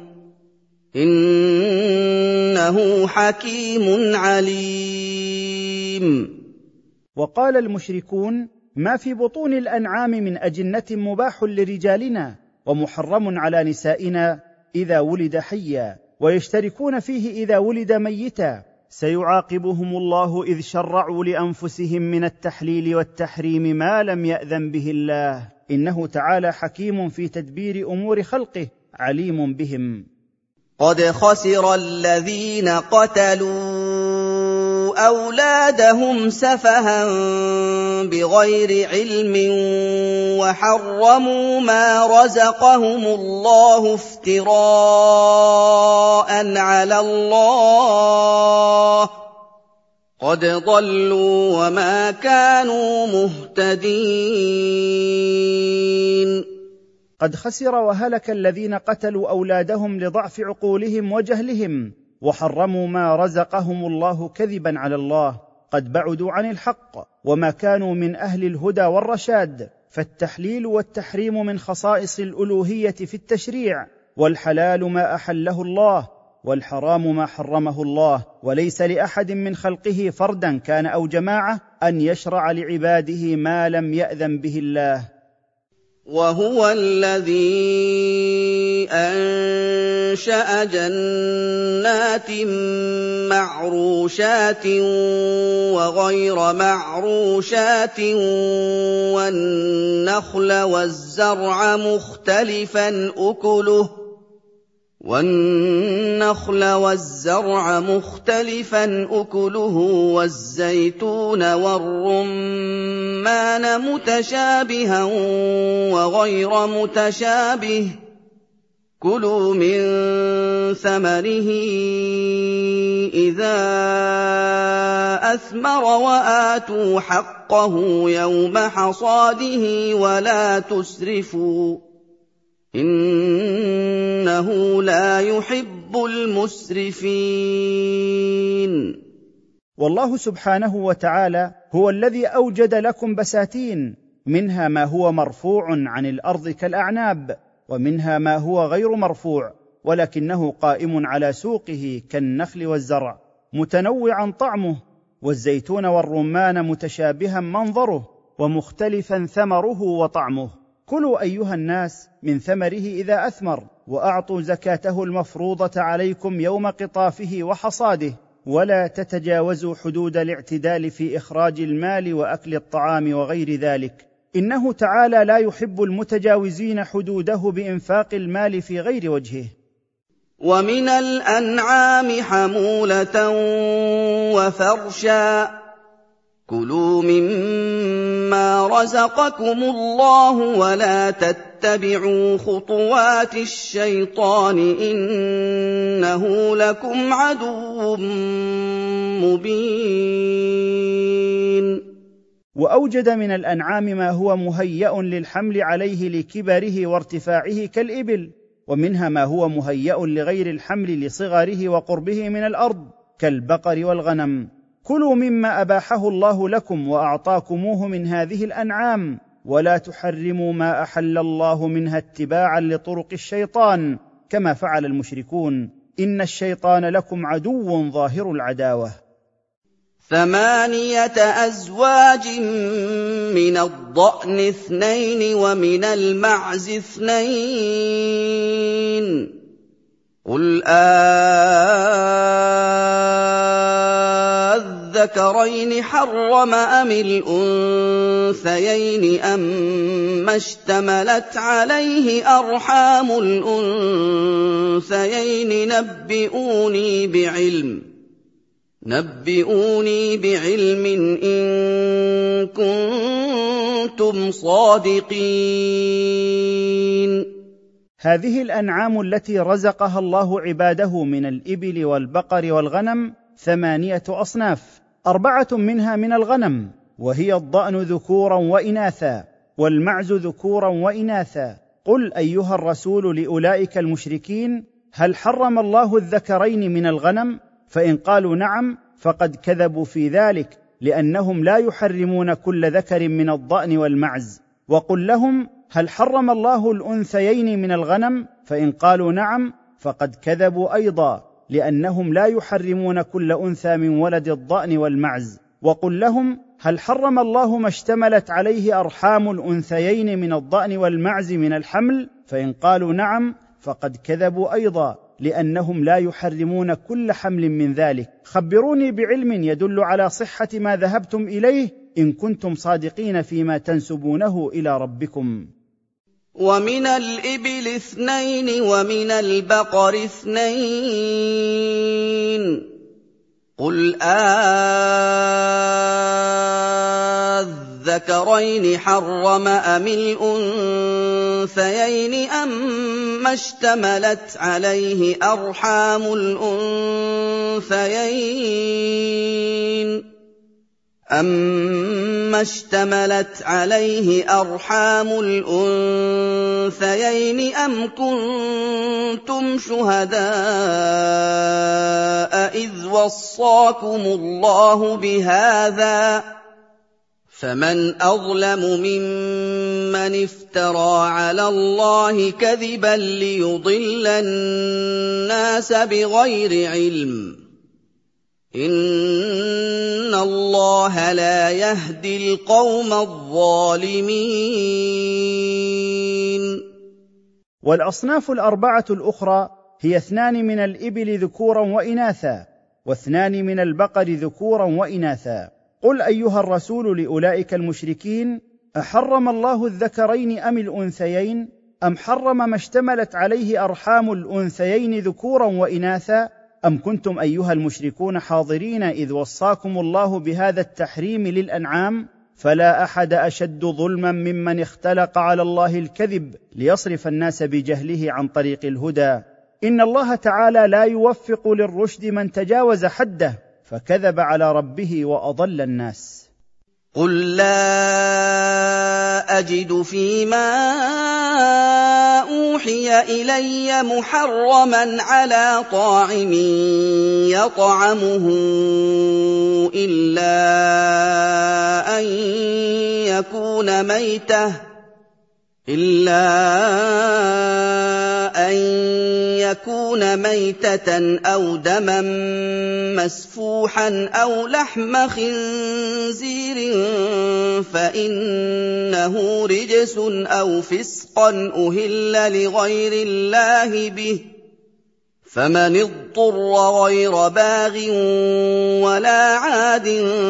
إنه حكيم عليم. وقال المشركون ما في بطون الأنعام من أجنة مباح لرجالنا ومحرم على نسائنا إذا ولد حيا، ويشتركون فيه إذا ولد ميتا، سيعاقبهم الله إذ شرعوا لأنفسهم من التحليل والتحريم ما لم يأذن به الله، إنه تعالى حكيم في تدبير أمور خلقه عليم بهم. قد خسر الذين قتلوا أولادهم سفها بغير علم وحرموا ما رزقهم الله افتراء على الله قد ضلوا وما كانوا مهتدين. قد خسر وهلك الذين قتلوا أولادهم لضعف عقولهم وجهلهم وحرموا ما رزقهم الله كذبا على الله، قد بعدوا عن الحق وما كانوا من أهل الهدى والرشاد، فالتحليل والتحريم من خصائص الألوهية في التشريع، والحلال ما أحله الله، والحرام ما حرمه الله، وليس لاحد من خلقه فردا كان او جماعه ان يشرع لعباده ما لم ياذن به الله. وهو الذي أنشأ جنات معروشات وغير معروشات والنخل والزرع مختلفا أكله والنخل والزرع مختلفا أكله والزيتون والرمان متشابها وغير متشابه كلوا من ثمره إذا أثمر وآتوا حقه يوم حصاده ولا تسرفوا إنه لا يحب المسرفين. والله سبحانه وتعالى هو الذي أوجد لكم بساتين، منها ما هو مرفوع عن الأرض كالأعناب، ومنها ما هو غير مرفوع ولكنه قائم على سوقه كالنخل والزرع متنوعا طعمه، والزيتون والرمان متشابها منظره ومختلفا ثمره وطعمه. كلوا أيها الناس من ثمره إذا أثمر، وأعطوا زكاته المفروضة عليكم يوم قطافه وحصاده، ولا تتجاوزوا حدود الاعتدال في إخراج المال وأكل الطعام وغير ذلك، إنه تعالى لا يحب المتجاوزين حدوده بإنفاق المال في غير وجهه. ومن الأنعام حمولة وفرشا كلوا مما رزقكم الله ولا تتبعوا خطوات الشيطان إنه لكم عدو مبين. وأوجد من الأنعام ما هو مهيأ للحمل عليه لكبره وارتفاعه كالإبل، ومنها ما هو مهيأ لغير الحمل لصغره وقربه من الأرض كالبقر والغنم. كلوا مما أباحه الله لكم وأعطاكموه من هذه الأنعام، ولا تحرموا ما أحل الله منها اتباعا لطرق الشيطان كما فعل المشركون، إن الشيطان لكم عدو ظاهر العداوة. ثمانية أزواج من الضأن اثنين ومن المعز اثنين قل أذكرين حرم أم الأنثيين أما اشتملت عليه أرحام الأنثيين نبئوني بعلم نبئوني بعلم إن كنتم صادقين. هذه الأنعام التي رزقها الله عباده من الإبل والبقر والغنم ثمانية أصناف، أربعة منها من الغنم، وهي الضأن ذكورا وإناثا، والمعز ذكورا وإناثا. قل أيها الرسول لأولئك المشركين: هل حرم الله الذكرين من الغنم؟ فإن قالوا نعم فقد كذبوا في ذلك، لأنهم لا يحرمون كل ذكر من الضأن والمعز. وقل لهم: هل حرم الله الأنثيين من الغنم؟ فإن قالوا نعم فقد كذبوا أيضا، لأنهم لا يحرمون كل أنثى من ولد الضأن والمعز. وقل لهم: هل حرم الله ما اشتملت عليه أرحام الأنثيين من الضأن والمعز من الحمل؟ فإن قالوا نعم فقد كذبوا أيضا، لأنهم لا يحرمون كل حمل من ذلك. خبروني بعلم يدل على صحة ما ذهبتم إليه إن كنتم صادقين فيما تنسبونه إلى ربكم. ومن الإبل اثنين ومن البقر اثنين قل أذكرين حرم أم الأنثيين أما اشتملت عليه أرحام الأنثيين أما اشتملت عليه أرحام الأنثيين أم كنتم شهداء إذ وصاكم الله بهذا فمن أظلم ممن افترى على الله كذبا ليضل الناس بغير علم إن الله لا يهدي القوم الظالمين. والأصناف الأربعة الأخرى هي اثنان من الإبل ذكورا وإناثا، واثنان من البقر ذكورا وإناثا. قل أيها الرسول لأولئك المشركين: أحرم الله الذكرين أم الأنثيين؟ أم حرم ما اشتملت عليه أرحام الأنثيين ذكورا وإناثا؟ أم كنتم أيها المشركون حاضرين إذ وصاكم الله بهذا التحريم للأنعام؟ فلا أحد أشد ظلما ممن اختلق على الله الكذب ليصرف الناس بجهله عن طريق الهدى. إن الله تعالى لا يوفق للرشد من تجاوز حده فكذب على ربه وأضل الناس. قل لا أجد فيما أوحي إلي محرما على طاعم يطعمه إلا أن يكون ميتة إلا أن يكون ميتة أو دما مسفوحا أو لحم خنزير فإنه رجس أو فسقا أهل لغير الله به فمن اضطر غير باغ ولا عاد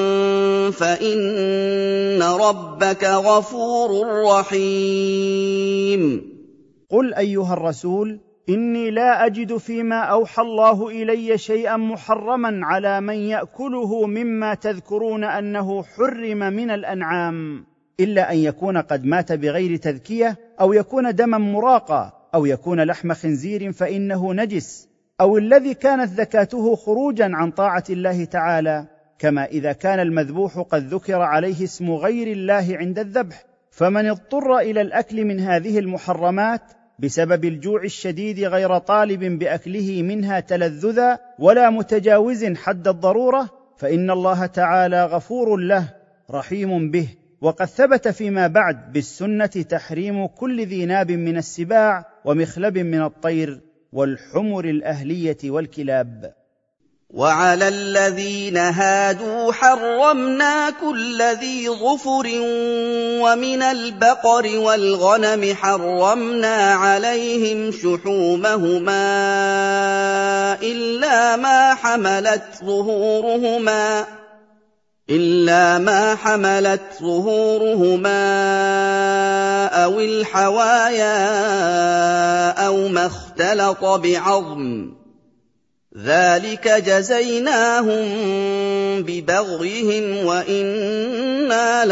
فإن ربك غفور رحيم. قل أيها الرسول: إني لا أجد فيما أوحى الله إلي شيئا محرما على من يأكله مما تذكرون أنه حرم من الأنعام، إلا أن يكون قد مات بغير تذكية، أو يكون دما مراقا، أو يكون لحم خنزير فإنه نجس، أو الذي كانت زكاته خروجا عن طاعة الله تعالى، كما إذا كان المذبوح قد ذكر عليه اسم غير الله عند الذبح. فمن اضطر إلى الأكل من هذه المحرمات بسبب الجوع الشديد غير طالب بأكله منها تلذذا ولا متجاوز حد الضرورة، فإن الله تعالى غفور له رحيم به. وقد ثبت فيما بعد بالسنة تحريم كل ذي ناب من السباع ومخلب من الطير والحمر الأهلية والكلاب. وعلى الذين هادوا حرمنا كل ذي ظفر ومن البقر والغنم حرمنا عليهم شحومهما إلا ما حملت ظهورهما إلا ما حملت ظهورهما أو الحوايا أو ما اختلط بعظم ذلك جزيناهم ببغيهم وإنا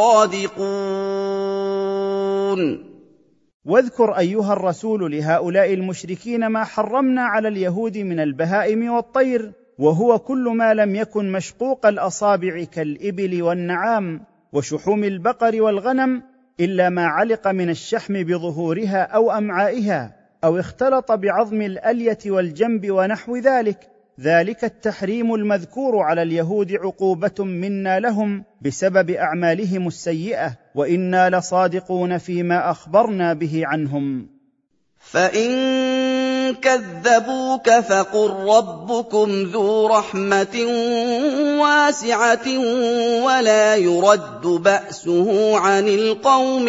لصادقون. واذكر أيها الرسول لهؤلاء المشركين ما حرمنا على اليهود من البهائم والطير، وهو كل ما لم يكن مشقوق الأصابع كالإبل والنعام وشحوم البقر والغنم، إلا ما علق من الشحم بظهورها أو أمعائها، أو اختلط بعظم الألية والجنب ونحو ذلك. ذلك التحريم المذكور على اليهود عقوبة منا لهم بسبب أعمالهم السيئة، وإنا لصادقون فيما أخبرنا به عنهم. فإن كذبوك فقل ربكم ذو رحمة واسعة ولا يرد بأسه عن القوم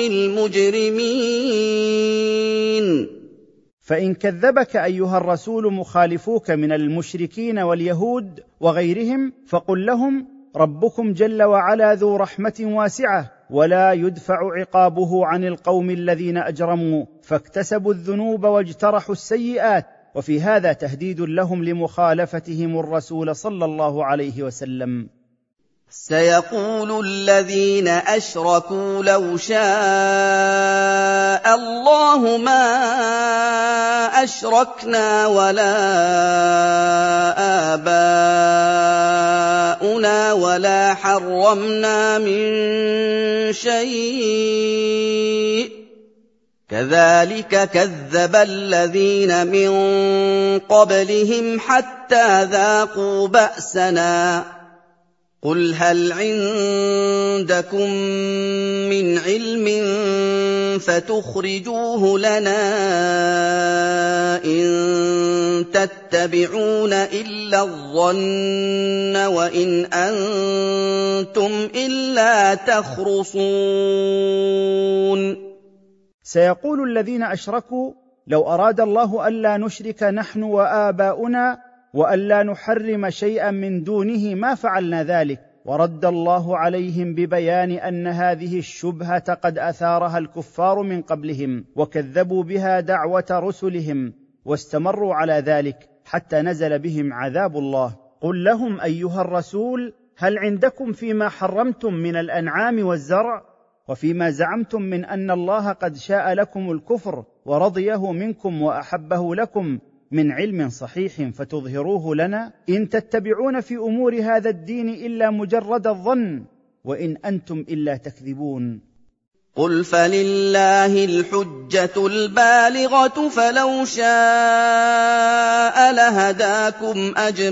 المجرمين. فإن كذبك أيها الرسول مخالفوك من المشركين واليهود وغيرهم فقل لهم: ربكم جل وعلا ذو رحمة واسعة ولا يدفع عقابه عن القوم الذين أجرموا فاكتسبوا الذنوب واجترحوا السيئات، وفي هذا تهديد لهم لمخالفتهم الرسول صلى الله عليه وسلم. سيقول الذين أشركوا لو شاء الله ما أشركنا ولا آباؤنا ولا حرمنا من شيء كذلك كذب الذين من قبلهم حتى ذاقوا بأسنا قُلْ هَلْ عِندَكُم مِّنْ عِلْمٍ فَتُخْرِجُوهُ لَنَا ۖ إِن تَتَّبِعُونَ إِلَّا الظَّنَّ وَإِنْ أَنتُمْ إِلَّا تَخْرُصُونَ. سيقول الذين أشركوا: لو أراد الله ألا نشرك نحن وآباؤنا وألا نحرم شيئا من دونه ما فعلنا ذلك. ورد الله عليهم ببيان أن هذه الشبهة قد أثارها الكفار من قبلهم، وكذبوا بها دعوة رسلهم، واستمروا على ذلك حتى نزل بهم عذاب الله. قل لهم أيها الرسول: هل عندكم فيما حرمتم من الأنعام والزرع، وفيما زعمتم من أن الله قد شاء لكم الكفر ورضيه منكم وأحبه لكم من علم صحيح فتظهروه لنا؟ إن تتبعون في أمور هذا الدين إلا مجرد الظن، وإن أنتم إلا تكذبون. قُلْ فَلِلَّهِ الْحُجَّةُ الْبَالِغَةُ فَلَوْ شَاءَ لَهَدَاكُمْ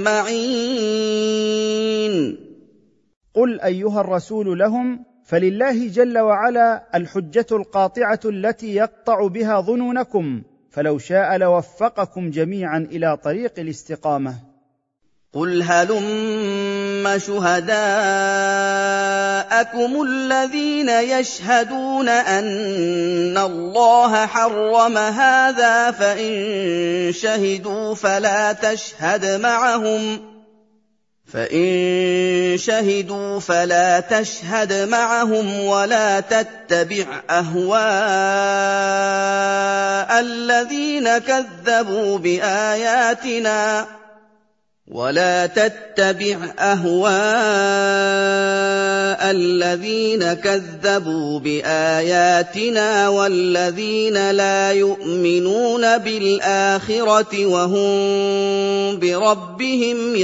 أَجْمَعِينَ. قل أيها الرسول لهم: فلله جل وعلا الحجة القاطعة التي يقطع بها ظنونكم، فلو شاء لوفقكم جميعا إلى طريق الاستقامة. قُلْ هَلُمَّ شُهَدَاءَكُمُ الَّذِينَ يَشْهَدُونَ أَنَّ اللَّهَ حَرَّمَ هَٰذَا فَإِن شَهِدُوا فَلَا تَشْهَدْ مَعَهُمْ فَإِن شَهِدُوا فَلَا تَشْهَدْ مَعَهُمْ وَلَا تَتَّبِعْ أَهْوَاءَ الَّذِينَ كَذَّبُوا بِآيَاتِنَا وَلَا تَتَّبِعْ أَهْوَاءَ الَّذِينَ كَذَّبُوا بِآيَاتِنَا وَالَّذِينَ لَا يُؤْمِنُونَ بِالْآخِرَةِ وَهُم بِرَبِّهِمْ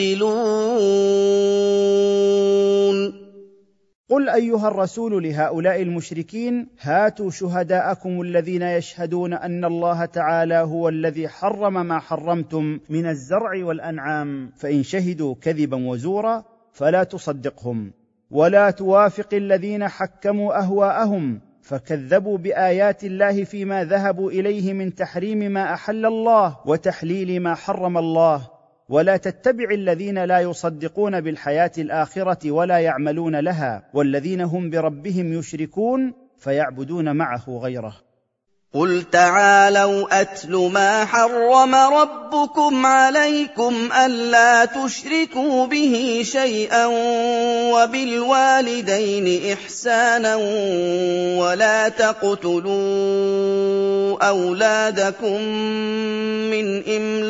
يَعْدِلُونَ. قل أيها الرسول لهؤلاء المشركين: هاتوا شهداءكم الذين يشهدون أن الله تعالى هو الذي حرم ما حرمتم من الزرع والأنعام، فإن شهدوا كذبا وزورا فلا تصدقهم، ولا توافق الذين حكموا أهواءهم فكذبوا بآيات الله فيما ذهبوا إليه من تحريم ما أحل الله وتحليل ما حرم الله، ولا تتبع الذين لا يصدقون بالحياة الآخرة ولا يعملون لها، والذين هم بربهم يشركون فيعبدون معه غيره. قُلْ تَعَالَوْا أَتْلُ مَا حَرَّمَ رَبُّكُمْ عَلَيْكُمْ أَلَّا تُشْرِكُوا بِهِ شَيْئًا وَبِالْوَالِدَيْنِ إِحْسَانًا وَلَا تَقْتُلُوا أَوْلَادَكُم مِّنْ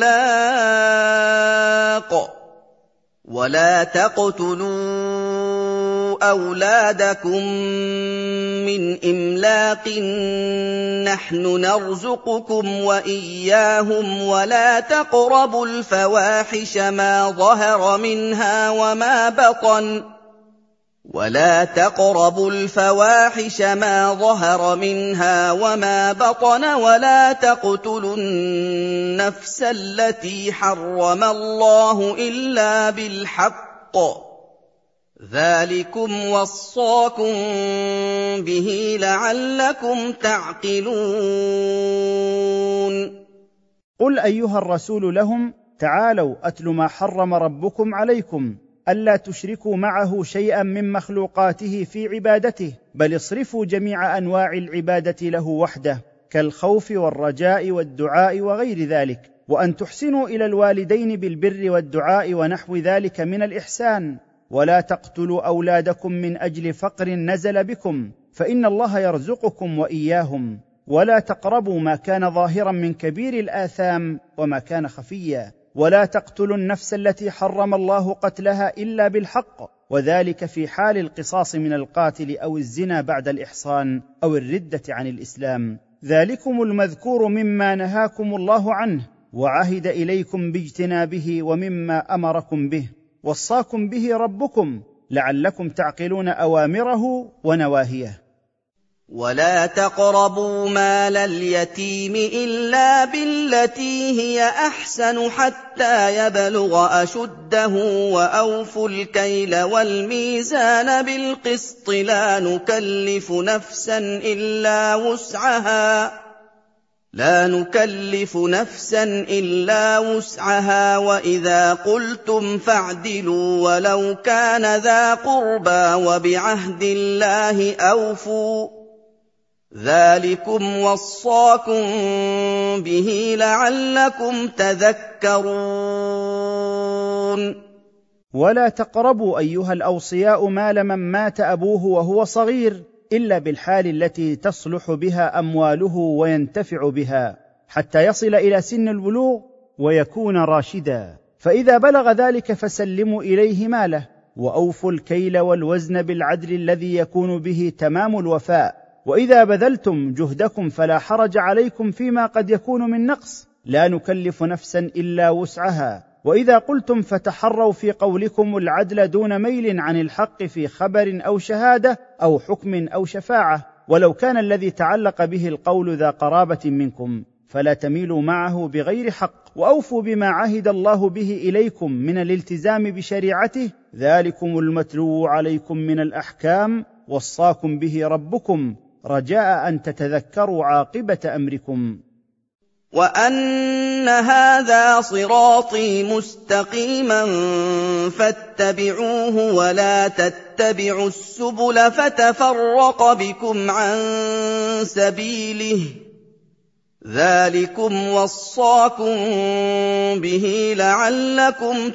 إِمْلَاقٍ وَلَا تَقْتُلُوا أَوْلَادَكُم مِّنْ إِمْلَاقٍ نَّحْنُ نَرْزُقُكُمْ وَإِيَّاهُمْ وَلَا تَقْرَبُوا الْفَوَاحِشَ مَا ظَهَرَ مِنْهَا وَمَا بَطَنَ ولا تقربوا الفواحش ما ظهر منها وما بطن ولا تقتلوا النفس التي حرم الله إلا بالحق ذلكم وصاكم به لعلكم تعقلون. قل أيها الرسول لهم: تعالوا أتل ما حرم ربكم عليكم ألا تشركوا معه شيئا من مخلوقاته في عبادته، بل اصرفوا جميع أنواع العبادة له وحده كالخوف والرجاء والدعاء وغير ذلك، وأن تحسنوا إلى الوالدين بالبر والدعاء ونحو ذلك من الإحسان، ولا تقتلوا أولادكم من أجل فقر نزل بكم فإن الله يرزقكم وإياهم، ولا تقربوا ما كان ظاهرا من كبير الآثام وما كان خفيا، ولا تقتلوا النفس التي حرم الله قتلها إلا بالحق، وذلك في حال القصاص من القاتل أو الزنا بعد الإحصان أو الردة عن الإسلام، ذلكم المذكور مما نهاكم الله عنه وعهد إليكم باجتنابه ومما أمركم به، وصاكم به ربكم لعلكم تعقلون أوامره ونواهيه. ولا تقربوا مال اليتيم إلا بالتي هي أحسن حتى يبلغ أشده وأوفوا الكيل والميزان بالقسط لا نكلف نفسا إلا وسعها لا نكلف نفسا إلا وسعها وإذا قلتم فاعدلوا ولو كان ذا قربى وبعهد الله أوفوا ذلكم وصاكم به لعلكم تذكرون. ولا تقربوا أيها الأوصياء مال من مات أبوه وهو صغير إلا بالحال التي تصلح بها أمواله وينتفع بها حتى يصل إلى سن البلوغ ويكون راشدا، فإذا بلغ ذلك فسلموا إليه ماله، وأوفوا الكيل والوزن بالعدل الذي يكون به تمام الوفاء. وإذا بذلتم جهدكم فلا حرج عليكم فيما قد يكون من نقص، لا نكلف نفسا إلا وسعها. وإذا قلتم فتحروا في قولكم العدل دون ميل عن الحق في خبر أو شهادة أو حكم أو شفاعة، ولو كان الذي تعلق به القول ذا قرابة منكم، فلا تميلوا معه بغير حق، وأوفوا بما عهد الله به إليكم من الالتزام بشريعته، ذلكم المتلو عليكم من الأحكام وصاكم به ربكم رجاء أن تتذكروا عاقبة أمركم. وأن هذا صراطي مستقيما فاتبعوه ولا تتبعوا السبل فتفرق بكم عن سبيله ذلكم وصاكم به لعلكم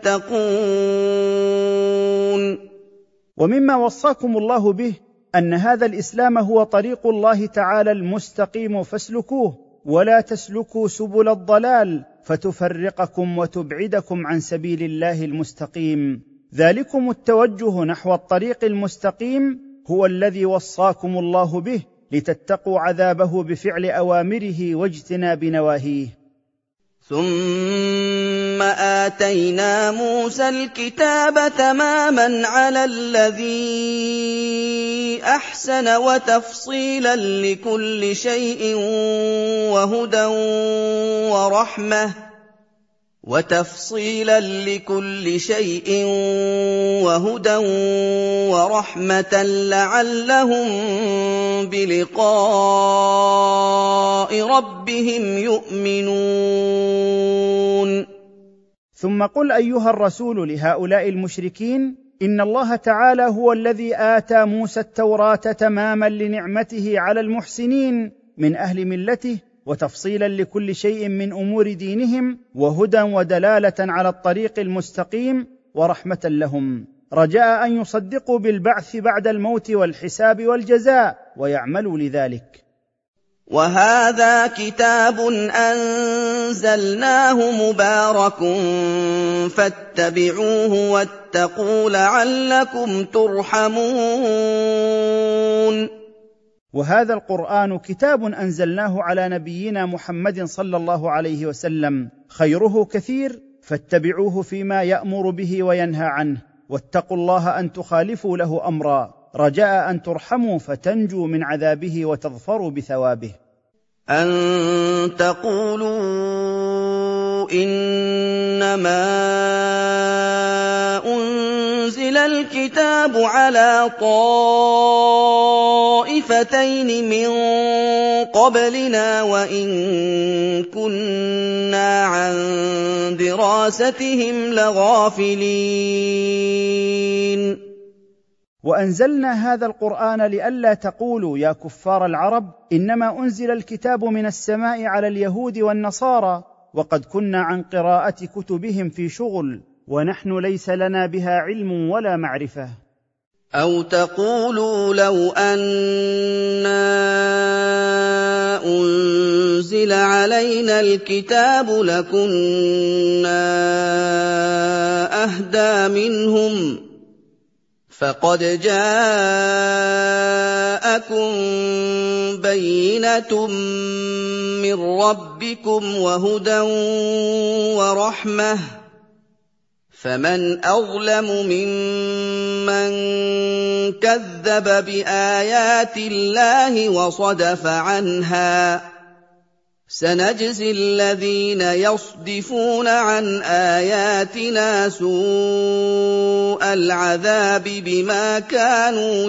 تتقون. ومما وصاكم الله به أن هذا الإسلام هو طريق الله تعالى المستقيم فاسلكوه، ولا تسلكوا سبل الضلال فتفرقكم وتبعدكم عن سبيل الله المستقيم. ذلكم التوجه نحو الطريق المستقيم هو الذي وصاكم الله به لتتقوا عذابه بفعل أوامره واجتناب نواهيه. ثم آتينا موسى الكتاب تماما على الذي أحسن وتفصيلا لكل شيء وهدى ورحمة وتفصيلا لكل شيء وهدى ورحمة لعلهم بلقاء ربهم يؤمنون. ثم قل أيها الرسول لهؤلاء المشركين إن الله تعالى هو الذي آتى موسى التوراة تماما لنعمته على المحسنين من أهل ملته، وتفصيلا لكل شيء من أمور دينهم، وهدى ودلالة على الطريق المستقيم، ورحمة لهم رجاء أن يصدقوا بالبعث بعد الموت والحساب والجزاء ويعملوا لذلك. وهذا كتاب أنزلناه مبارك فاتبعوه واتقوا لعلكم ترحمون. وهذا القرآن كتاب أنزلناه على نبينا محمد صلى الله عليه وسلم، خيره كثير، فاتبعوه فيما يأمر به وينهى عنه، واتقوا الله أن تخالفوا له أمرا رجاء أن ترحموا فتنجوا من عذابه وتظفروا بثوابه. أن تقولوا إنما أنزل الكتاب على طائفتين من قبلنا وإن كنا عن دراستهم لغافلين. وأنزلنا هذا القرآن لئلا تقولوا يا كفار العرب إنما أنزل الكتاب من السماء على اليهود والنصارى وقد كنا عن قراءة كتبهم في شغل، ونحن ليس لنا بها علم ولا معرفة. أو تقولوا لو أنا أنزل علينا الكتاب لكنا أهدى منهم فقد جاءكم بينة من ربكم وهدى ورحمة فَمَنْ أَظْلَمُ مِمَّن كَذَّبَ بِآيَاتِ اللَّهِ وَصَدَفَ عَنْهَا ۗ سَنَجْزِي الَّذِينَ يَصْدِفُونَ عَنْ آيَاتِنَا سُوءَ الْعَذَابِ بِمَا كَانُوا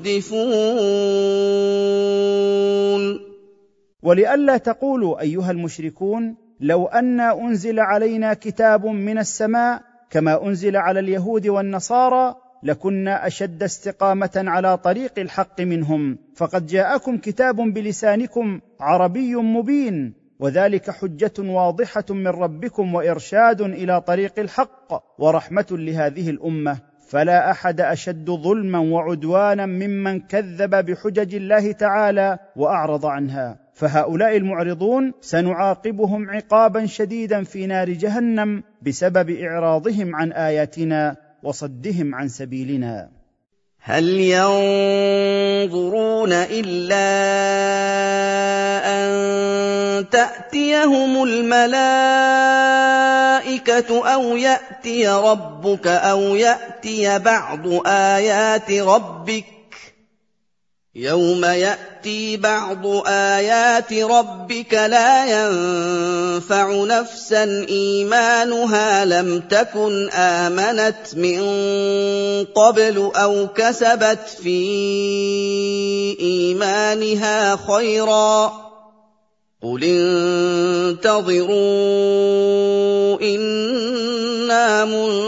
يَصْدِفُونَ. ولئلا تقولوا أيها المشركون لو أن أنزل علينا كتاب من السماء كما أنزل على اليهود والنصارى لكنا أشد استقامة على طريق الحق منهم، فقد جاءكم كتاب بلسانكم عربي مبين، وذلك حجة واضحة من ربكم وإرشاد إلى طريق الحق ورحمة لهذه الأمة، فلا أحد أشد ظلما وعدوانا ممن كذب بحجج الله تعالى وأعرض عنها. فهؤلاء المعرضون سنعاقبهم عقابا شديدا في نار جهنم بسبب إعراضهم عن آياتنا وصدهم عن سبيلنا. هل ينظرون إلا أن تأتيهم الملائكة أو يأتي ربك أو يأتي بعض آيات ربك؟ يوم يأتي بعض آيات ربك لا ينفع نفسا إيمانها لم تكن آمنت من قبل أو كسبت في إيمانها خيرا قل انتظروا إنا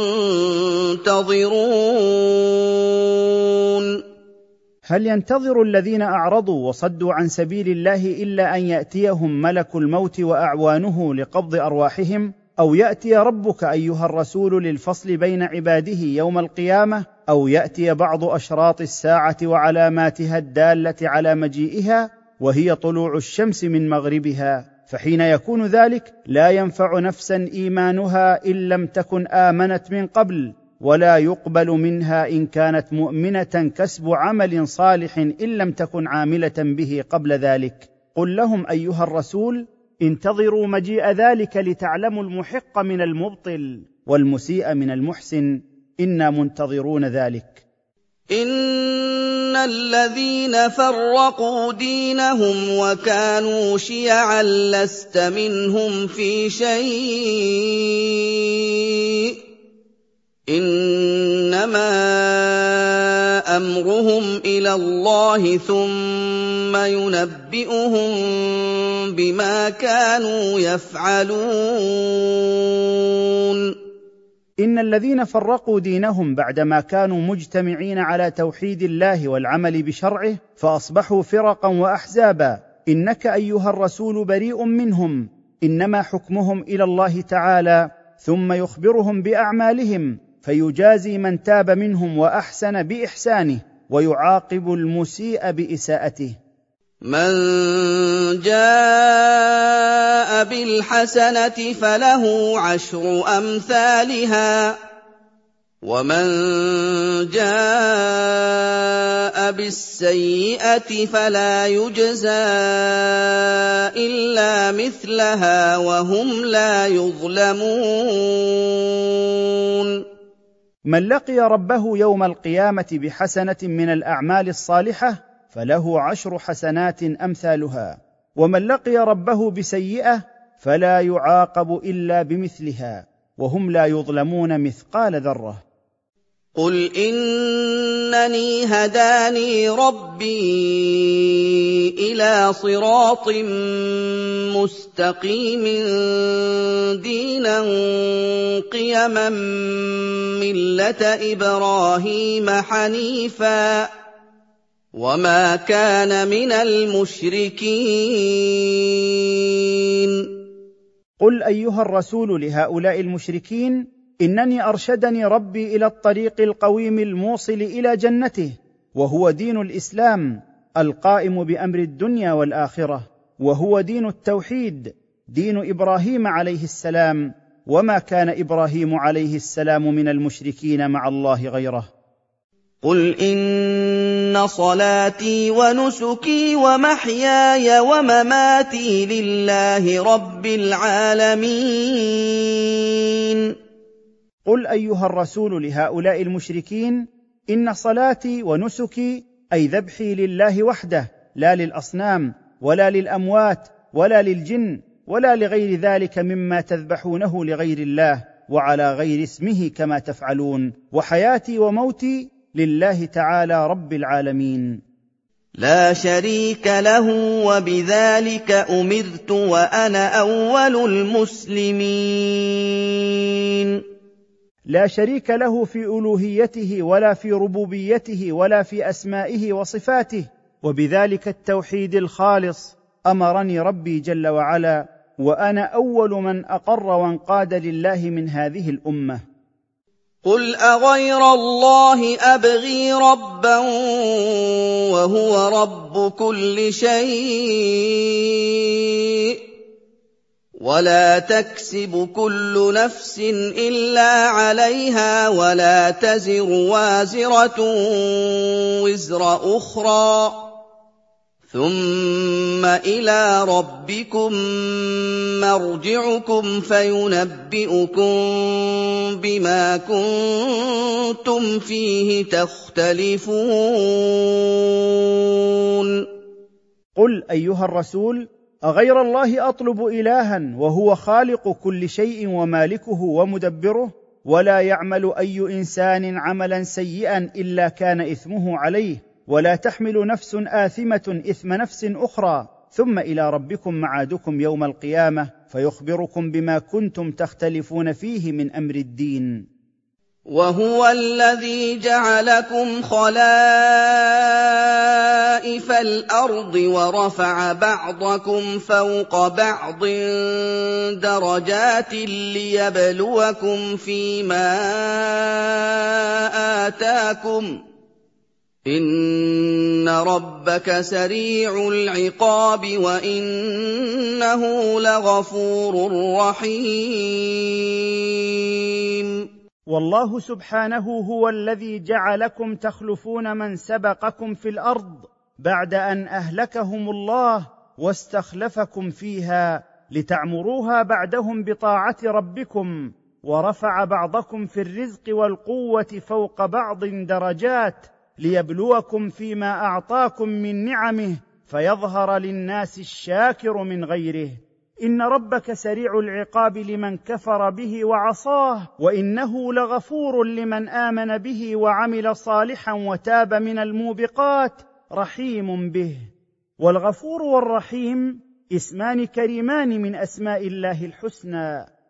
منتظرون. هل ينتظر الذين أعرضوا وصدوا عن سبيل الله إلا أن يأتيهم ملك الموت وأعوانه لقبض أرواحهم، أو يأتي ربك أيها الرسول للفصل بين عباده يوم القيامة، أو يأتي بعض أشراط الساعة وعلاماتها الدالة على مجيئها وهي طلوع الشمس من مغربها؟ فحين يكون ذلك لا ينفع نفسا إيمانها إن لم تكن آمنت من قبل، ولا يقبل منها إن كانت مؤمنة كسب عمل صالح إن لم تكن عاملة به قبل ذلك. قل لهم أيها الرسول انتظروا مجيء ذلك لتعلموا المحق من المبطل والمسيء من المحسن، إنا منتظرون ذلك. إن الذين فرقوا دينهم وكانوا شيعا لست منهم في شيء إنما أمرهم إلى الله ثم ينبئهم بما كانوا يفعلون. إن الذين فرقوا دينهم بعدما كانوا مجتمعين على توحيد الله والعمل بشرعه فأصبحوا فرقا وأحزابا، إنك أيها الرسول بريء منهم، إنما حكمهم إلى الله تعالى، ثم يخبرهم بأعمالهم فيجازي من تاب منهم وأحسن بإحسانه ويعاقب المسيء بإساءته. من جاء بالحسنة فله عشر أمثالها ومن جاء بالسيئة فلا يجزى إلا مثلها وهم لا يظلمون. من لقي ربه يوم القيامة بحسنة من الأعمال الصالحة فله عشر حسنات أمثالها، ومن لقي ربه بسيئة فلا يعاقب إلا بمثلها وهم لا يظلمون مثقال ذرة. قل إنني هداني ربي إلى صراط مستقيم دينا قيما ملة إبراهيم حنيفا وما كان من المشركين. قل أيها الرسول لهؤلاء المشركين إنني أرشدني ربي إلى الطريق القويم الموصل إلى جنته، وهو دين الإسلام القائم بأمر الدنيا والآخرة، وهو دين التوحيد دين إبراهيم عليه السلام، وما كان إبراهيم عليه السلام من المشركين مع الله غيره. قل إن صلاتي ونسكي ومحياي ومماتي لله رب العالمين قل ايها الرسول لهؤلاء المشركين: ان صلاتي ونسكي، اي ذبحي، لله وحده، لا للاصنام ولا للاموات ولا للجن ولا لغير ذلك مما تذبحونه لغير الله وعلى غير اسمه كما تفعلون، وحياتي وموتي لله تعالى رب العالمين. لا شريك له، وبذلك أمرت وأنا أول المسلمين. لا شريك له في ألوهيته ولا في ربوبيته ولا في أسمائه وصفاته، وبذلك التوحيد الخالص أمرني ربي جل وعلا، وأنا أول من أقر وانقاد لله من هذه الأمة. قل أغير الله أبغي ربا وهو رب كل شيء، ولا تكسب كل نفس إلا عليها، ولا تزر وازرة وزر أخرى، ثم إلى ربكم مرجعكم فينبئكم بما كنتم فيه تختلفون. قل أيها الرسول: أغير الله أطلب إلها وهو خالق كل شيء ومالكه ومدبره، ولا يعمل أي إنسان عملا سيئا إلا كان إثمه عليه، ولا تحمل نفس آثمة إثم نفس أخرى، ثم إلى ربكم معادكم يوم القيامة فيخبركم بما كنتم تختلفون فيه من أمر الدين. وهو الذي جعلكم خلائف الأرض ورفع بعضكم فوق بعض درجات ليبلوكم فيما آتاكم، إن ربك سريع العقاب وإنه لغفور رحيم. والله سبحانه هو الذي جعلكم تخلفون من سبقكم في الأرض بعد أن أهلكهم الله، واستخلفكم فيها لتعمروها بعدهم بطاعة ربكم، ورفع بعضكم في الرزق والقوة فوق بعض درجات ليبلوكم فيما أعطاكم من نعمه، فيظهر للناس الشاكر من غيره. إن ربك سريع العقاب لمن كفر به وعصاه، وإنه لغفور لمن آمن به وعمل صالحا وتاب من الموبقات، رحيم به. والغفور والرحيم اسمان كريمان من أسماء الله الحسنى.